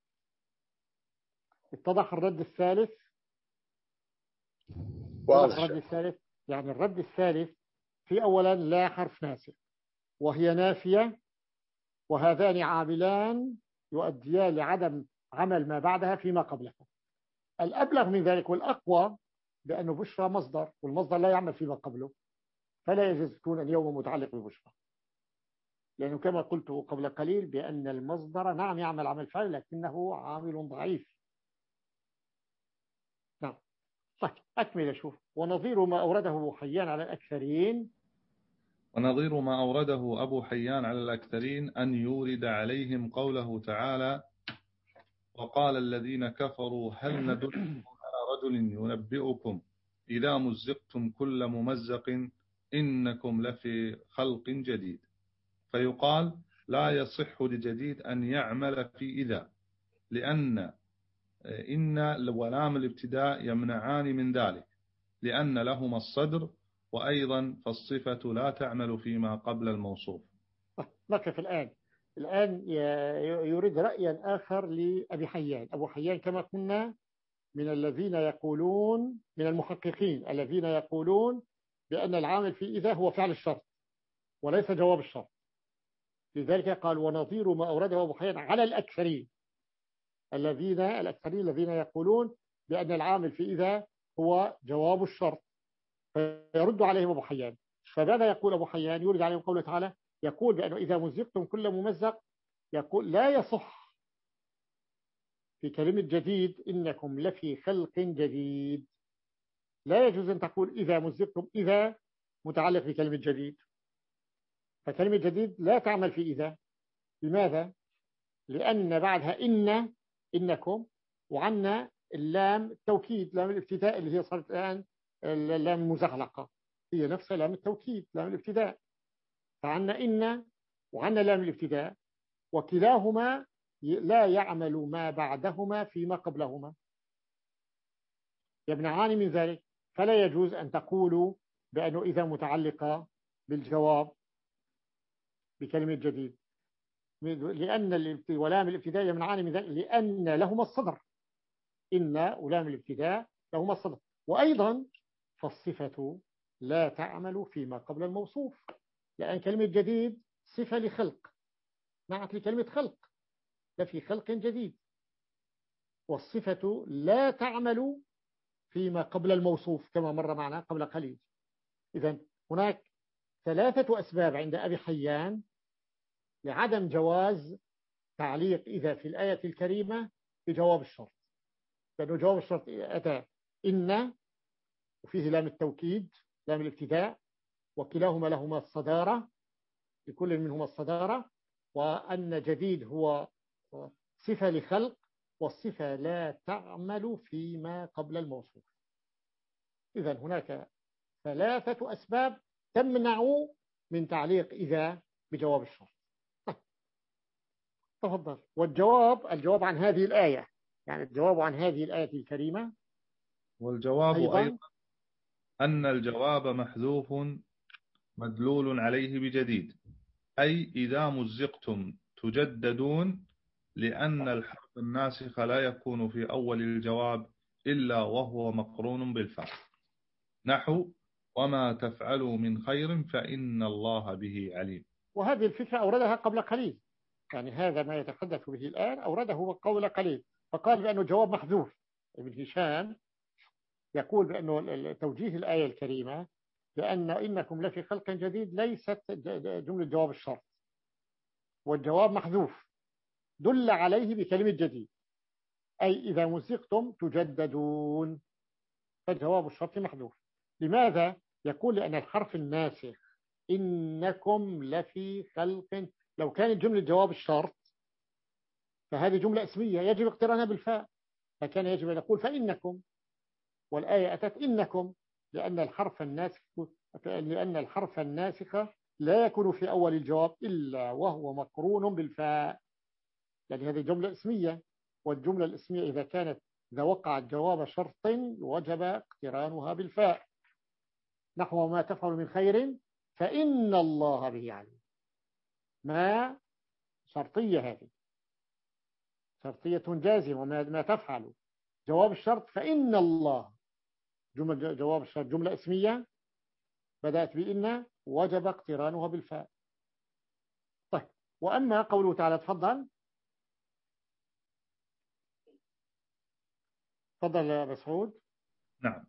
اتضح الرد الثالث؟ اتضح الرد الثالث. يعني الرد الثالث في أولا لا حرف ناسخ وهي نافية، وهذان عاملان يؤديان لعدم عمل ما بعدها فيما قبلها. الأبلغ من ذلك والأقوى بأنه بشرى مصدر، والمصدر لا يعمل فيما قبله، فلا يجوز يكون اليوم متعلق ببشرى، لأنه كما قلت قبل قليل بأن المصدر نعم يعمل عمل فعل لكنه عامل ضعيف. نعم. طيب أكمل أشوف. ونظير ما أورده أبو حيان على الأكثرين ونظير ما أورده أبو حيان على الأكثرين أن يورد عليهم قوله تعالى وقال الذين كفروا هل ندلكم على رجل ينبئكم إذا مزقتم كل ممزق إنكم لفي خلق جديد. فيقال لا يصح لجديد أن يعمل في إذا، لأن إن ولام الابتداء يمنعان من ذلك، لأن لهما الصدر، وأيضا فالصفة لا تعمل فيما قبل الموصوف. نقف الآن. الآن يريد رأيا آخر لأبي حيان. أبو حيان كما قلنا من الذين يقولون، من المحققين الذين يقولون بأن العامل في إذا هو فعل الشرط وليس جواب الشرط. لذلك قال ونظير ما أورده أبو حيان على الأكثرين، الذين الأكثرين الذين يقولون بأن العامل في إذا هو جواب الشرط، فيرد عليهم أبو حيان. فماذا يقول أبو حيان؟ يرد عليهم قوله تعالى، يقول بأنه إذا مزقتم كل ممزق، يقول لا يصح في كلمة جديد إنكم لفي خلق جديد. لا يجوز أن تقول إذا مزقتم إذا متعلق بكلمة جديد، فكلمة جديد لا تعمل في إذا. لماذا؟ لأن بعدها إن إنكم، وعنا اللام التوكيد، لام الابتداء اللي هي صارت الآن اللام المزحلقة، هي نفسها لام التوكيد لام الابتداء. فعنا إن وعنا لام الابتداء، وكلاهما لا يعمل ما بعدهما فيما قبلهما، يمنعان من ذلك. فلا يجوز أن تقولوا بأنه إذا متعلقة بالجواب بكلمة جديد، لأن ولام الابتداء يمنعان من ذلك، لأن لهما الصدر. إن ولام الابتداء لهما الصدر. وأيضا فالصفة لا تعمل فيما قبل الموصوف، لأن كلمة جديد صفة لخلق، نعت لكلمة خلق، لفي خلق جديد. والصفة لا تعمل فيما قبل الموصوف كما مر معنا قبل قليل. إذن هناك ثلاثة أسباب عند أبي حيان لعدم جواز تعليق إذا في الآية الكريمة بجواب الشرط، لأنه جواب الشرط أتى إن وفيه لام التوكيد لام الابتداء، وكلاهما لهما الصدارة، لكل منهما الصدارة، وأن جديد هو صفة لخلق، والصفة لا تعمل فيما قبل الموصوف. إذن هناك ثلاثة أسباب تمنع من تعليق إذا بجواب الشرط. تفضل. والجواب الجواب عن هذه الآية، يعني الجواب عن هذه الآية الكريمة، والجواب أيضا, أيضا أن الجواب محذوف مدلول عليه بجديد، أي إذا مزقتم تجددون، لأن الحرف الناسخ لا يكون في أول الجواب إلا وهو مقرون بالفاء، نحو وما تفعلوا من خير فإن الله به عليم. وهذه الفكرة أوردها قبل قليل، يعني هذا ما يتحدث به الآن أورده قبل قليل، فقال بأنه جواب محذوف. ابن هشام يقول بأنه توجيه الآية الكريمة لأن إنكم لفي خلق جديد ليست جملة جواب الشرط، والجواب محذوف دل عليه بكلمة جديد، أي إذا مزقتم تجددون، فجواب الشرط محذوف. لماذا؟ يقول لأن الحرف الناسخ إنكم لفي خلق، لو كانت جملة جواب الشرط فهذه جملة اسمية يجب اقترانها بالفاء، فكان يجب أن يقول فإنكم، والآية أتت إنكم، لأن الحرف الناسخ لأن الحرف الناسخ لا يكون في أول الجواب إلا وهو مقرون بالفاء، يعني هذه جملة اسمية، والجملة الاسمية إذا كانت إذا وقعت جواب شرط وجب اقترانها بالفاء، نحو ما تفعل من خير فإن الله به عليم. ما شرطية، هذه شرطية جازمة، وما ما تفعل جواب الشرط فإن الله، جملة جواب الشرط جملة اسمية بدأت بإن وجب اقترانها بالفاء. طيب، وأما قوله تعالى، تفضل تفضل يا مسعود. نعم.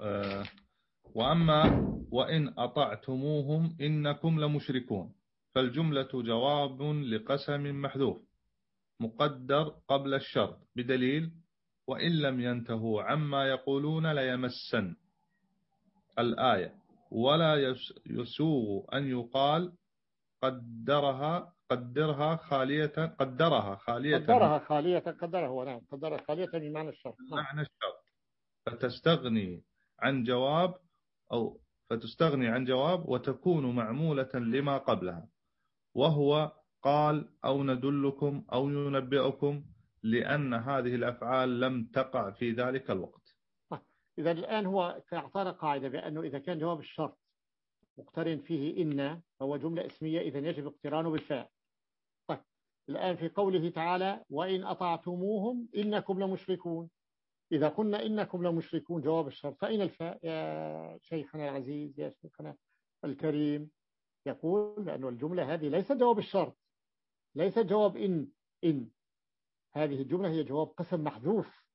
وأما وإن أطعتموهم إنكم لمشركون، فالجملة جواب لقسم محذوف مقدر قبل الشرط بدليل وإن لم ينتهوا عما يقولون ليمسن الآية، ولا يسوغ أن يقال قدرها قدرها خالية قدرها خالية قدرها خالية قدرها هو نعم قدرها خالية بمعنى الشرط، معنى الشرط، فتستغني عن جواب أو فتستغني عن جواب وتكون معمولة لما قبلها، وهو قال أو ندلكم أو ينبئكم، لأن هذه الأفعال لم تقع في ذلك الوقت. إذا الآن هو أعطانا قاعدة بأنه إذا كان جواب الشرط مقترن فيه إن فهو جملة اسمية، إذا يجب اقترانه بالفاء. طيب، الآن في قوله تعالى وإن أطعتموهم إنكم لمشركون، إذا قلنا إنكم لمشركون جواب الشرط فأين الفاء يا شيخنا العزيز يا شيخنا الكريم؟ يقول لأن الجملة هذه ليست جواب الشرط، ليست جواب إن إن هذه الجملة هي جواب قسم محذوف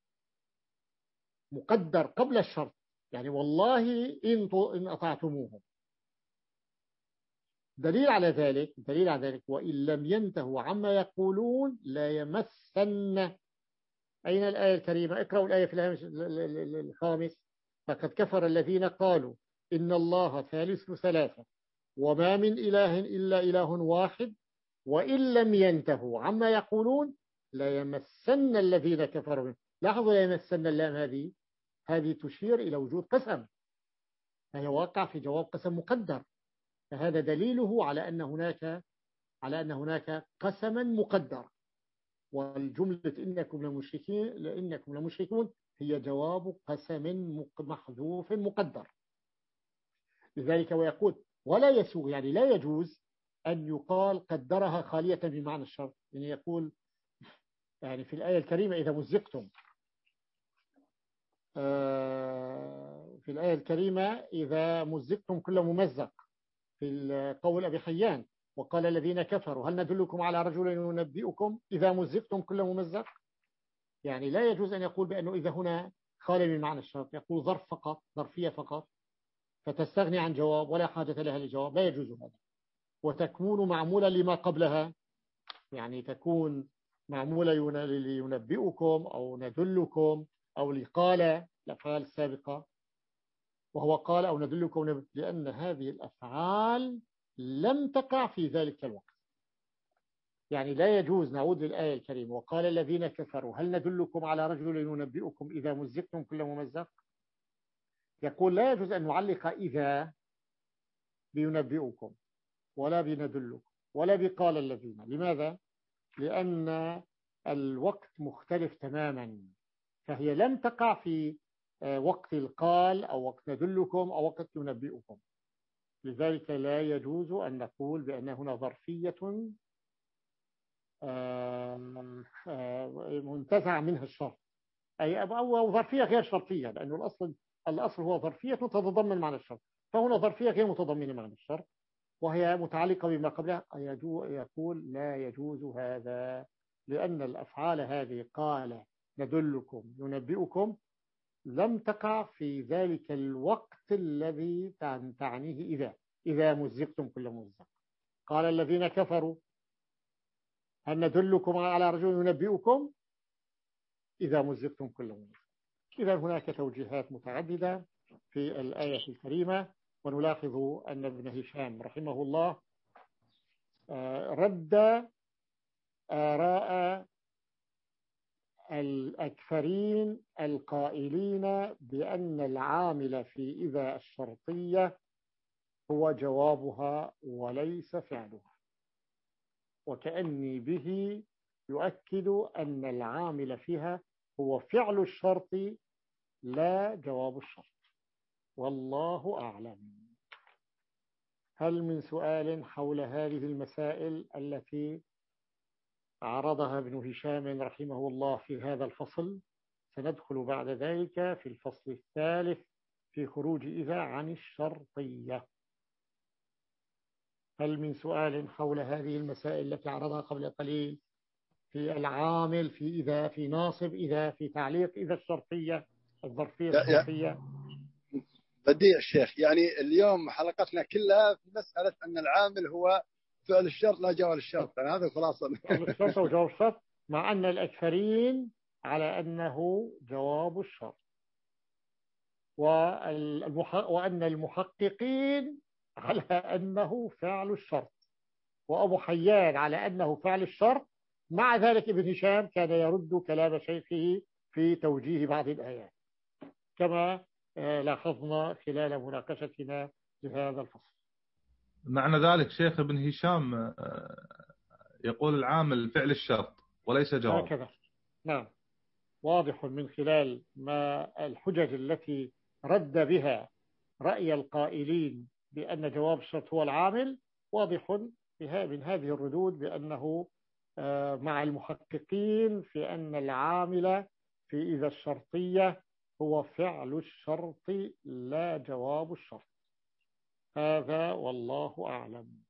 مقدر قبل الشرط، يعني والله إن إن أطعتموهم. دليل على ذلك دليل على ذلك وإن لم ينتهوا عما يقولون لا يمسن. أين الآية الكريمة؟ اقرأوا الآية في الخامس، فقد كفر الذين قالوا إن الله ثالث ثلاثة وما من إله إلا إله واحد وإن لم ينتهوا عما يقولون لا يمسن الذين كفروا. لاحظوا لا يمسن اللام هذه هذه تشير إلى وجود قسم، فهي واقع في جواب قسم مقدر، فهذا دليله على أن هناك على أن هناك قسما مقدر، والجملة إنكم لمشركين لإنكم لمشركون هي جواب قسم محذوف مقدر. لذلك ويقول ولا يسوغ، يعني لا يجوز أن يقال قدرها خالية بمعنى الشرط، يعني يقول يعني في الآية الكريمة إذا مزقتم في الآية الكريمة إذا مزقتم كل ممزق، في قول أبي حيان وقال الذين كفروا هل ندلكم على رجل ينبئكم إذا مزقتم كل ممزق. يعني لا يجوز أن يقول بأنه إذا هنا خالي من معنى الشرط، يقول ظرف فقط، ظرفية فقط، فتستغني عن جواب ولا حاجة لها لجواب، لا يجوز هذا. وتكون معمولة لما قبلها، يعني تكون معمولة لينبئكم أو ندلكم أو لقال، الأفعال السابقة، وهو قال أو ندلكم، لأن هذه الأفعال لم تقع في ذلك الوقت. يعني لا يجوز، نعود للآية الكريمة، وقال الذين كفروا هل ندلكم على رجل ينبئكم إذا مزقتم كل ممزق. يقول لا يجوز أن نعلق إذا بينبئكم ولا بندلكم ولا بقال الذين. لماذا؟ لأن الوقت مختلف تماما، فهي لم تقع في وقت القال أو وقت ندلكم أو وقت ينبئكم. لذلك لا يجوز أن نقول بأن هنا ظرفية منتزع منها الشرط، أي أو ظرفية غير شرطية، لأنه الأصل الأصل هو ظرفية تتضمن معنى الشرط، فهنا ظرفية غير متضمنة معنى الشرط وهي متعلقة بما قبلها. يقول لا يجوز هذا، لأن الأفعال هذه قال ندلكم ينبئكم لم تقع في ذلك الوقت الذي تعنيه إذا إذا مزقتم كل ممزق. قال الذين كفروا هل ندلكم على رجل ينبئكم إذا مزقتم كل ممزق. إذا هناك توجيهات متعددة في الآية الكريمة. ونلاحظ أن ابن هشام رحمه الله رد آراء الأكثرين القائلين بأن العامل في إذا الشرطية هو جوابها وليس فعلها، وكأني به يؤكد أن العامل فيها هو فعل الشرط لا جواب الشرط، والله أعلم. هل من سؤال حول هذه المسائل التي عرضها ابن هشام رحمه الله في هذا الفصل؟ سندخل بعد ذلك في الفصل الثالث في خروج إذا عن الشرطية. هل من سؤال حول هذه المسائل التي عرضها قبل قليل في العامل في إذا، في ناصب إذا، في تعليق إذا الشرطية الظرفية الشرطية؟ بديع الشيخ، يعني اليوم حلقتنا كلها في مسألة أن العامل هو فعل الشرط لا جواب الشرط، يعني هذا خلاص فعل الشرط وجواب الشرط، مع أن الأكثرين على أنه جواب الشرط، وأن المحققين على أنه فعل الشرط، وأبو حيان على أنه فعل الشرط. مع ذلك ابن هشام كان يرد كلام شيخه في توجيه بعض الآيات كما لاحظنا خلال مناقشتنا لهذا الفصل. معنى ذلك شيخ ابن هشام يقول العامل فعل الشرط وليس جواب. هكذا، نعم، واضح من خلال ما الحجج التي رد بها رأي القائلين بأن جواب الشرط هو العامل، واضح من هذه الردود بأنه مع المحققين في أن العامل في إذا الشرطية هو فعل الشرط لا جواب الشرط. هذا والله أعلم.